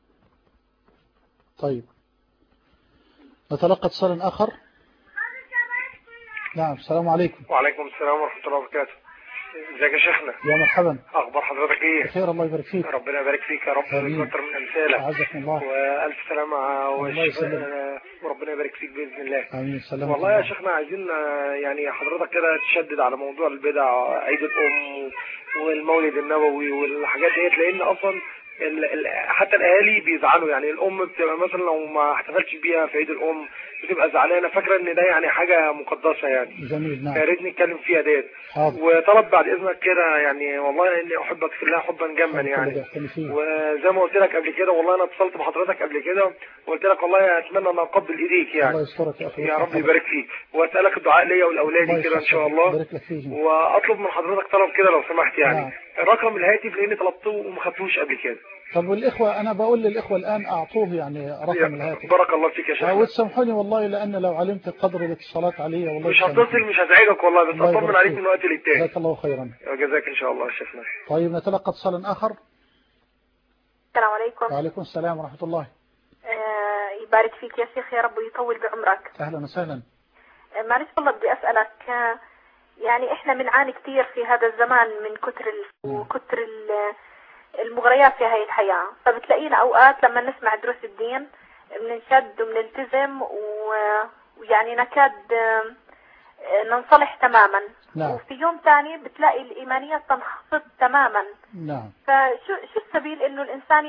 طيب نتلقى اتصالا آخر. نعم. السلام عليكم. وعليكم السلام ورحمة الله وبركاته. ازيك يا شيخنا؟ يا مرحبا. اخبار حضرتك ايه؟ بخير الله يبارك فيك. ربنا يبارك فيك يا رب ويكثر من امثالك. اعزكم الله. والف سلامة وربنا يبارك فيك باذن الله. امين. سلام. والله يا شيخنا عايزين يعني حضرتك كده تشدد على موضوع البدع، عيد الام والمولد النبوي والحاجات ديت، لان اصلا حتى الاهالي بيزعلوا. يعني الام بتبقى مثلا لو ما احتفلتش بيها في عيد الام بتبقى زعلانه، فاكره ان ده يعني حاجه مقدسه يعني. جميل. نعم. يا ريت نتكلم فيها ديت. حاضر. وطلب بعد اذنك كده، يعني والله اني احبك في الله حبا جما يعني. وزي ما قلت لك قبل كده، والله انا اتصلت بحضرتك قبل كده وقلت لك والله اتمنى ان اقبل ايديك يعني. الله يسترك يا اخي. يا رب يبارك فيك، واسالك الدعاء ليا ولاولادي كده ان شاء الله. بارك لك فيهم. واطلب من حضرتك طلب كده لو سمحت يعني. نعم. رقم الهاتف لاني طلبته وما خدتوش قبل كده. طب والإخوة، أنا بقول للإخوة الآن أعطوه يعني رقم الهاتف. بارك الله فيك يا شيخ. وتسامحوني والله، لأن لو علمت قدر الاتصالات علي والله مش هتصل، مش هزعجك والله، بس أطمن عليك من وقت للتاني. جزاك الله خيرا. جزاك إن شاء الله يا شيخنا. طيب نتلقى اتصالا آخر. السلام عليكم. وعليكم السلام ورحمة الله. يبارك فيك يا شيخ، يا رب يطول بعمرك. أهلا وسهلا. معلش والله بدي أسألك، يعني إحنا بنعاني كثير في هذا الزمان من كتر المغريات في هاي الحياة، فبتلاقينا أوقات لما نسمع دروس الدين بننشد وبنلتزم ويعني نكاد ننصلح تماما. نعم. وفي يوم ثاني بتلاقي الإيمانية تنخفض تماما. نعم. فشو السبيل إنه الإنسان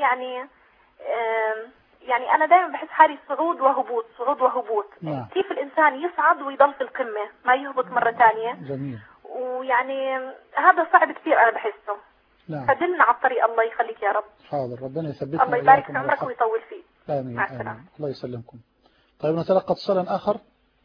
يعني أنا دائما بحس حالي صعود وهبوط صعود وهبوط. نعم. كيف الإنسان يصعد ويضل في القمة ما يهبط مرة ثانية؟ جميل. ويعني هذا صعب كثير أنا بحسه. نعم. فدلنا على الطريق، الله يخليك يا رب. حاضر، ربنا يثبتنا. الله يبارك في عمرك ويطول فيك. آمين. مع السلامة. الله يسلمكم. طيب نتلقى اتصالا آخر.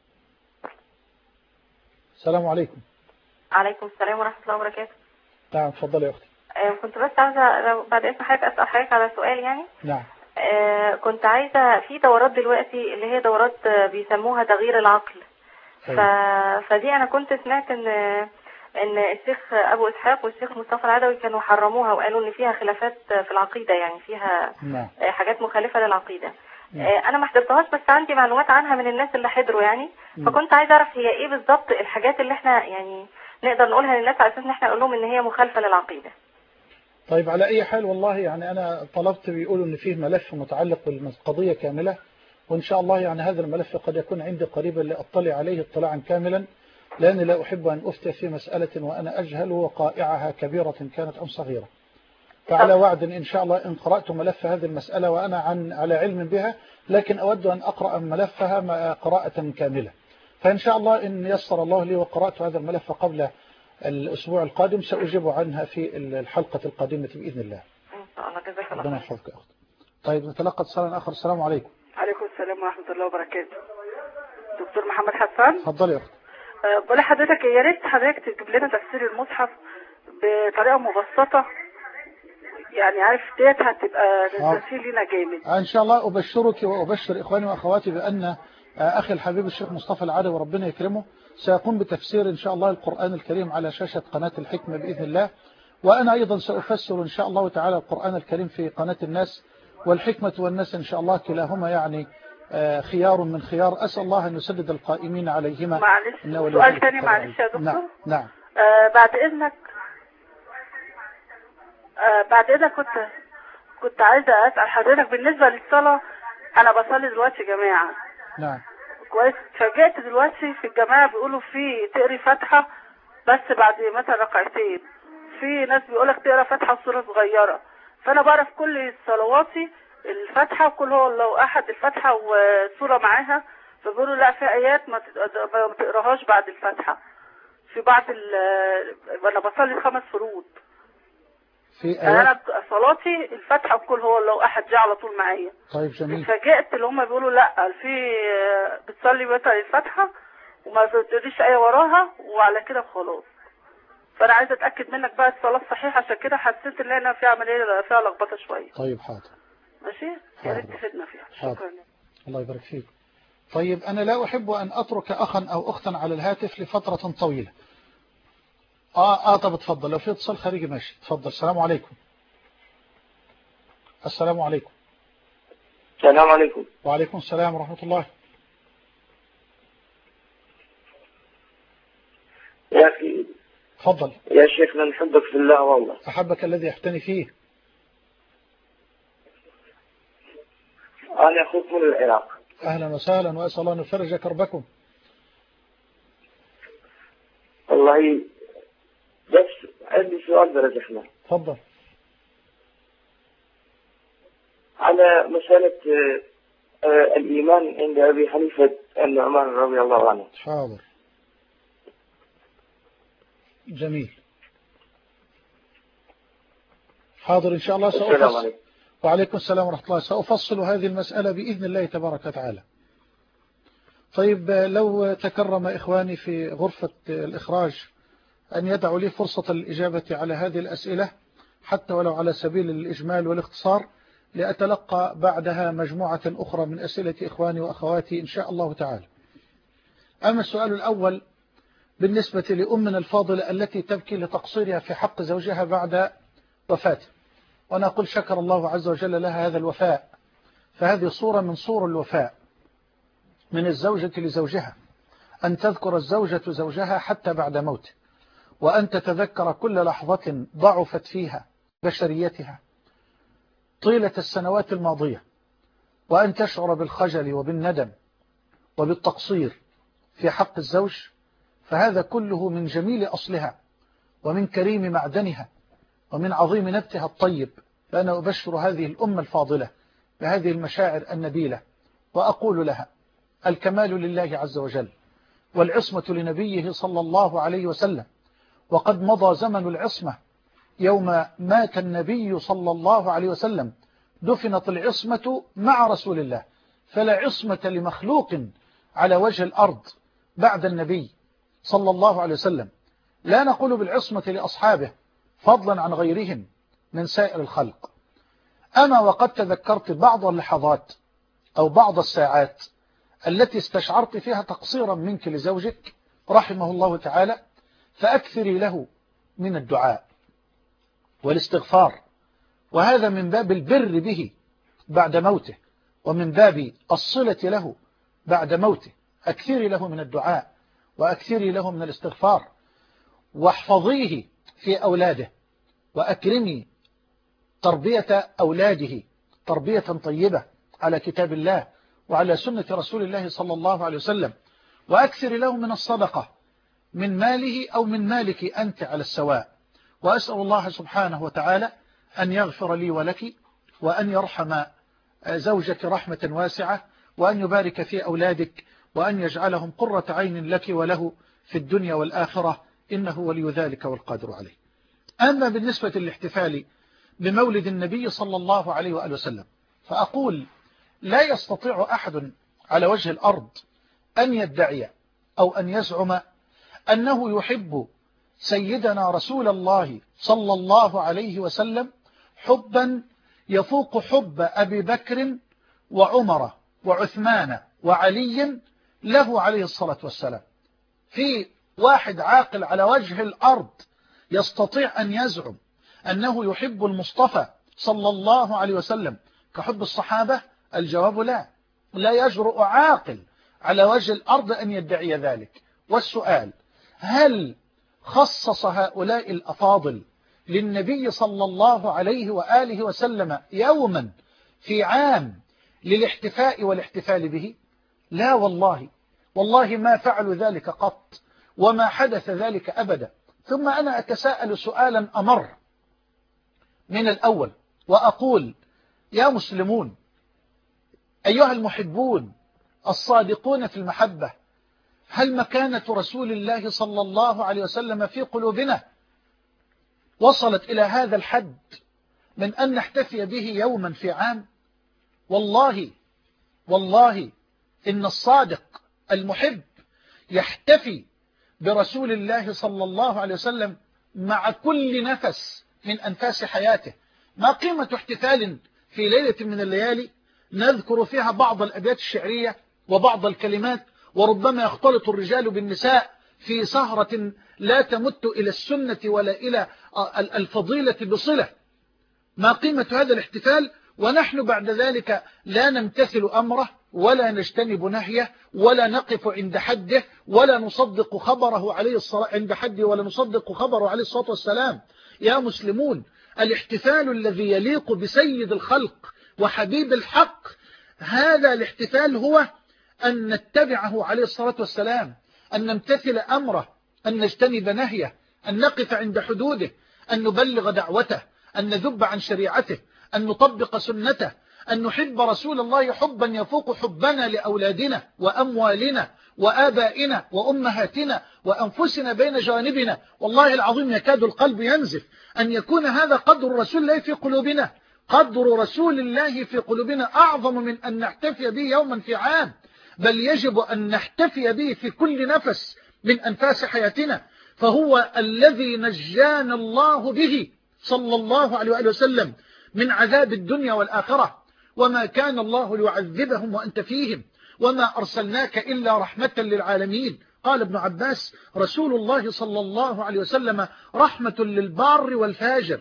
السلام عليكم. عليكم السلام ورحمة الله وبركاته. نعم تفضلي يا أختي. كنت بس عايزة لو بعد إذن حضرتك أسأل حضرتك على سؤال يعني. نعم. كنت عايزة في دورات دلوقتي اللي هي دورات بيسموها تغيير العقل. فدي أنا كنت سمعت إن الشيخ أبو إسحاق والشيخ مصطفى العدوي كانوا حرموها وقالوا إن فيها خلافات في العقيدة، يعني فيها حاجات مخالفة للعقيدة. أنا ما حضرتهاش بس عندي معلومات عنها من الناس اللي حضروا يعني. فكنت عايزة أعرف هي إيه بالظبط الحاجات اللي إحنا يعني نقدر نقولها للناس على أساس إن إحنا نقول لهم إن هي مخالفة للعقيدة. طيب على أي حال والله يعني أنا طلبت، بيقولوا إن فيه ملف متعلق بالقضية كاملة، وإن شاء الله يعني هذا الملف قد يكون عندي قريبا لأطلع عليه اطلاعا كاملا، لأني لا أحب أن أفتي في مسألة وأنا أجهل وقائعها كبيرة كانت أم صغيرة. فعلى وعد إن شاء الله إن قرأت ملف هذه المسألة وأنا على علم بها، لكن أود أن أقرأ ملفها قراءة كاملة. فإن شاء الله إن يسر الله لي وقرأت هذا الملف قبل الأسبوع القادم سأجيب عنها في الحلقة القادمة بإذن الله. إن شاء الله. جزاك الله. ربنا يحفظك يا أخت. طيب نتلقى اتصالا آخر. السلام عليكم. عليكم السلام ورحمة الله وبركاته. دكتور محمد حسان. اتفضلي يا اخت. بقول لحضرتك يا ريت حضرتك تجيب لنا تفسير المصحف بطريقه مبسطه، يعني عارف ديت هتبقى تفسير لنا جامد. ان شاء الله ابشرك وابشر اخواني واخواتي بان اخي الحبيب الشيخ مصطفى العدوي وربنا يكرمه سيقوم بتفسير ان شاء الله القرآن الكريم على شاشة قناة الحكمة باذن الله، وانا ايضا سافسر ان شاء الله تعالى القرآن الكريم في قناة الناس، والحكمة والناس ان شاء الله كلاهما يعني خيار من خيار. اسال الله ان يسدد القائمين عليهما. معلش سؤال ثاني معلش يا دكتور. نعم. بعد اذنك كنت عايزه اسال حضرتك بالنسبه للصلاه. انا بصلي دلوقتي جماعه. نعم. كويس. اتفاجئت دلوقتي في الجماعه بيقولوا في تقري فاتحه بس بعد مثلا ركعتين، في ناس بيقولك تقرا فاتحه وسوره صغيره، فانا بعرف كل صلواتي الفاتحه وكل هو لو احد الفاتحه وسوره معاها، فبيقولوا لا في ايات ما تقراهاش بعد الفاتحه في بعض انا بصلي 5 فروض في آيات. انا صلاتي الفاتحه وكل هو لو احد جه على طول معايا. طيب جميل. اتفاجئت اللي هم بيقولوا لا في بتصلي مثلا الفاتحه وما بتقريش ايه وراها وعلى كده خلاص. فانا عايزه اتاكد منك بقى الصلاه الصحيحه، عشان كده حسيت ان انا في عمليه فيها لخبطه شويه. طيب حاضر. ماشي يا ريت تفيدنا فيها. شكرا. الله يبارك فيك. طيب انا لا احب ان اترك اخا او اختا على الهاتف لفتره طويله. طب اتفضل، لو في اتصال خارجي ماشي. اتفضل. السلام عليكم. السلام عليكم. السلام عليكم. وعليكم السلام ورحمة الله. يا أخي. تفضل. يا شيخنا نحبك في الله والله. أحبك الذي يحتني فيه. أنا أخوك من العراق. أهلا وسهلا، وأسأل الله أن يفرج كربكم. والله بس عندي سؤال برجحنا. تفضل. على مسألة الإيمان عند أبي حنيفة النعمان رضي الله عنه. حاضر. جميل. حاضر إن شاء الله سأفصل. وعليكم السلام ورحمة الله. سأفصل هذه المسألة بإذن الله تبارك وتعالى. طيب لو تكرم إخواني في غرفة الإخراج أن يدعوا لي فرصة الإجابة على هذه الأسئلة حتى ولو على سبيل الإجمال والاختصار، لأتلقى بعدها مجموعة أخرى من أسئلة إخواني وأخواتي إن شاء الله تعالى. أما السؤال الأول بالنسبة لأمنا الفاضلة التي تبكي لتقصيرها في حق زوجها بعد وفاته، وأنا أقول شكر الله عز وجل لها هذا الوفاء، فهذه صورة من صور الوفاء من الزوجة لزوجها، أن تذكر الزوجة زوجها حتى بعد موته، وأن تتذكر كل لحظة ضعفت فيها بشريتها طيلة السنوات الماضية، وأن تشعر بالخجل وبالندم وبالتقصير في حق الزوج، فهذا كله من جميل أصلها ومن كريم معدنها ومن عظيم نبتها الطيب. فأنا أبشر هذه الأمة الفاضلة بهذه المشاعر النبيلة، وأقول لها الكمال لله عز وجل، والعصمة لنبيه صلى الله عليه وسلم، وقد مضى زمن العصمة. يوم مات النبي صلى الله عليه وسلم دفنت العصمة مع رسول الله، فلا عصمة لمخلوق على وجه الأرض بعد النبي صلى الله عليه وسلم. لا نقول بالعصمة لأصحابه فضلا عن غيرهم من سائر الخلق. أما وقد تذكرت بعض اللحظات أو بعض الساعات التي استشعرت فيها تقصيرا منك لزوجك رحمه الله تعالى، فأكثري له من الدعاء والاستغفار، وهذا من باب البر به بعد موته، ومن باب الصلة له بعد موته. أكثري له من الدعاء وأكثري له من الاستغفار، واحفظيه في أولاده، وأكرمي تربية أولاده تربية طيبة على كتاب الله وعلى سنة رسول الله صلى الله عليه وسلم، وأكثر له من الصدقة من ماله أو من مالك أنت على السواء. وأسأل الله سبحانه وتعالى أن يغفر لي ولك، وأن يرحم زوجك رحمة واسعة، وأن يبارك في أولادك، وأن يجعلهم قرة عين لك وله في الدنيا والآخرة، إنه ولي ذلك والقادر عليه. أما بالنسبة للاحتفال بمولد النبي صلى الله عليه وآله وسلم، فأقول لا يستطيع أحد على وجه الأرض أن يدعي أو أن يزعم أنه يحب سيدنا رسول الله صلى الله عليه وسلم حبا يفوق حب أبي بكر وعمر وعثمان وعلي له عليه الصلاة والسلام. في واحد عاقل على وجه الأرض يستطيع أن يزعم أنه يحب المصطفى صلى الله عليه وسلم كحب الصحابة؟ الجواب لا. لا يجرؤ عاقل على وجه الأرض أن يدعي ذلك. والسؤال: هل خصص هؤلاء الأفاضل للنبي صلى الله عليه وآله وسلم يوما في عام للاحتفاء والاحتفال به؟ لا والله، والله ما فعلوا ذلك قط، وما حدث ذلك أبدا. ثم أنا أتساءل سؤالا أمر من الأول وأقول: يا مسلمون، أيها المحبون الصادقون في المحبة، هل مكانة رسول الله صلى الله عليه وسلم في قلوبنا وصلت إلى هذا الحد من أن نحتفي به يوما في عام؟ والله إن الصادق المحب يحتفي برسول الله صلى الله عليه وسلم مع كل نفس من أنفاس حياته. ما قيمة احتفال في ليلة من الليالي نذكر فيها بعض الأبيات الشعرية وبعض الكلمات، وربما يختلط الرجال بالنساء في سهرة لا تمت إلى السنة ولا إلى الفضيلة بصلة؟ ما قيمة هذا الاحتفال ونحن بعد ذلك لا نمتثل أمره ولا نجتنب نهيه ولا نقف عند حده ولا نصدق خبره عليه الصلاة عند حده ولا نصدق خبره عليه الصلاة والسلام؟ يا مسلمون، الاحتفال الذي يليق بسيد الخلق وحبيب الحق، هذا الاحتفال هو أن نتبعه عليه الصلاة والسلام، أن نمتثل أمره، أن نجتنب نهيه، أن نقف عند حدوده، أن نبلغ دعوته، أن نذب عن شريعته، أن نطبق سنته، أن نحب رسول الله حبا يفوق حبنا لأولادنا وأموالنا وآبائنا وأمهاتنا وأنفسنا بين جوانبنا. والله العظيم يكاد القلب ينزف أن يكون هذا قدر رسول الله في قلوبنا. قدر رسول الله في قلوبنا أعظم من أن نحتفي به يوما في عام، بل يجب أن نحتفي به في كل نفس من أنفاس حياتنا، فهو الذي نجانا الله به صلى الله عليه وآله وسلم من عذاب الدنيا والآخرة. وما كان الله ليعذبهم وأنت فيهم وما أرسلناك إلا رحمة للعالمين. قال ابن عباس: رسول الله صلى الله عليه وسلم رحمة للبار والفاجر،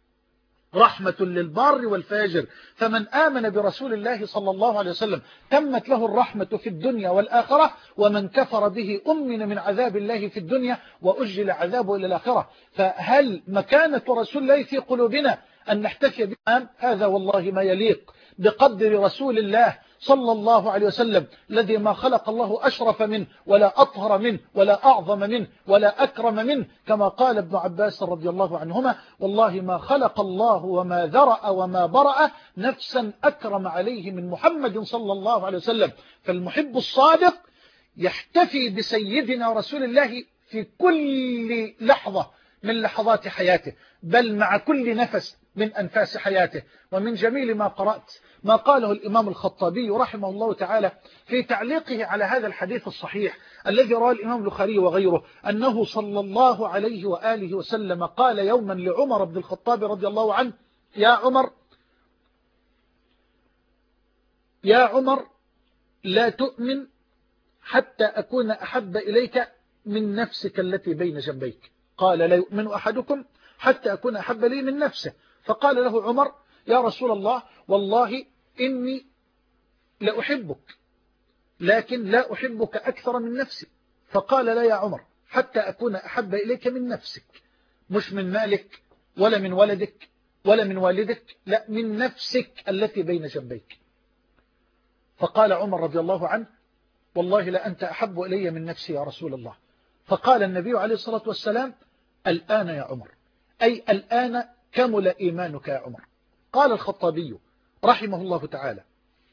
رحمة للبار والفاجر، فمن آمن برسول الله صلى الله عليه وسلم تمت له الرحمة في الدنيا والآخرة، ومن كفر به أمن من عذاب الله في الدنيا وأجل عذابه إلى الآخرة. فهل مكانة رسول الله في قلوبنا أن نحتفي بها؟ هذا والله ما يليق بقدر رسول الله صلى الله عليه وسلم الذي ما خلق الله أشرف منه ولا أطهر منه ولا أعظم منه ولا أكرم منه، كما قال ابن عباس رضي الله عنهما: والله ما خلق الله وما ذرأ وما برأ نفسا أكرم عليه من محمد صلى الله عليه وسلم. فالمحب الصادق يحتفي بسيدنا رسول الله في كل لحظة من لحظات حياته، بل مع كل نفس من أنفاس حياته. ومن جميل ما قرأت ما قاله الإمام الخطابي رحمه الله تعالى في تعليقه على هذا الحديث الصحيح الذي رواه الإمام البخاري وغيره، أنه صلى الله عليه وآله وسلم قال يوما لعمر بن الخطاب رضي الله عنه: يا عمر لا تؤمن حتى أكون أحب إليك من نفسك التي بين جنبيك. قال: لا يؤمن أحدكم حتى أكون أحب لي من نفسه. فقال له عمر: يا رسول الله، والله إني لأحبك، لكن لا أحبك أكثر من نفسي. فقال: لا يا عمر، حتى أكون أحب إليك من نفسك، مش من مالك ولا من ولدك ولا من والدك، لا، من نفسك التي بين جنبيك. فقال عمر رضي الله عنه: والله لا أنت أحب إلي من نفسي يا رسول الله. فقال النبي عليه الصلاة والسلام: الآن يا عمر، أي الآن كمل إيمانك يا عمر. قال الخطابي رحمه الله تعالى: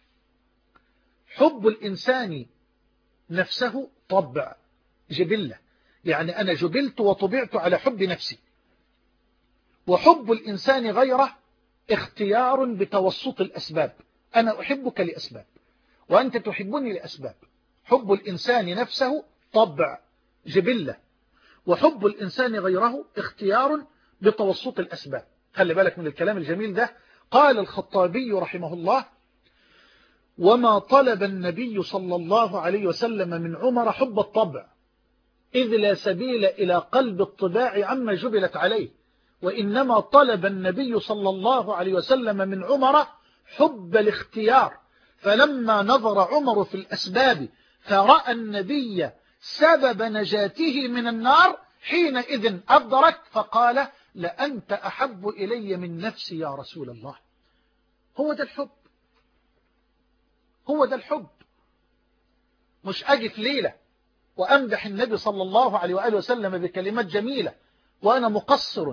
حب الإنسان نفسه طبع، جبلة، يعني أنا جبلت وطبعت على حب نفسي. وحب الإنسان غيره اختيار بتوسط الأسباب، أنا أحبك لأسباب وأنت تحبني لأسباب. حب الإنسان نفسه طبع جبلة، وحب الإنسان غيره اختيار بتوسط الأسباب. خلي بالك من الكلام الجميل ده. قال الخطابي رحمه الله: وما طلب النبي صلى الله عليه وسلم من عمر حب الطبع، إذ لا سبيل إلى قلب الطباع عما جبلت عليه، وإنما طلب النبي صلى الله عليه وسلم من عمر حب الاختيار. فلما نظر عمر في الأسباب فرأى النبي سبب نجاته من النار، حينئذ أدرك فقال: لأنت أحب إلي من نفسي يا رسول الله. هو ده الحب، هو ده الحب. مش أجي في ليلة وأمدح النبي صلى الله عليه وآله وسلم بكلمات جميلة وأنا مقصر،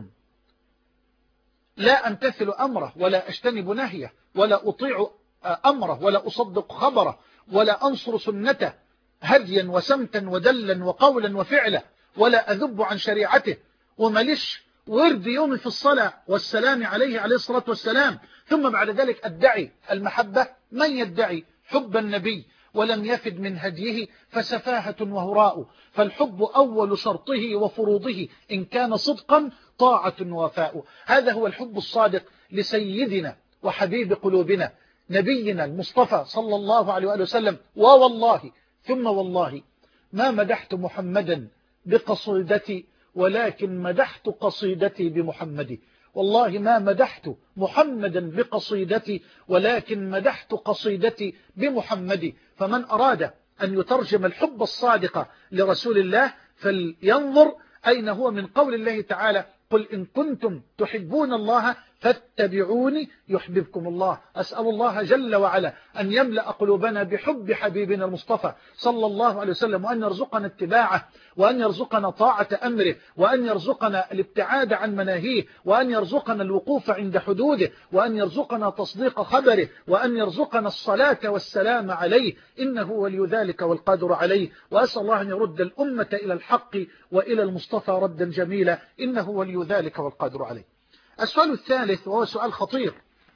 لا أمتثل أمره ولا أجتنب نهيه ولا أطيع أمره ولا أصدق خبره ولا أنصر سنته هديا وسمتا ودلا وقولا وفعلا، ولا أذب عن شريعته، وملش ورد يومي في الصلاة والسلام عليه عليه الصلاة والسلام، ثم بعد ذلك أدعي المحبة. من يدعي حب النبي ولم يفد من هديه فسفاهة وهراء. فالحب أول شرطه وفروضه إن كان صدقا طاعة ووفاء. هذا هو الحب الصادق لسيدنا وحبيب قلوبنا نبينا المصطفى صلى الله عليه وآله وسلم. ووالله ثم والله ما مدحت محمدا بقصيدتي ولكن مدحت قصيدتي بمحمد. والله ما مدحت محمدا بقصيدتي ولكن مدحت قصيدتي بمحمد. فمن أراد أن يترجم الحب الصادق لرسول الله فلينظر أين هو من قول الله تعالى: قل إن كنتم تحبون الله فاتبعوني يحببكم الله. أسأل الله جل وعلا أن يملأ قلوبنا بحب حبيبنا المصطفى صلى الله عليه وسلم، وأن يرزقنا اتباعه، وأن يرزقنا طاعة أمره، وأن يرزقنا الابتعاد عن مناهيه، وأن يرزقنا الوقوف عند حدوده، وأن يرزقنا تصديق خبره، وأن يرزقنا الصلاة والسلام عليه، إنه ولي ذلك والقادر عليه. وأسأل الله أن يرد الأمة إلى الحق وإلى المصطفى ردا جميلا، إنه ولي ذلك والقادر عليه. السؤال الثالث وهو سؤال خطير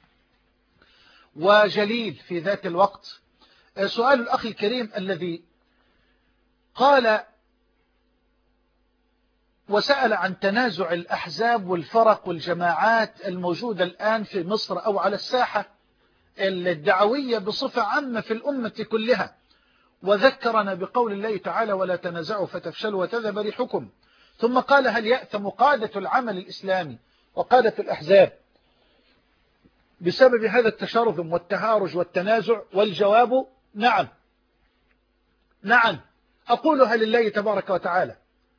وجليل في ذات الوقت، سؤال الأخ الكريم الذي قال وسأل عن تنازع الأحزاب والفرق والجماعات الموجودة الآن في مصر أو على الساحة الدعوية بصفة عامة في الأمة كلها، وذكرنا بقول الله تعالى: ولا تنازعوا فتفشلوا وتذهب ريحكم. ثم قال: هل يأثم قادة العمل الإسلامي وقادة الأحزاب بسبب هذا التشرذم والتهارج والتنازع؟ والجواب: نعم، نعم، أقولها لله تبارك وتعالى.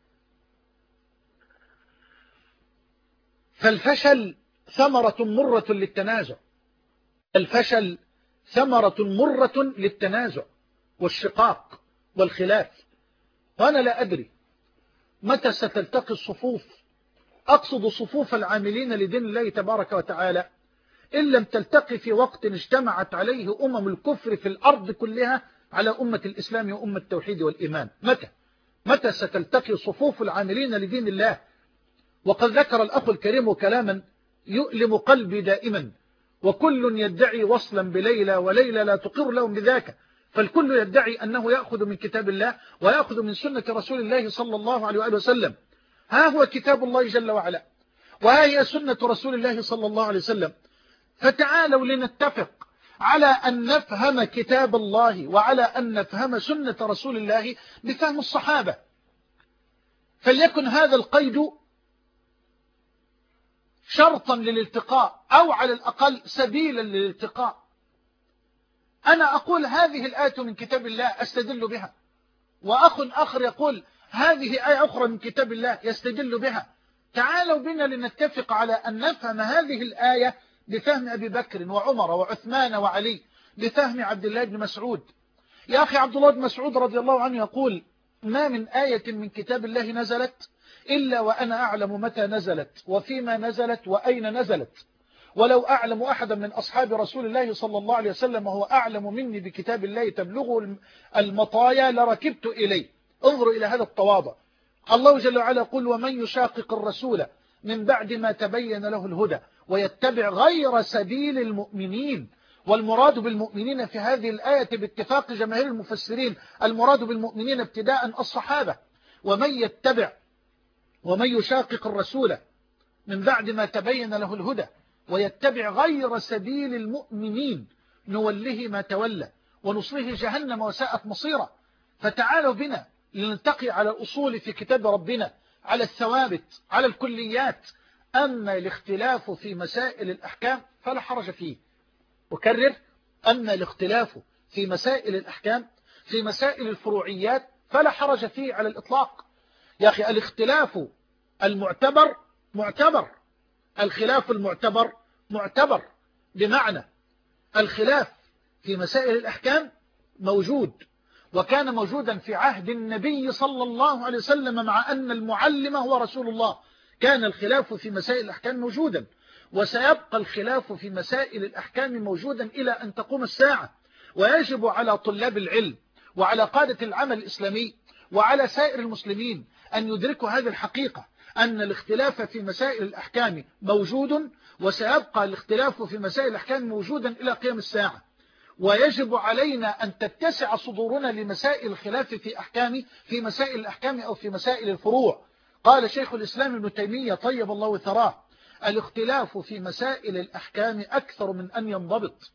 فالفشل ثمرة مرة للتنازع، الفشل ثمرة مرة للتنازع والشقاق والخلاف. وأنا لا أدري متى ستلتقي الصفوف، أقصد صفوف العاملين لدين الله تبارك وتعالى، إن لم تلتقي في وقت اجتمعت عليه الكفر في الأرض كلها على أمة الإسلام وأمة التوحيد والإيمان. متى ستلتقي صفوف العاملين لدين الله؟ وقد ذكر الأخ الكريم كلاما يؤلم قلبي دائما: وكل يدعي وصلا بليلى وليلى لا تقر لهم بذاك. فالكل يدعي أنه يأخذ من كتاب الله ويأخذ من سنة رسول الله صلى الله عليه وآله وسلم. ها هو كتاب الله جل وعلا، وها هي سنة رسول الله صلى الله عليه وسلم. فتعالوا لنتفق على أن نفهم كتاب الله وعلى أن نفهم سنة رسول الله بفهم الصحابة. فليكن هذا القيد شرطا للالتقاء أو على الأقل سبيلا للالتقاء. أنا أقول هذه الآية من كتاب الله أستدل بها، وأخ آخر يقول هذه آية أخرى من كتاب الله يستدل بها. تعالوا بنا لنتفق على أن نفهم هذه الآية بفهم أبي بكر وعمر وعثمان وعلي، بفهم عبد الله بن مسعود. يا أخي عبد الله بن مسعود رضي الله عنه يقول: ما من آية من كتاب الله نزلت إلا وأنا أعلم متى نزلت وفيما نزلت وأين نزلت، ولو أعلم أحدا من أصحاب رسول الله صلى الله عليه وسلم وهو أعلم مني بكتاب الله تبلغه المطايا لركبت إليه. انظروا إلى هذا التواضع. الله جل وعلا يقول: ومن يشاقق الرسول من بعد ما تبين له الهدى ويتبع غير سبيل المؤمنين. والمراد بالمؤمنين في هذه الآية باتفاق جماهير المفسرين المراد بالمؤمنين ابتداء الصحابة. ومن يتبع ومن يشاقق الرسول من بعد ما تبين له الهدى ويتبع غير سبيل المؤمنين نوله ما تولى ونصله جهنم وساءت مصيرا. فتعالوا بنا لنلتقي على الأصول في كتاب ربنا، على الثوابت، على الكليات. أما الاختلاف في مسائل الأحكام فلا حرج فيه. أكرر، أما الاختلاف في مسائل الأحكام في مسائل الفروعيات فلا حرج فيه على الإطلاق. يا أخي الاختلاف المعتبر معتبر، الخلاف المعتبر معتبر، بمعنى الخلاف في مسائل الأحكام موجود، وكان موجودا في عهد النبي صلى الله عليه وسلم، مع أن المعلم هو رسول الله. كان الخلاف في مسائل الأحكام موجودا، وسيبقى الخلاف في مسائل الأحكام موجودا إلى أن تقوم الساعة. ويجب على طلاب العلم وعلى قادة العمل الإسلامي وعلى سائر المسلمين أن يدركوا هذه الحقيقة، أن الاختلاف في مسائل الأحكام موجود، وسيبقى الاختلاف في مسائل الأحكام موجودا إلى قيام الساعة. ويجب علينا أن تتسع صدورنا لمسائل الخلاف في مسائل الأحكام أو في مسائل الفروع. قال شيخ الإسلام ابن تيمية طيب الله ثراه: الاختلاف في مسائل الأحكام أكثر من أن ينضبط.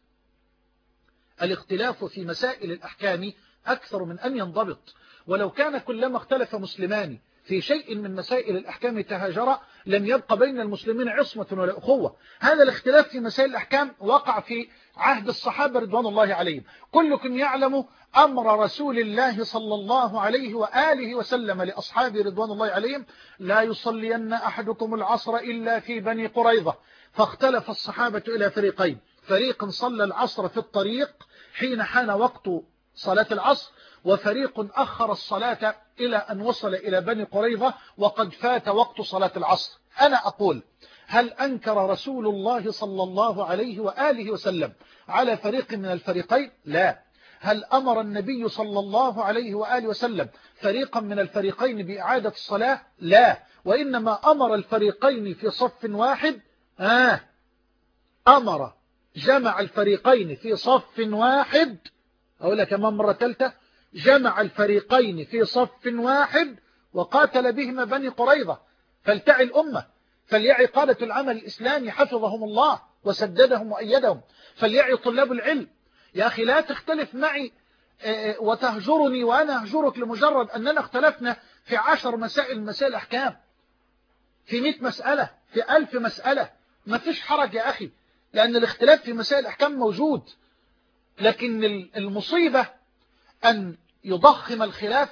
الاختلاف في مسائل الأحكام أكثر من أن ينضبط. ولو كان كلما اختلف مسلمان في شيء من مسائل الأحكام تهاجرا لم يبقى بين المسلمين عصمة ولا أخوة. هذا الاختلاف في مسائل الأحكام وقع في عهد الصحابة رضوان الله عليهم. كلكم يعلم أمر رسول الله صلى الله عليه وآله وسلم لأصحابه رضوان الله عليهم: لا يصلين أحدكم العصر إلا في بني قريظة. فاختلف الصحابة إلى فريقين: فريق صلى العصر في الطريق حين حان وقت صلاة العصر، وفريق أخر الصلاة إلى أن وصل إلى بني قريظة وقد فات وقت صلاة العصر. أنا أقول: هل أنكر رسول الله صلى الله عليه وآله وسلم على فريق من الفريقين؟ لا. هل أمر النبي صلى الله عليه وآله وسلم فريقا من الفريقين بإعادة الصلاة؟ لا. وإنما أمر الفريقين في صف واحد. أمر جمع الفريقين في صف واحد. أقول لك كمان مرة ثالثة: جمع الفريقين في صف واحد وقاتل بهما بني قريظة. فلتعي الأمة، فليعي قادة العمل الإسلامي حفظهم الله وسددهم وأيدهم، فليعي طلاب العلم. يا أخي لا تختلف معي وتهجرني وأنا أهجرك لمجرد أننا اختلفنا في 10 مسائل مسائل أحكام، في 100 مسألة، في 1000 مسألة. ما فيش حرج يا أخي، لأن الاختلاف في مسائل الأحكام موجود. لكن المصيبة أن يضخم الخلاف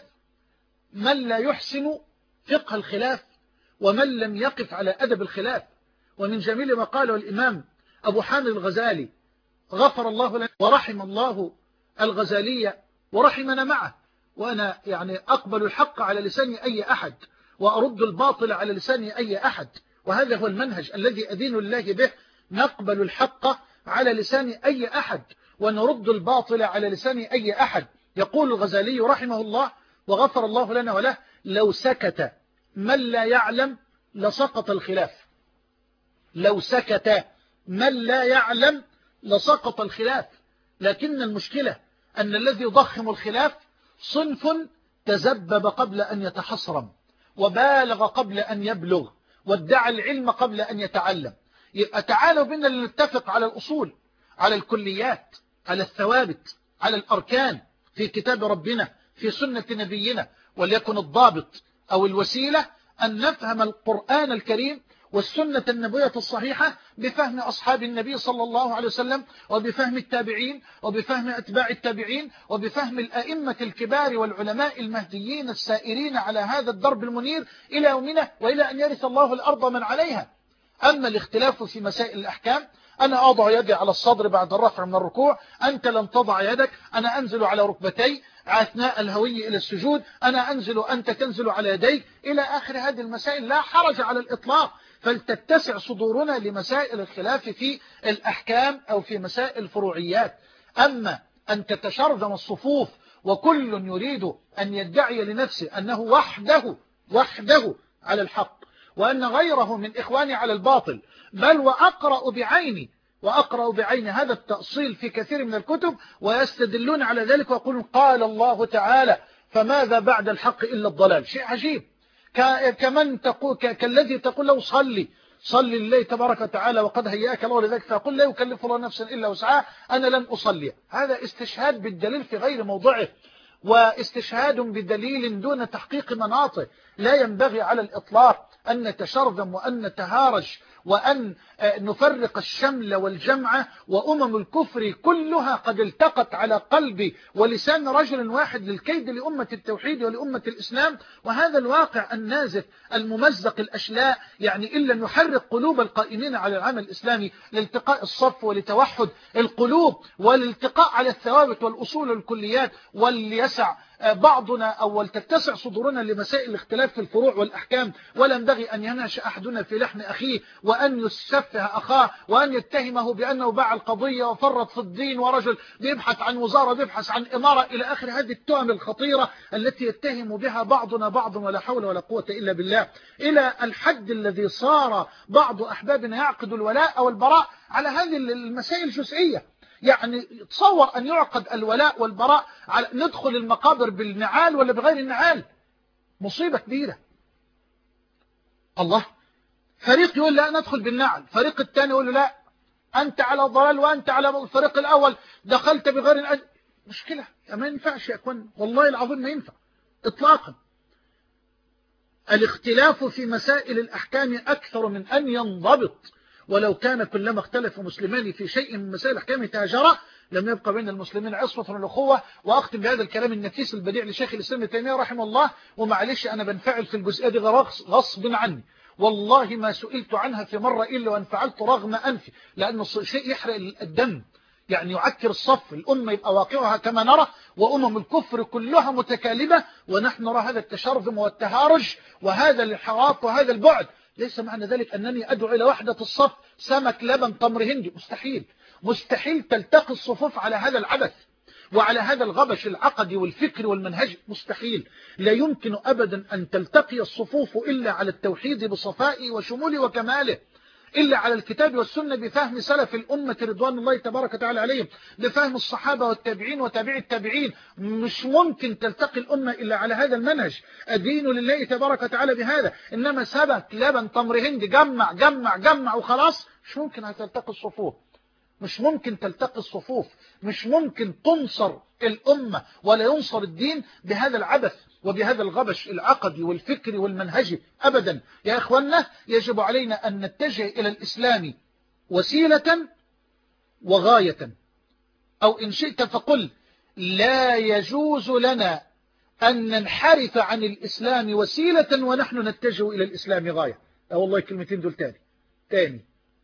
من لا يحسن فقه الخلاف ومن لم يقف على أدب الخلاف. ومن جميل ما قاله الإمام أبو حامد الغزالي غفر الله لنا ورحم الله الغزالية ورحمنا معه: وأنا يعني أقبل الحق على لسان أي أحد وأرد الباطل على لسان أي أحد، وهذا هو المنهج الذي أدين الله به. نقبل الحق على لسان أي أحد ونرد الباطل على لسان أي أحد. يقول الغزالي رحمه الله وغفر الله لنا وله: لو سكت من لا يعلم لسقط الخلاف. لو سكت من لا يعلم لسقط الخلاف. لكن المشكلة أن الذي يضخم الخلاف صنف تزبب قبل أن يتحصرم، وبالغ قبل أن يبلغ، وادعى العلم قبل أن يتعلم. يبقى تعالوا بنا لنتفق على الأصول، على الكليات، على الثوابت، على الأركان في كتاب ربنا، في سنة نبينا. وليكن الضابط أو الوسيلة أن نفهم القرآن الكريم والسنة النبوية الصحيحة بفهم أصحاب النبي صلى الله عليه وسلم، وبفهم التابعين، وبفهم أتباع التابعين، وبفهم الأئمة الكبار والعلماء المهديين السائرين على هذا الدرب المنير إلى يومنا وإلى أن يرث الله الأرض من عليها. أما الاختلاف في مسائل الأحكام: أنا أضع يدي على الصدر بعد الرفع من الركوع، أنت لن تضع يدك، أنا أنزل على ركبتي أثناء الهوي إلى السجود، أنا أنزل أنت تنزل على يديك، إلى آخر هذه المسائل. لا حرج على الإطلاق، فلتتسع صدورنا لمسائل الخلاف في الأحكام أو في مسائل الفروعيات. أما أن تتشرذم الصفوف وكل يريد أن يدعي لنفسه أنه وحده على الحق، وأن غيره من إخواني على الباطل، بل وأقرأ بعيني وأقرأ بعين هذا التأصيل في كثير من الكتب، ويستدلون على ذلك ويقولون قال الله تعالى فماذا بعد الحق إلا الضلال. شيء عجيب. كمن تقول كالذي تقول له صلي لله تبارك وتعالى وقد هيأك الله لذلك، فأقول لا يكلف الله نفسا إلا وسعها، أنا لن أصلي. هذا استشهاد بالدليل في غير موضعه، واستشهاد بدليل دون تحقيق مناطه. لا ينبغي على الإطلاق أن نتشرذم وأن نتهارج وأن نفرق الشمل والجمع، وأمم الكفر كلها قد التقت على قلب ولسان رجل واحد للكيد لأمة التوحيد ولأمة الإسلام. وهذا الواقع النازف الممزق الأشلاء، يعني إلا أن يحرق قلوب القائمين على العمل الإسلامي لالتقاء الصف ولتوحد القلوب والالتقاء على الثوابت والأصول والكليات، وليسع بعضنا أو ولتتسع صدورنا لمسائل الاختلاف في الفروع والأحكام. ولا ينبغي أن ينهش أحدنا في لحم أخيه وأن يسفه أخاه وأن يتهمه بأنه باع القضية وفرط في الدين، ورجل بيبحث عن وزارة بيبحث عن إمارة إلى آخر هذه التهم الخطيرة التي يتهم بها بعضنا بعضا، ولا حول ولا قوة إلا بالله، إلى الحد الذي صار بعض أحبابنا يعقد الولاء والبراء على هذه المسائل الجزئية. يعني تصور أن يعقد الولاء والبراء على ندخل المقابر بالنعال ولا بغير النعال، مصيبة كبيرة. الله، فريق يقول لا ندخل بالنعل، فريق الثاني يقول لا أنت على ضلال وأنت على الفريق الأول دخلت بغير مشكلة. ما ينفعش يا أخوان، والله العظيم ما ينفع إطلاقا. الاختلاف في مسائل الأحكام أكثر من أن ينضبط، ولو كان كلما اختلف مسلمان في شيء من مسائل الأحكام تهاجرا لم يبقى بين المسلمين عصمة والأخوة. وأختم بهذا الكلام النفيس البديع لشيخ الإسلام ابن تيمية رحمه الله، ومعلش أنا بنفعل في الجزئية دي غصب عني، والله ما سئلت عنها في مرة إلا وانفعلت رغم أنفي، لأنه شيء يحرق الدم، يعني يعكر الصف. الأمة يبقى واقعها كما نرى، وأمم الكفر كلها متكالبة، ونحن نرى هذا التشرذم والتهارج وهذا الانحراف وهذا البعد. ليس معنى ذلك أنني أدعو إلى وحدة الصف، سمك لبن تمر هندي، مستحيل. مستحيل تلتقي الصفوف على هذا العبث وعلى هذا الغبش العقدي والفكري والمنهجي، مستحيل. لا يمكن أبدا أن تلتقي الصفوف إلا على التوحيد بصفائه وشموله وكماله، إلا على الكتاب والسنة بفهم سلف الأمة رضوان الله تبارك وتعالى عليهم، بفهم الصحابة والتابعين وتابعي التابعين. مش ممكن تلتقي الأمة إلا على هذا المنهج. أدين لله تبارك وتعالى بهذا، إنما سبك لبن تمر هندي جمع جمع جمع وخلاص، مش ممكن هتلتقي الصفوف، مش ممكن تلتقي الصفوف، مش ممكن تنصر الأمة ولا ينصر الدين بهذا العبث وبهذا الغبش العقدي والفكري والمنهجي أبدا. يا إخوانا، يجب علينا أن نتجه إلى الإسلام وسيلة وغاية، أو إن شئت فقل لا يجوز لنا أن ننحرف عن الإسلام وسيلة ونحن نتجه إلى الإسلام غاية. والله كلمتين دول تاني،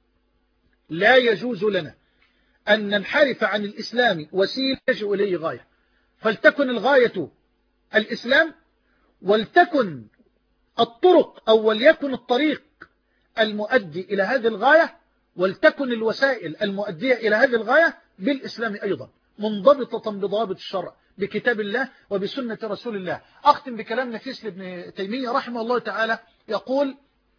لا يجوز لنا أن ننحرف عن الإسلام وسيلة نتجه إليه غاية. فلتكن الغاية الإسلام، ولتكن الطرق أو وليكن الطريق المؤدي إلى هذه الغاية، ولتكن الوسائل المؤدية إلى هذه الغاية بالإسلام أيضا، منضبطة بضوابط الشرع بكتاب الله وبسنة رسول الله. أختم بكلام نفيس لابن تيمية رحمه الله تعالى، يقول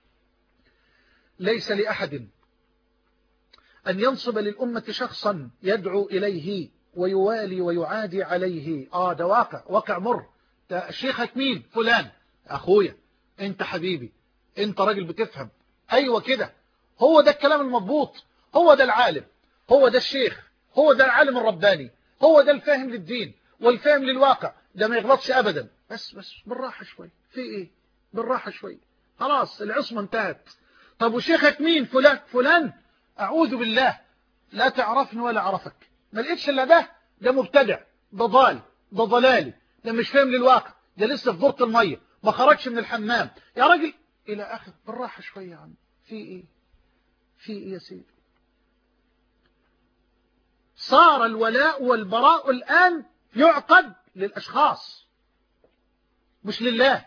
ليس لأحد أن ينصب للأمة شخصا يدعو إليه ويوالي ويعادي عليه. ده واقع مر. شيخك مين؟ فلان. أخويا، أنت حبيبي، أنت راجل بتفهم، أيوة كده، هو ده الكلام المضبوط، هو ده العالم، هو ده الشيخ، هو ده العالم الرباني، هو ده الفاهم للدين والفاهم للواقع، ده ما يغلطش أبدا. بس بالراحة شوي. في إيه؟ بالراحة شوي، خلاص العصمة انتهت. طب وشيخك مين؟ فلان. أعوذ بالله، لا تعرفني ولا عرفك، ما لقيتش إلا ده مبتدع، ده ضال، ده ضلالي، ده مش فاهم للواقع، ده لسه في دورة المية، ما خرجش من الحمام يا راجل إلى آخر. بالراحة شوية يا عم، في إيه يا سيدي؟ صار الولاء والبراء الآن يعقد للأشخاص مش لله.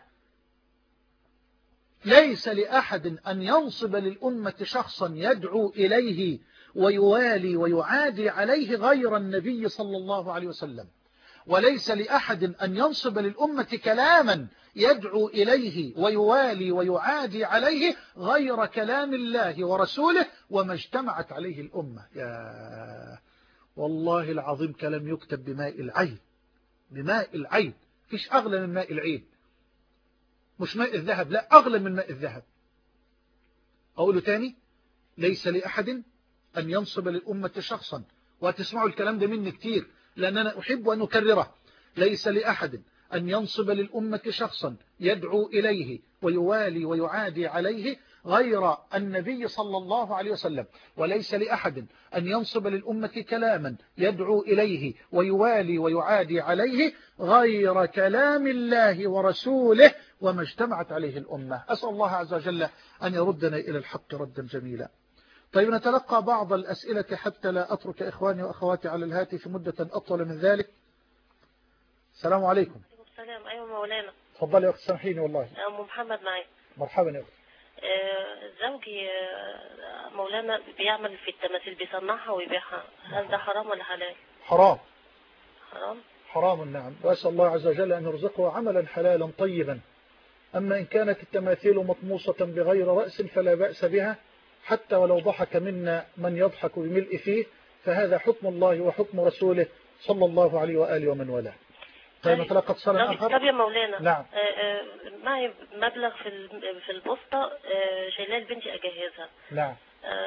ليس لأحد أن ينصب للأمة شخصا يدعو إليه ويوالي ويعادي عليه غير النبي صلى الله عليه وسلم. وليس لأحد أن ينصب للأمة كلاما يدعو إليه ويوالي ويعادي عليه غير كلام الله ورسوله وما اجتمعت عليه الأمة. يا والله العظيم كلام يكتب بماء العين، بماء العين، فيش أغلى من ماء العين، مش ماء الذهب، لا أغلى من ماء الذهب. أقوله تاني، ليس لأحد أن ينصب للأمة شخصا، وهتسمعوا الكلام ده مني كتير لأن أنا أحب أن أكرره. ليس لأحد أن ينصب للأمة شخصا يدعو إليه ويوالي ويعادي عليه غير النبي صلى الله عليه وسلم، وليس لأحد أن ينصب للأمة كلاما يدعو إليه ويوالي ويعادي عليه غير كلام الله ورسوله وما اجتمعت عليه الأمة. أسأل الله عز وجل أن يردنا إلى الحق ردا جميلا. طيب نتلقى بعض الأسئلة حتى لا أترك إخواني وأخواتي على الهاتف مدة أطول من ذلك. السلام عليكم. السلام. أيوة مولانا. تفضلي يا أخت، سامحيني والله. أم محمد معي. مرحبا يا أخت. زوجي مولانا بيعمل في التماثيل، بيصنعها ويبيعها، هل ده حرام ولا حلال؟ حرام. حرام؟ حرام نعم، وأسأل الله عز وجل أن يرزقه عملا حلالا طيبا. أما إن كانت التماثيل مطموسة بغير رأس فلا بأس بها، حتى ولو ضحك منا من يضحك بملء فيه، فهذا حكم الله وحكم رسوله صلى الله عليه وآله ومن والاه. طيب نتلقى اتصال آخر. طب يا مولانا. نعم. معي مبلغ في البوسطة، شايلاه لبنتي أجهزها. نعم.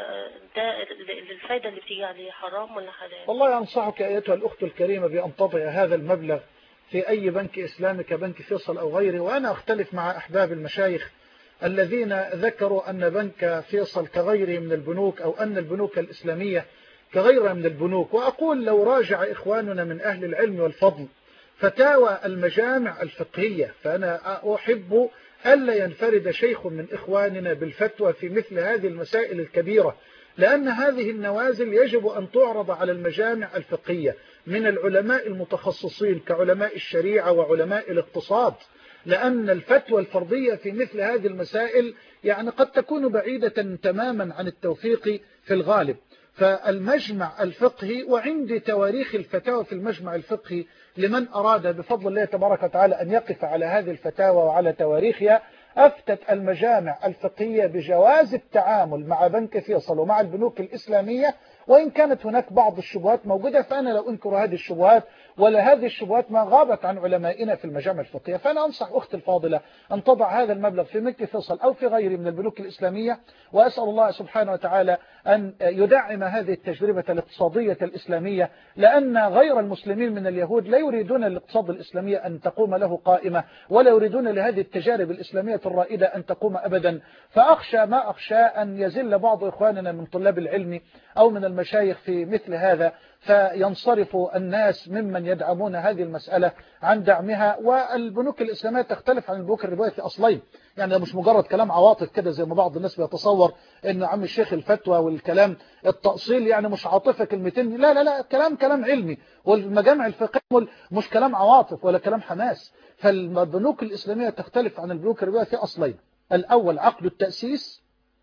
ده الفايدة اللي بتيجي عليه حرام ولا حلال؟ والله أنصحك أيتها الأخت الكريمة بأن تضع هذا المبلغ في أي بنك إسلامي كبنك فيصل أو غيره. وأنا أختلف مع أحباب المشايخ الذين ذكروا أن بنك فيصل كغيره من البنوك أو أن البنوك الإسلامية كغيرها من البنوك. وأقول لو راجع إخواننا من أهل العلم والفضل فتاوى المجامع الفقهية، فأنا أحب ألا ينفرد شيخ من إخواننا بالفتوى في مثل هذه المسائل الكبيرة، لأن هذه النوازل يجب أن تعرض على المجامع الفقهية من العلماء المتخصصين كعلماء الشريعة وعلماء الاقتصاد، لأن الفتوى الفردية في مثل هذه المسائل يعني قد تكون بعيدة تماما عن التوفيق في الغالب. فالمجمع الفقهي، وعندي تواريخ الفتاوى في المجمع الفقهي لمن أراد بفضل الله تبارك وتعالى أن يقف على هذه الفتاوى وعلى تواريخها، أفتت المجامع الفقهية بجواز التعامل مع بنك فيصل ومع البنوك الإسلامية، وإن كانت هناك بعض الشبهات موجودة، فأنا لا أنكر هذه الشبهات، ولا هذه الشبهات ما غابت عن علمائنا في المجامع الفقهية. فأنا أنصح أختي الفاضلة أن تضع هذا المبلغ في بنك فيصل أو في غيره من البنوك الإسلامية، وأسأل الله سبحانه وتعالى أن يدعم هذه التجربة الاقتصادية الإسلامية، لأن غير المسلمين من اليهود لا يريدون الاقتصاد الإسلامي أن تقوم له قائمة، ولا يريدون لهذه التجارب الإسلامية الرائدة أن تقوم أبدا. فأخشى ما أخشى أن يزل بعض إخواننا من طلاب العلم أو من المشايخ في مثل هذا، فينصرف الناس ممن يدعمون هذه المسألة عن دعمها. والبنوك الإسلامية تختلف عن البنوك الربوية في أصلين، يعني ده مش مجرد كلام عواطف كده زي ما بعض الناس بيتصور إن عم الشيخ الفتوى والكلام التأصيل يعني مش عاطفة كلمتين، لا لا لا، كلام علمي. والمجامع الفقهية مش كلام عواطف ولا كلام حماس. فالبنوك الإسلامية تختلف عن البنوك الربوية في أصلين: الأول عقد التأسيس،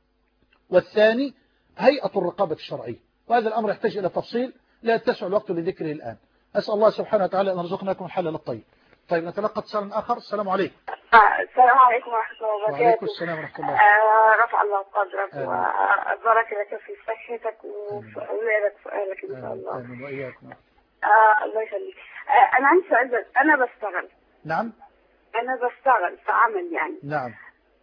والثاني هيئة الرقابة الشرعية. وهذا الأمر يحتاج إلى تفصيل لا يتسع الوقت لذكره الآن. أسأل الله سبحانه وتعالى أن يرزقناكم الحلال الطيب. طيب نتلقى اتصال آخر. السلام عليكم. السلام عليكم ورحمة الله وبركاته. وعليكم السلام ورحمة الله. رفع الله قدرك وبارك لك في صحتك وفي أولادك وفي أهلك إن شاء الله. آمين وإياكم. الله يخليك. أنا عندي سؤال بس. أنا بشتغل. نعم. أنا بشتغل في عمل يعني. نعم.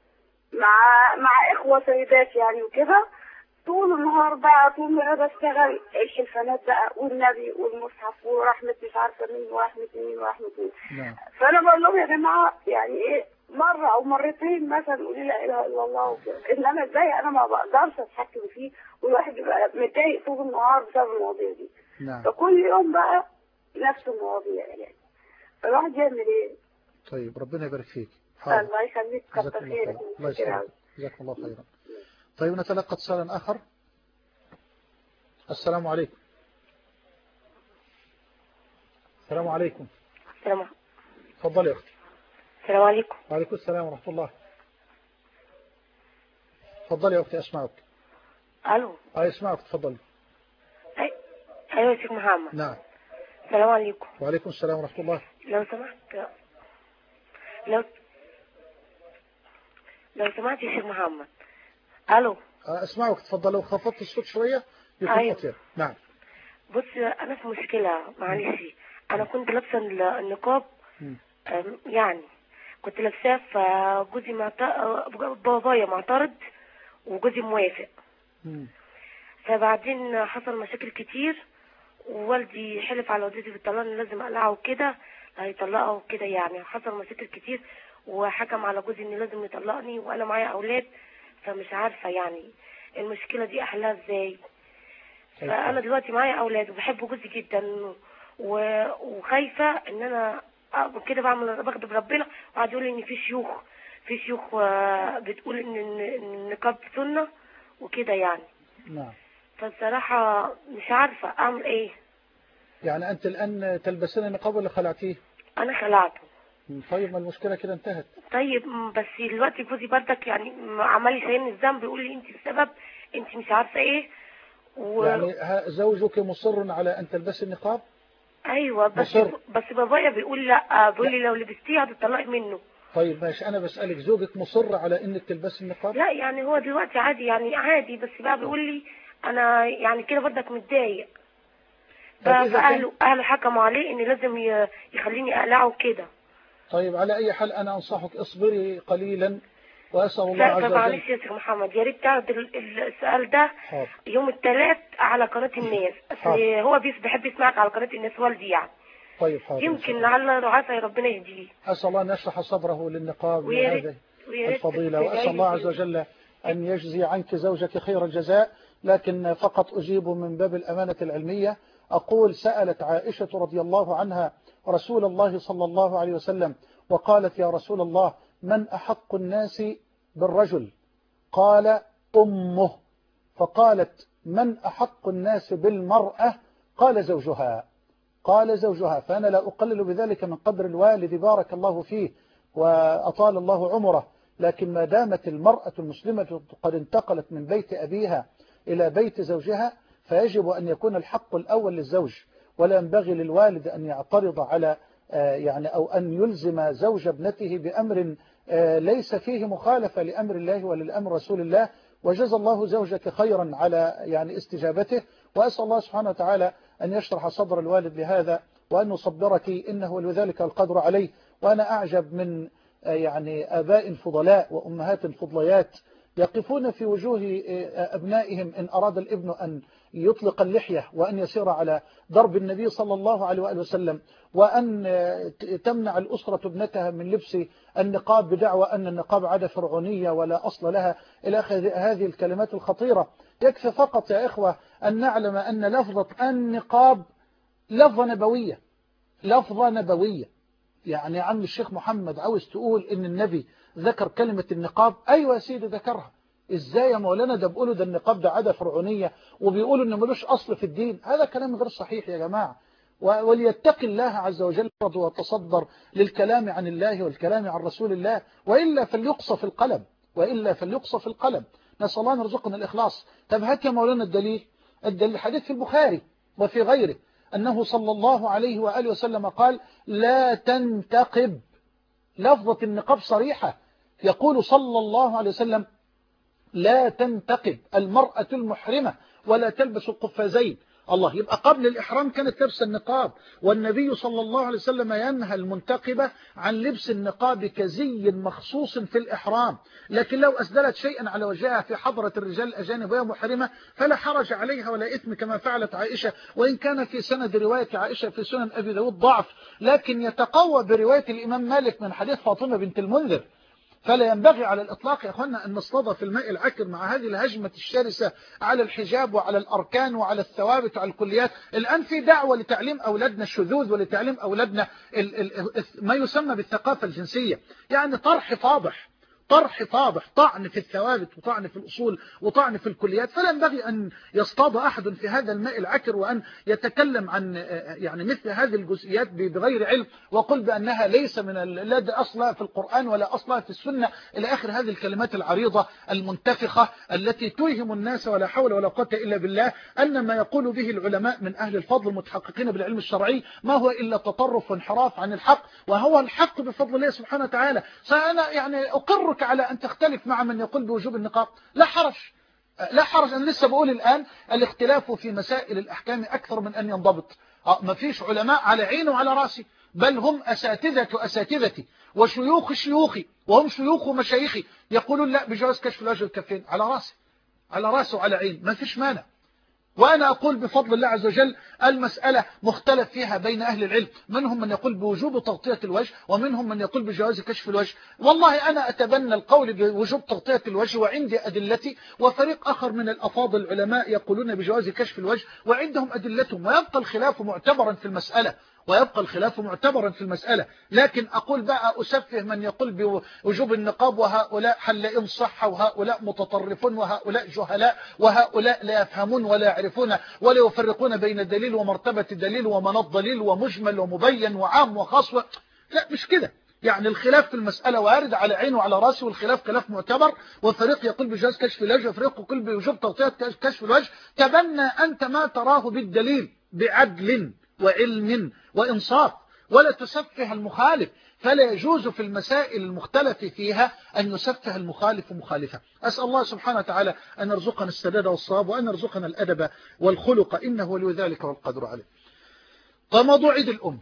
مع إخوة سيدات يعني وكده، طول النهار بقى، طول ما انا بشتغل الحلفانات بقى والنبي والمصحف ورحمة مش عارفة مين ورحمة مين ورحمة مين. نعم. فانا بقول لهم يا جماعة يعني ايه، مرة او مرتين مثلا قولي لا اله الا الله وكده، انما ازاي انا ما بقدرش اتحكم فيه، والواحد يبقى متضايق طول النهار بسبب المواضيع دي. نعم. فكل يوم بقى نفس المواضيع يعني، فالواحد يعمل ايه؟ طيب ربنا يبارك فيك. الله يخليك، كتر خيرك. الله يسلمك، جزاك الله خيرا. طيب نتلقى اتصالا آخر. السلام عليكم. السلام عليكم. السلام. تفضلي يا أختي. السلام عليكم. وعليكم السلام ورحمة الله. تفضلي يا أختي أسمعك. ألو. أسمعك تفضلي. أيوة يا شيخ محمد. نعم. السلام عليكم. وعليكم السلام ورحمة الله. لو سمحت لو سمحت يا شيخ محمد. الو. اسمعك، تفضل. لو خفضت الصوت شوية يكون أيوة. أطيب. نعم. بص انا في مشكلة معلش. انا كنت لابسة النقاب، يعني كنت لابساه، فجوزي بابايا معترض وجوزي موافق. فبعدين حصل مشاكل كتير، ووالدي حلف على والدتي بالطلاق ان لازم اقلعه وكده، هيطلقها وكده. يعني حصل مشاكل كتير، وحكم على جوزي ان لازم يطلقني، وانا معايا اولاد، فمش عارفه يعني المشكله دي احلها ازاي. فانا دلوقتي معايا اولاد وبحب جوزي جدا، وخايفه ان انا كده بغضب ربنا، وقعد يقول لي ان في شيوخ بتقول ان النقاب سنه وكده يعني. نعم. فالصراحه مش عارفه اعمل ايه. يعني أنت الآن تلبسين النقاب ولا خلعتيه؟ أنا خلعته. طيب ما المشكلة كده انتهت. طيب بس دلوقتي جوزي بردك يعني عمال يشيلني الذنب، يقول لي أنت السبب، أنت مش عارفة إيه. يعني زوجك مصر على أن تلبسي النقاب؟ أيوة بس بابايا بيقول لا، بيقول لي لو لبستيه هتطلقي منه. طيب ماشي، أنا بسألك زوجك مصر على أنك تلبسي النقاب؟ لا يعني هو دلوقتي عادي، يعني عادي، بس بقى بيقول لي أنا يعني كده بردك متضايق. فأهله حكموا عليه إن لازم يخليني أقلعه وكده. طيب على أي حال أنا أنصحك اصبري قليلا وأسأل الله عز وجل. معلش يا شيخ محمد، يا ريت تعرض السؤال ده يوم الثلاث على قناة الناس. هو بيحب يسمعك على قناة الناس، والدي يعني. طيب حاضر. يمكن لعل وعسى ربنا يهديه. أسأل الله أن يشرح صبره للنقاب بهذه الفضيلة، وأسأل الله عز وجل أن يجزي عنك زوجك خير الجزاء. لكن فقط أجيب من باب الأمانة العلمية. أقول سألت عائشة رضي الله عنها رسول الله صلى الله عليه وسلم وقالت يا رسول الله من أحق الناس بالرجل؟ قال أمه. فقالت من أحق الناس بالمرأة؟ قال زوجها. فأنا لا أقلل بذلك من قدر الوالد بارك الله فيه وأطال الله عمره، لكن ما دامت المرأة المسلمة قد انتقلت من بيت أبيها إلى بيت زوجها فيجب أن يكون الحق الأول للزوج، ولا ينبغي للوالد أن يعترض على يعني أو أن يلزم زوج ابنته بأمر ليس فيه مخالفة لأمر الله ولا لأمر رسول الله. وجزا الله زوجك خيرا على يعني استجابته، وأسأل الله سبحانه وتعالى أن يشرح صدر الوالد لهذا وأن يصبرك إنه ولذلك القدر عليه. وأنا أعجب من يعني آباء فضلاء وأمهات فضليات يقفون في وجوه أبنائهم إن أراد الابن أن يطلق اللحية وأن يسير على درب النبي صلى الله عليه وآله وسلم، وأن تمنع الأسرة ابنتها من لبس النقاب بدعوى أن النقاب عادة فرعونية ولا أصل لها إلى هذه الكلمات الخطيرة. يكفي فقط يا إخوة أن نعلم أن لفظة النقاب لفظة نبوية. يعني يا عم الشيخ محمد عاوز تقول إن النبي ذكر كلمة النقاب؟ أيوة يا سيدي ذكرها. إزاي يا مولانا؟ ده بيقولوا ده النقاب ده عادة فرعونية، وبيقولوا إنه ملوش أصل في الدين. هذا كلام غير صحيح يا جماعة. وليتقي الله عز وجل وتصدر للكلام عن الله والكلام عن رسول الله، وإلا فليقصى في القلم. نسأل الله أن يرزقنا الإخلاص. طب هات يا مولانا الدليل حديث في البخاري وفي غيره أنه صلى الله عليه وآله وسلم قال لا تنتقب. لفظة النقاب صريحة، يقول صلى الله عليه وسلم لا تنتقب المرأة المحرمة ولا تلبس القفازين. الله، يبقى قبل الإحرام كانت لبس النقاب، والنبي صلى الله عليه وسلم ينهى المنتقبة عن لبس النقاب كزي مخصوص في الإحرام. لكن لو أسدلت شيئا على وجهها في حضرة الرجال الأجانب وهي محرمة فلا حرج عليها ولا إثم كما فعلت عائشة، وإن كان في سند رواية عائشة في سنن أبي داود ضعف، لكن يتقوى برواية الإمام مالك من حديث فاطمة بنت المنذر. فلا ينبغي على الإطلاق يا أخوانا أن نصطدى في الماء العكر مع هذه الهجمة الشرسة على الحجاب وعلى الأركان وعلى الثوابت وعلى الكليات. الآن في دعوة لتعليم أولادنا الشذوذ ولتعليم أولادنا ما يسمى بالثقافة الجنسية، يعني طرح طرح فاضح، طعن في الثوابت وطعن في الأصول وطعن في الكليات. فلا ينبغي أن يصطاد أحد في هذا الماء العكر وأن يتكلم عن يعني مثل هذه الجزئيات بغير علم، وقل بأنها ليس لا أصلها في القرآن ولا أصلها في السنة إلى آخر هذه الكلمات العريضة المنتفخة التي توهم الناس ولا حول ولا قوة إلا بالله. أن ما يقول به العلماء من أهل الفضل المتحققين بالعلم الشرعي ما هو إلا تطرف وانحراف عن الحق، وهو الحق بفضل الله سبحانه وتعالى. فأنا يعني أقرك على أن تختلف مع من يقول بوجوب النقاب، لا حرج. لا حرج. أنا لسه بقول الآن الاختلاف في مسائل الأحكام أكثر من أن ينضبط. ما فيش علماء على عيني وعلى راسي، بل هم أساتذتي وشيوخ شيوخي وهم شيوخ مشايخي يقولون لا بجواز كشف الوجه والكفين. على راسي، على راسي وعلى عين، ما فيش مانع. وأنا أقول بفضل الله عز وجل المسألة مختلف فيها بين أهل العلم، منهم من يقول بوجوب تغطية الوجه ومنهم من يقول بجواز كشف الوجه. والله أنا أتبنى القول بوجوب تغطية الوجه وعندي أدلتي، وفريق آخر من الأفاضل العلماء يقولون بجواز كشف الوجه وعندهم أدلتهم، ويبقى الخلاف معتبرا في المسألة. لكن أقول بقى أسفه من يقول بوجوب النقاب وهؤلاء حلائين صحة وهؤلاء متطرفون وهؤلاء جهلاء وهؤلاء لا يفهمون ولا يعرفون ولا يفرقون بين دليل ومرتبة دليل ومناط دليل ومجمل ومبين وعام وخاص لا مش كده. يعني الخلاف في المسألة وارد على عين وعلى راسي، والخلاف خلاف معتبر، والفريق يقول بجواز كشف الوجه وفريق يقول بوجوب تغطية كشف الوجه. تبنى أنت ما تراه بالدليل بعدل وعلم وإنصاف، ولا تسفه المخالف. فلا يجوز في المسائل المختلف فيها أن يسفه المخالف مخالفة. أسأل الله سبحانه وتعالى أن يرزقنا السداد والصواب وأن يرزقنا الأدب والخلق، إنه ولي ذلك والقدر عليه. فموضوع عيد الأم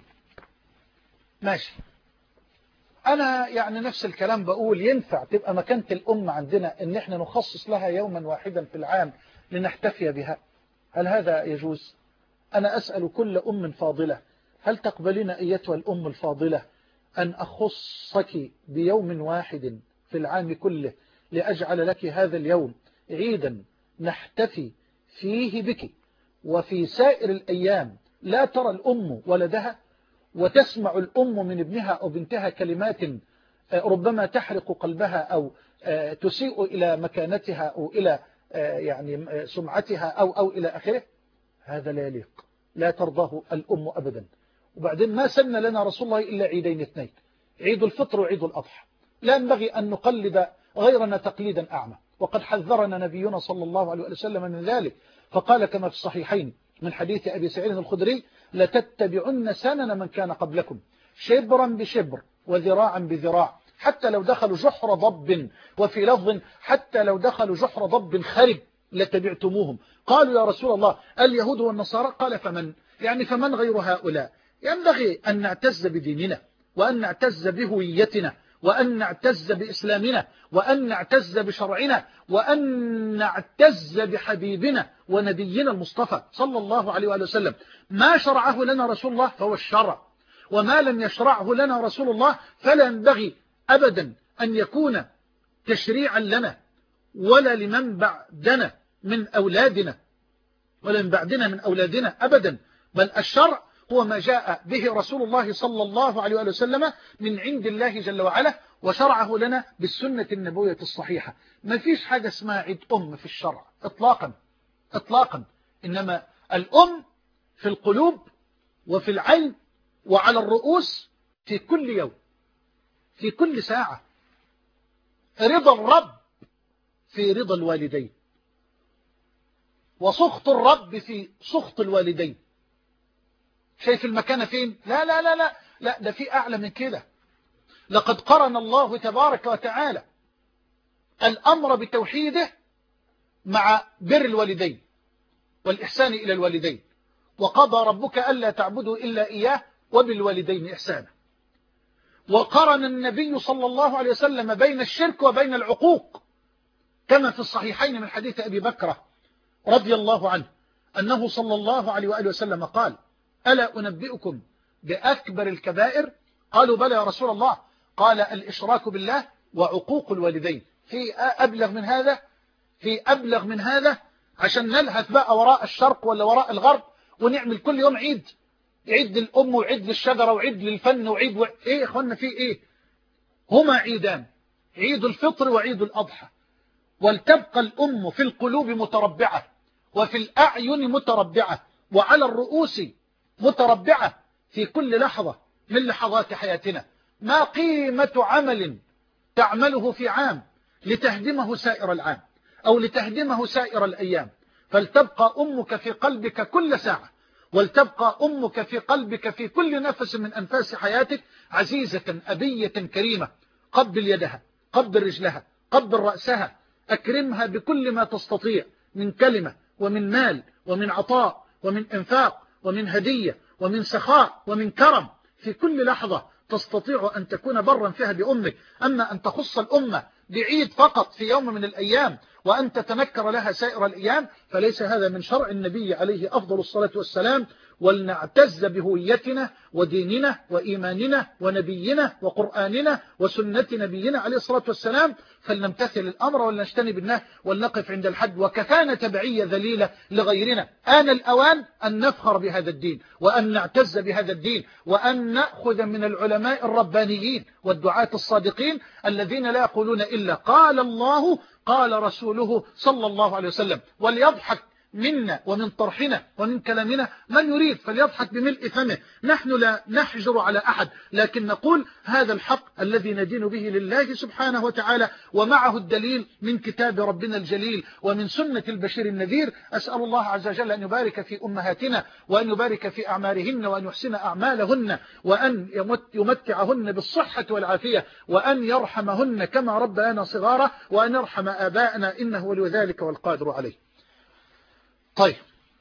ماشي، أنا يعني نفس الكلام بقول ينفع تبقى مكانة الأم عندنا إن إحنا نخصص لها يوما واحدا في العام لنحتفي بها؟ هل هذا يجوز؟ أنا أسأل كل أم فاضلة، هل تقبلين أيتها الأم الفاضلة أن أخصك بيوم واحد في العام كله لأجعل لك هذا اليوم عيدا نحتفي فيه بك، وفي سائر الأيام لا ترى الأم ولدها وتسمع الأم من ابنها أو بنتها كلمات ربما تحرق قلبها أو تسيء إلى مكانتها أو إلى يعني سمعتها أو إلى آخره؟ هذا لا يليق، لا ترضاه الأم أبدا. وبعدين ما سن لنا رسول الله إلا عيدين اثنين، عيد الفطر وعيد الأضحى. لا ينبغي أن نقلد غيرنا تقليدا أعمى، وقد حذرنا نبينا صلى الله عليه وسلم من ذلك، فقال كما في الصحيحين من حديث أبي سعيد الخدري: لتتبعن سنن من كان قبلكم شبرا بشبر وذراعا بذراع حتى لو دخلوا جحر ضب، وفي لفظ حتى لو دخلوا جحر ضب خرب لتبعتموهم. قالوا يا رسول الله اليهود والنصارى؟ قال فمن؟ يعني فمن غير هؤلاء؟ ينبغي أن نعتز بديننا وأن نعتز بهويتنا وأن نعتز بإسلامنا وأن نعتز بشرعنا وأن نعتز بحبيبنا ونبينا المصطفى صلى الله عليه وآله وسلم. ما شرعه لنا رسول الله فهو الشرع، وما لم يشرعه لنا رسول الله فلا ينبغي أبدا أن يكون تشريعا لنا ولا لمن بعدنا من أولادنا ولا من بعدنا من أولادنا أبدا، بل الشرع هو ما جاء به رسول الله صلى الله عليه وآله وسلم من عند الله جل وعلا، وشرعه لنا بالسنة النبوية الصحيحة. ما فيش حاجة اسمها عيد أم في الشرع إطلاقا إطلاقا، إنما الأم في القلوب وفي العين وعلى الرؤوس في كل يوم في كل ساعة. رضا الرب في رضا الوالدين، وسخط الرب في سخط الوالدين. شايف المكانة فين؟ لا لا لا لا لا، ده في أعلى من كده. لقد قرن الله تبارك وتعالى الأمر بتوحيده مع بر الوالدين والإحسان إلى الوالدين، وقضى ربك ألا تعبدوا إلا إياه وبالوالدين إحسانا. وقرن النبي صلى الله عليه وسلم بين الشرك وبين العقوق، كما في الصحيحين من حديث أبي بكرة رضي الله عنه أنه صلى الله عليه وآله وسلم قال: ألا أنبئكم بأكبر الكبائر؟ قالوا بلى يا رسول الله. قال: الإشراك بالله وعقوق الوالدين. في أبلغ من هذا؟ في أبلغ من هذا؟ عشان نلهث بقى وراء الشرق ولا وراء الغرب ونعمل كل يوم عيد، عيد للأم وعيد للشجرة وعيد للفن وعيد إيه يا إخوانا؟ في إيه؟ هما عيدان، عيد الفطر وعيد الأضحى، ولتبقى الأم في القلوب متربعة، وفي الأعين متربعة، وعلى الرؤوس متربعة في كل لحظة من لحظات حياتنا. ما قيمة عمل تعمله في عام لتهدمه سائر العام أو لتهدمه سائر الأيام؟ فلتبقى أمك في قلبك كل ساعة، ولتبقى أمك في قلبك في كل نفس من أنفاس حياتك عزيزة أبية كريمة. قبل يدها، قبل رجلها، قبل رأسها، أكرمها بكل ما تستطيع من كلمة ومن مال ومن عطاء ومن إنفاق ومن هدية ومن سخاء ومن كرم في كل لحظة تستطيع أن تكون برا فيها بأمك. أما أن تخص الأمة بعيد فقط في يوم من الأيام وأن تتنكر لها سائر الأيام فليس هذا من شرع النبي عليه أفضل الصلاة والسلام. ولنعتز بهويتنا وديننا وإيماننا ونبينا وقرآننا وسنة نبينا عليه الصلاة والسلام، فلنمتثل الأمر ولنجتنب النهي ولنقف عند الحد، وكفانا تبعية ذليلة لغيرنا. آن الأوان أن نفخر بهذا الدين وأن نعتز بهذا الدين وأن نأخذ من العلماء الربانيين والدعاة الصادقين الذين لا يقولون إلا قال الله قال رسوله صلى الله عليه وسلم. وليضحك منا ومن طرحنا ومن كلامنا من يريد فليضحك بملء فمه. نحن لا نحجر على أحد، لكن نقول هذا الحق الذي ندين به لله سبحانه وتعالى، ومعه الدليل من كتاب ربنا الجليل ومن سنة البشير النذير. أسأل الله عز وجل أن يبارك في أمهاتنا وأن يبارك في أعمارهن وأن يحسن أعمالهن وأن يمتعهن بالصحة والعافية وأن يرحمهن كما ربيانا صغارا وأن يرحم آباءنا إنه ولي ذلك والقادر عليه. طيب،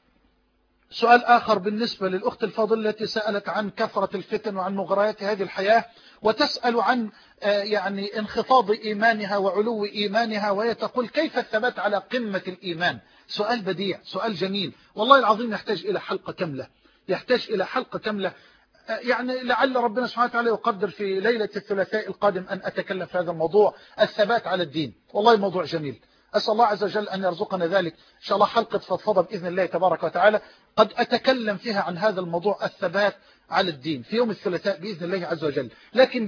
سؤال آخر بالنسبة للأخت الفاضلة التي سألت عن كثرة الفتن وعن مغريات هذه الحياة، وتسأل عن يعني انخفاض إيمانها وعلو إيمانها، وهي تقول كيف الثبات على قمة الإيمان؟ سؤال بديع، سؤال جميل، والله العظيم يحتاج إلى حلقة كاملة، يحتاج إلى حلقة كاملة. يعني لعل ربنا سبحانه وتعالى يقدر في ليلة الثلاثاء القادم أن أتكلم في هذا الموضوع، الثبات على الدين. والله موضوع جميل، أسأل الله عز وجل أن يرزقنا ذلك إن شاء الله. حلقة فضفضة بإذن الله تبارك وتعالى قد أتكلم فيها عن هذا الموضوع، الثبات على الدين، في يوم الثلاثاء بإذن الله عز وجل، لكن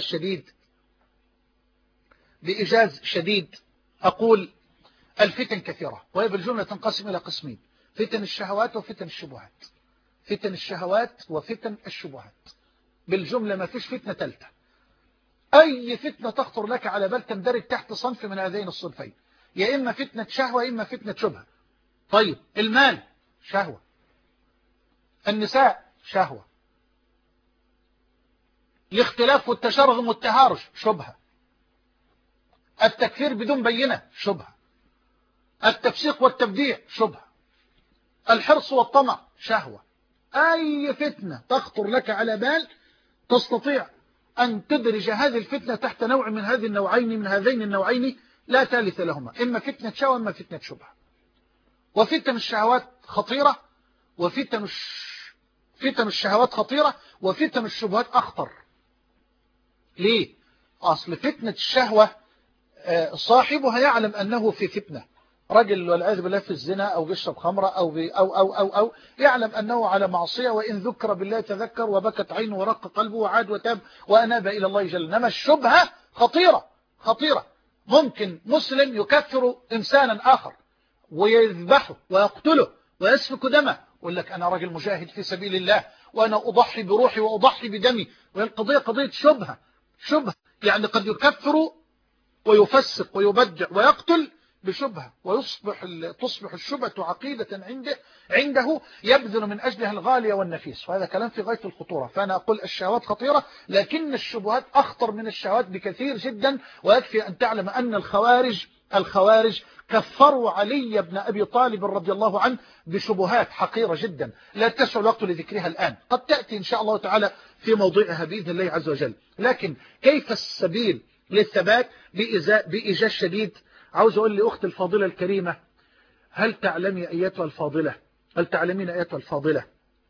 بإيجاز شديد أقول الفتن كثيرة، وهي بالجملة تنقسم إلى قسمين: فتن الشهوات وفتن الشبهات. فتن الشهوات وفتن الشبهات بالجملة، ما فيش فتنة ثالثة. أي فتنة تخطر لك على بال تندرج تحت صنف من هذين الصنفين، يا إما فتنة شهوة يا إما فتنة شبهة. طيب، المال شهوة، النساء شهوة، الاختلاف والتشرذم والتهارش شبهة، التكفير بدون بينة شبهة، التفسيق والتبديع شبهة، الحرص والطمع شهوة. أي فتنة تخطر لك على بال تستطيع أن تدرج هذه الفتنة تحت نوع من هذه النوعين، من هذين النوعين لا ثالث لهما، إما فتنة شهوة إما فتنة شبهة. وفتن الشهوات خطيرة، فتن الشهوات خطيرة، وفتن الشبهات أخطر. ليه؟ أصل فتنة الشهوة صاحبها يعلم أنه في فتنة، رجل والعياذ بالله في الزنا أو بيشرب خمرة أو يعلم أنه على معصية، وإن ذكر بالله تذكر وبكت عينه ورق قلبه وعاد وتاب وأناب إلى الله جل. إنما الشبهة خطيرة. ممكن مسلم يكفر إنسانا آخر ويذبحه ويقتله ويسفك دمه، يقول لك أنا راجل مجاهد في سبيل الله وأنا أضحي بروحي وأضحي بدمي، والقضية قضية شبهة. يعني قد يكفر ويفسق ويبدع ويقتل بشبهة، تصبح الشبهة عقيدة عنده يبذل من أجلها الغالية والنفيس، وهذا كلام في غاية الخطورة. فأنا أقول الشهوات خطيرة، لكن الشبهات أخطر من الشهوات بكثير جدا. ويكفي أن تعلم أن الخوارج كفروا علي بن أبي طالب رضي الله عنه بشبهات حقيرة جدا لا تسع الوقت لذكرها الآن، قد تأتي إن شاء الله تعالى في موضوعها بإذن الله عز وجل. لكن كيف السبيل للثبات بإيجاز شديد؟ عاوز أقول لأخت الفاضلة الكريمة، هل تعلمين أيتها الفاضلة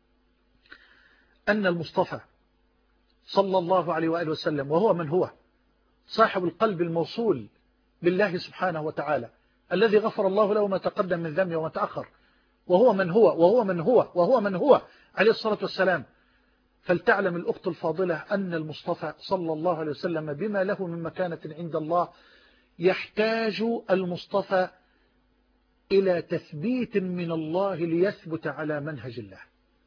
أن المصطفى صلى الله عليه وآله وسلم، وهو من هو صاحب القلب الموصول بالله سبحانه وتعالى، الذي غفر الله له ما تقدم من ذنبه وما تأخر، وهو من هو عليه الصلاة والسلام، فلتعلم الأخت الفاضلة أن المصطفى صلى الله عليه وسلم بما له من مكانة عند الله يحتاج المصطفى إلى تثبيت من الله ليثبت على منهج الله.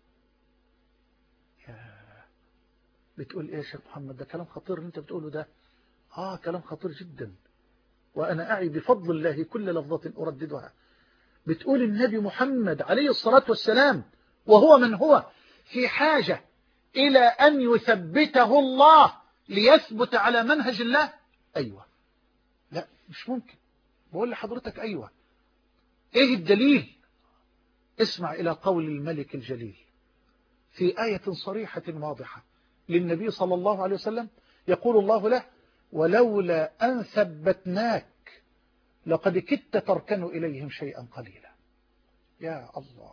بتقول إيه يا شيخ محمد؟ ده كلام خطير اللي أنت بتقوله ده. كلام خطير جدا، وأنا أعي بفضل الله كل لفظة أرددها. بتقول النبي محمد عليه الصلاة والسلام وهو من هو في حاجة إلى أن يثبته الله ليثبت على منهج الله؟ أيوة. لا مش ممكن. بقول لحضرتك أيوة. إيه الدليل؟ اسمع إلى قول الملك الجليل في آية صريحة واضحة للنبي صلى الله عليه وسلم، يقول الله له: ولولا أن ثبتناك لقد كدت تركن إليهم شيئا قليلا. يا الله،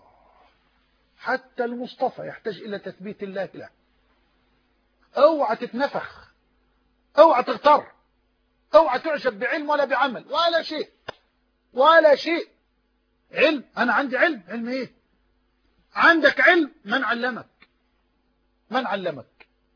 حتى المصطفى يحتاج إلى تثبيت الله له. اوعى تتنفخ، اوعى تغتر، اوعى تعجب بعلم ولا بعمل ولا شيء ولا شيء. علم، أنا عندي علم. علم إيه؟ عندك علم، من علمك؟ من علمك؟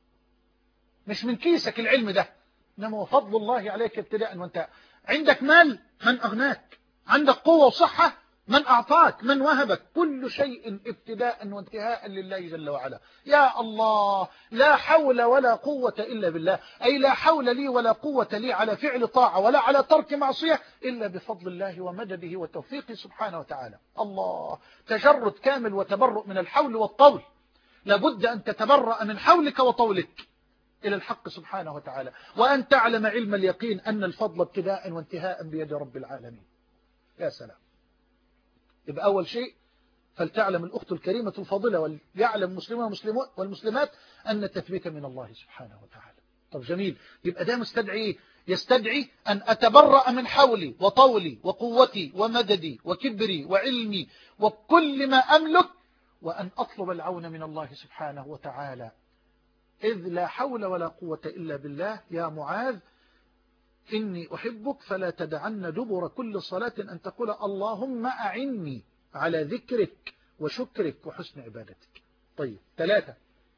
مش من كيسك العلم ده، إنما هو فضل الله عليك ابتداء. وانت عندك مال، من أغناك؟ عندك قوة وصحة، من أعطاك؟ من وهبك؟ كل شيء ابتداء وانتهاء لله جل وعلا. يا الله، لا حول ولا قوة إلا بالله، أي لا حول لي ولا قوة لي على فعل طاعة ولا على ترك معصية إلا بفضل الله ومدده وتوفيقه سبحانه وتعالى. الله، تجرد كامل وتبرؤ من الحول والطول. لابد أن تتبرأ من حولك وطولك إلى الحق سبحانه وتعالى، وأن تعلم علم اليقين أن الفضل ابتداء وانتهاء بيد رب العالمين. يا سلام. يبقى أول شيء فلتعلم الأخت الكريمة الفاضلة وليعلم المسلمون والمسلمات أن التثبيت من الله سبحانه وتعالى. طب جميل، يبقى ده يستدعي أن أتبرأ من حولي وطولي وقوتي ومددي وكبري وعلمي وكل ما أملك، وأن أطلب العون من الله سبحانه وتعالى، إذ لا حول ولا قوة إلا بالله. يا معاذ إني أحبك فلا تدعن دبر كل صلاة أن تقول اللهم أعني على ذكرك وشكرك وحسن عبادتك. طيب 3،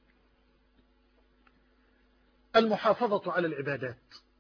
المحافظة على العبادات.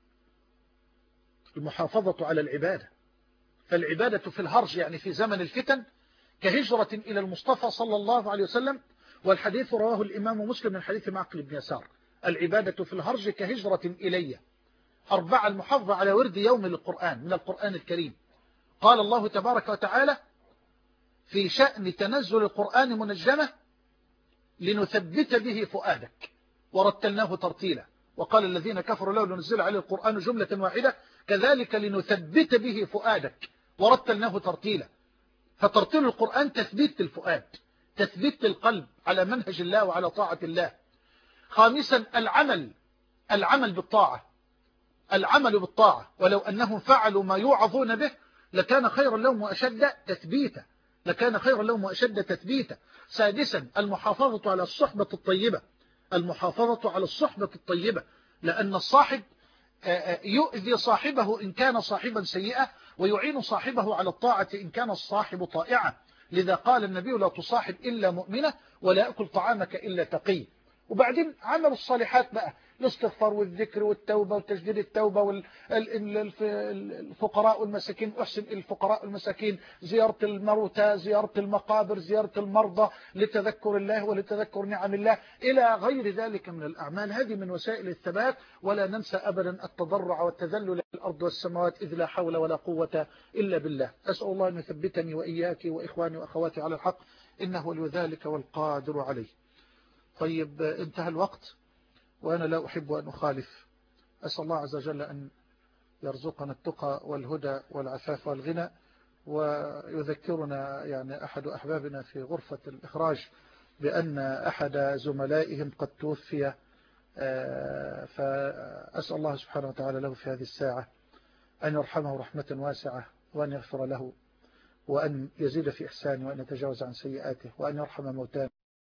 المحافظة على العبادة، فالعبادة في الهرج يعني في زمن الفتن كهجرة إلى المصطفى صلى الله عليه وسلم، والحديث رواه الإمام مسلم من حديث معقل بن يسار: العبادة في الهرج كهجرة إلي. 4، المحافظة على ورد يوم للقرآن من القرآن الكريم. قال الله تبارك وتعالى في شأن تنزل القرآن منجمة: لنثبت به فؤادك ورتلناه ترتيلا. وقال الذين كفروا لو نزل عليه القرآن جملة واحدة كذلك لنثبت به فؤادك ورتلناه ترتيلا. فترتيل القرآن تثبيت الفؤاد، تثبيت القلب على منهج الله وعلى طاعة الله. 5، العمل بالطاعة. العمل بالطاعة، ولو أنهم فعلوا ما يوعظون به لكان خيرا لهم وأشد تثبيتا، لكان خيرا لهم وأشد تثبيتا. 6، المحافظة على الصحبة الطيبة. المحافظة على الصحبة الطيبة، لأن الصاحب يؤذي صاحبه إن كان صاحبا سيئا، ويعين صاحبه على الطاعة إن كان الصاحب طائعا. لذا قال النبي: لا تصاحب إلا مؤمنة ولا أكل طعامك إلا تقي. وبعدين عمل الصالحات بقى، الاستغفار والذكر والتوبة وتجديد التوبة والفقراء والمساكين، احسن الفقراء والمساكين، زيارة الموتى، زيارة المقابر، زيارة المرضى، لتذكر الله ولتذكر نعم الله، إلى غير ذلك من الأعمال. هذه من وسائل الثبات. ولا ننسى أبدا التضرع والتذلل للأرض والسماوات، إذ لا حول ولا قوة إلا بالله. أسأل الله أن يثبتني وإياك وإخواني وأخواتي على الحق، إنه ولي ذلك والقادر عليه. طيب، انتهى الوقت وأنا لا أحب أن أخالف. أسأل الله عز وجل أن يرزقنا التقى والهدى والعفاف والغنى. ويذكرنا يعني أحد أحبابنا في غرفة الإخراج بأن أحد زملائهم قد توفي، فأسأل الله سبحانه وتعالى له في هذه الساعة أن يرحمه رحمة واسعة، وأن يغفر له، وأن يزيد في إحسانه، وأن يتجاوز عن سيئاته، وأن يرحم موتانا.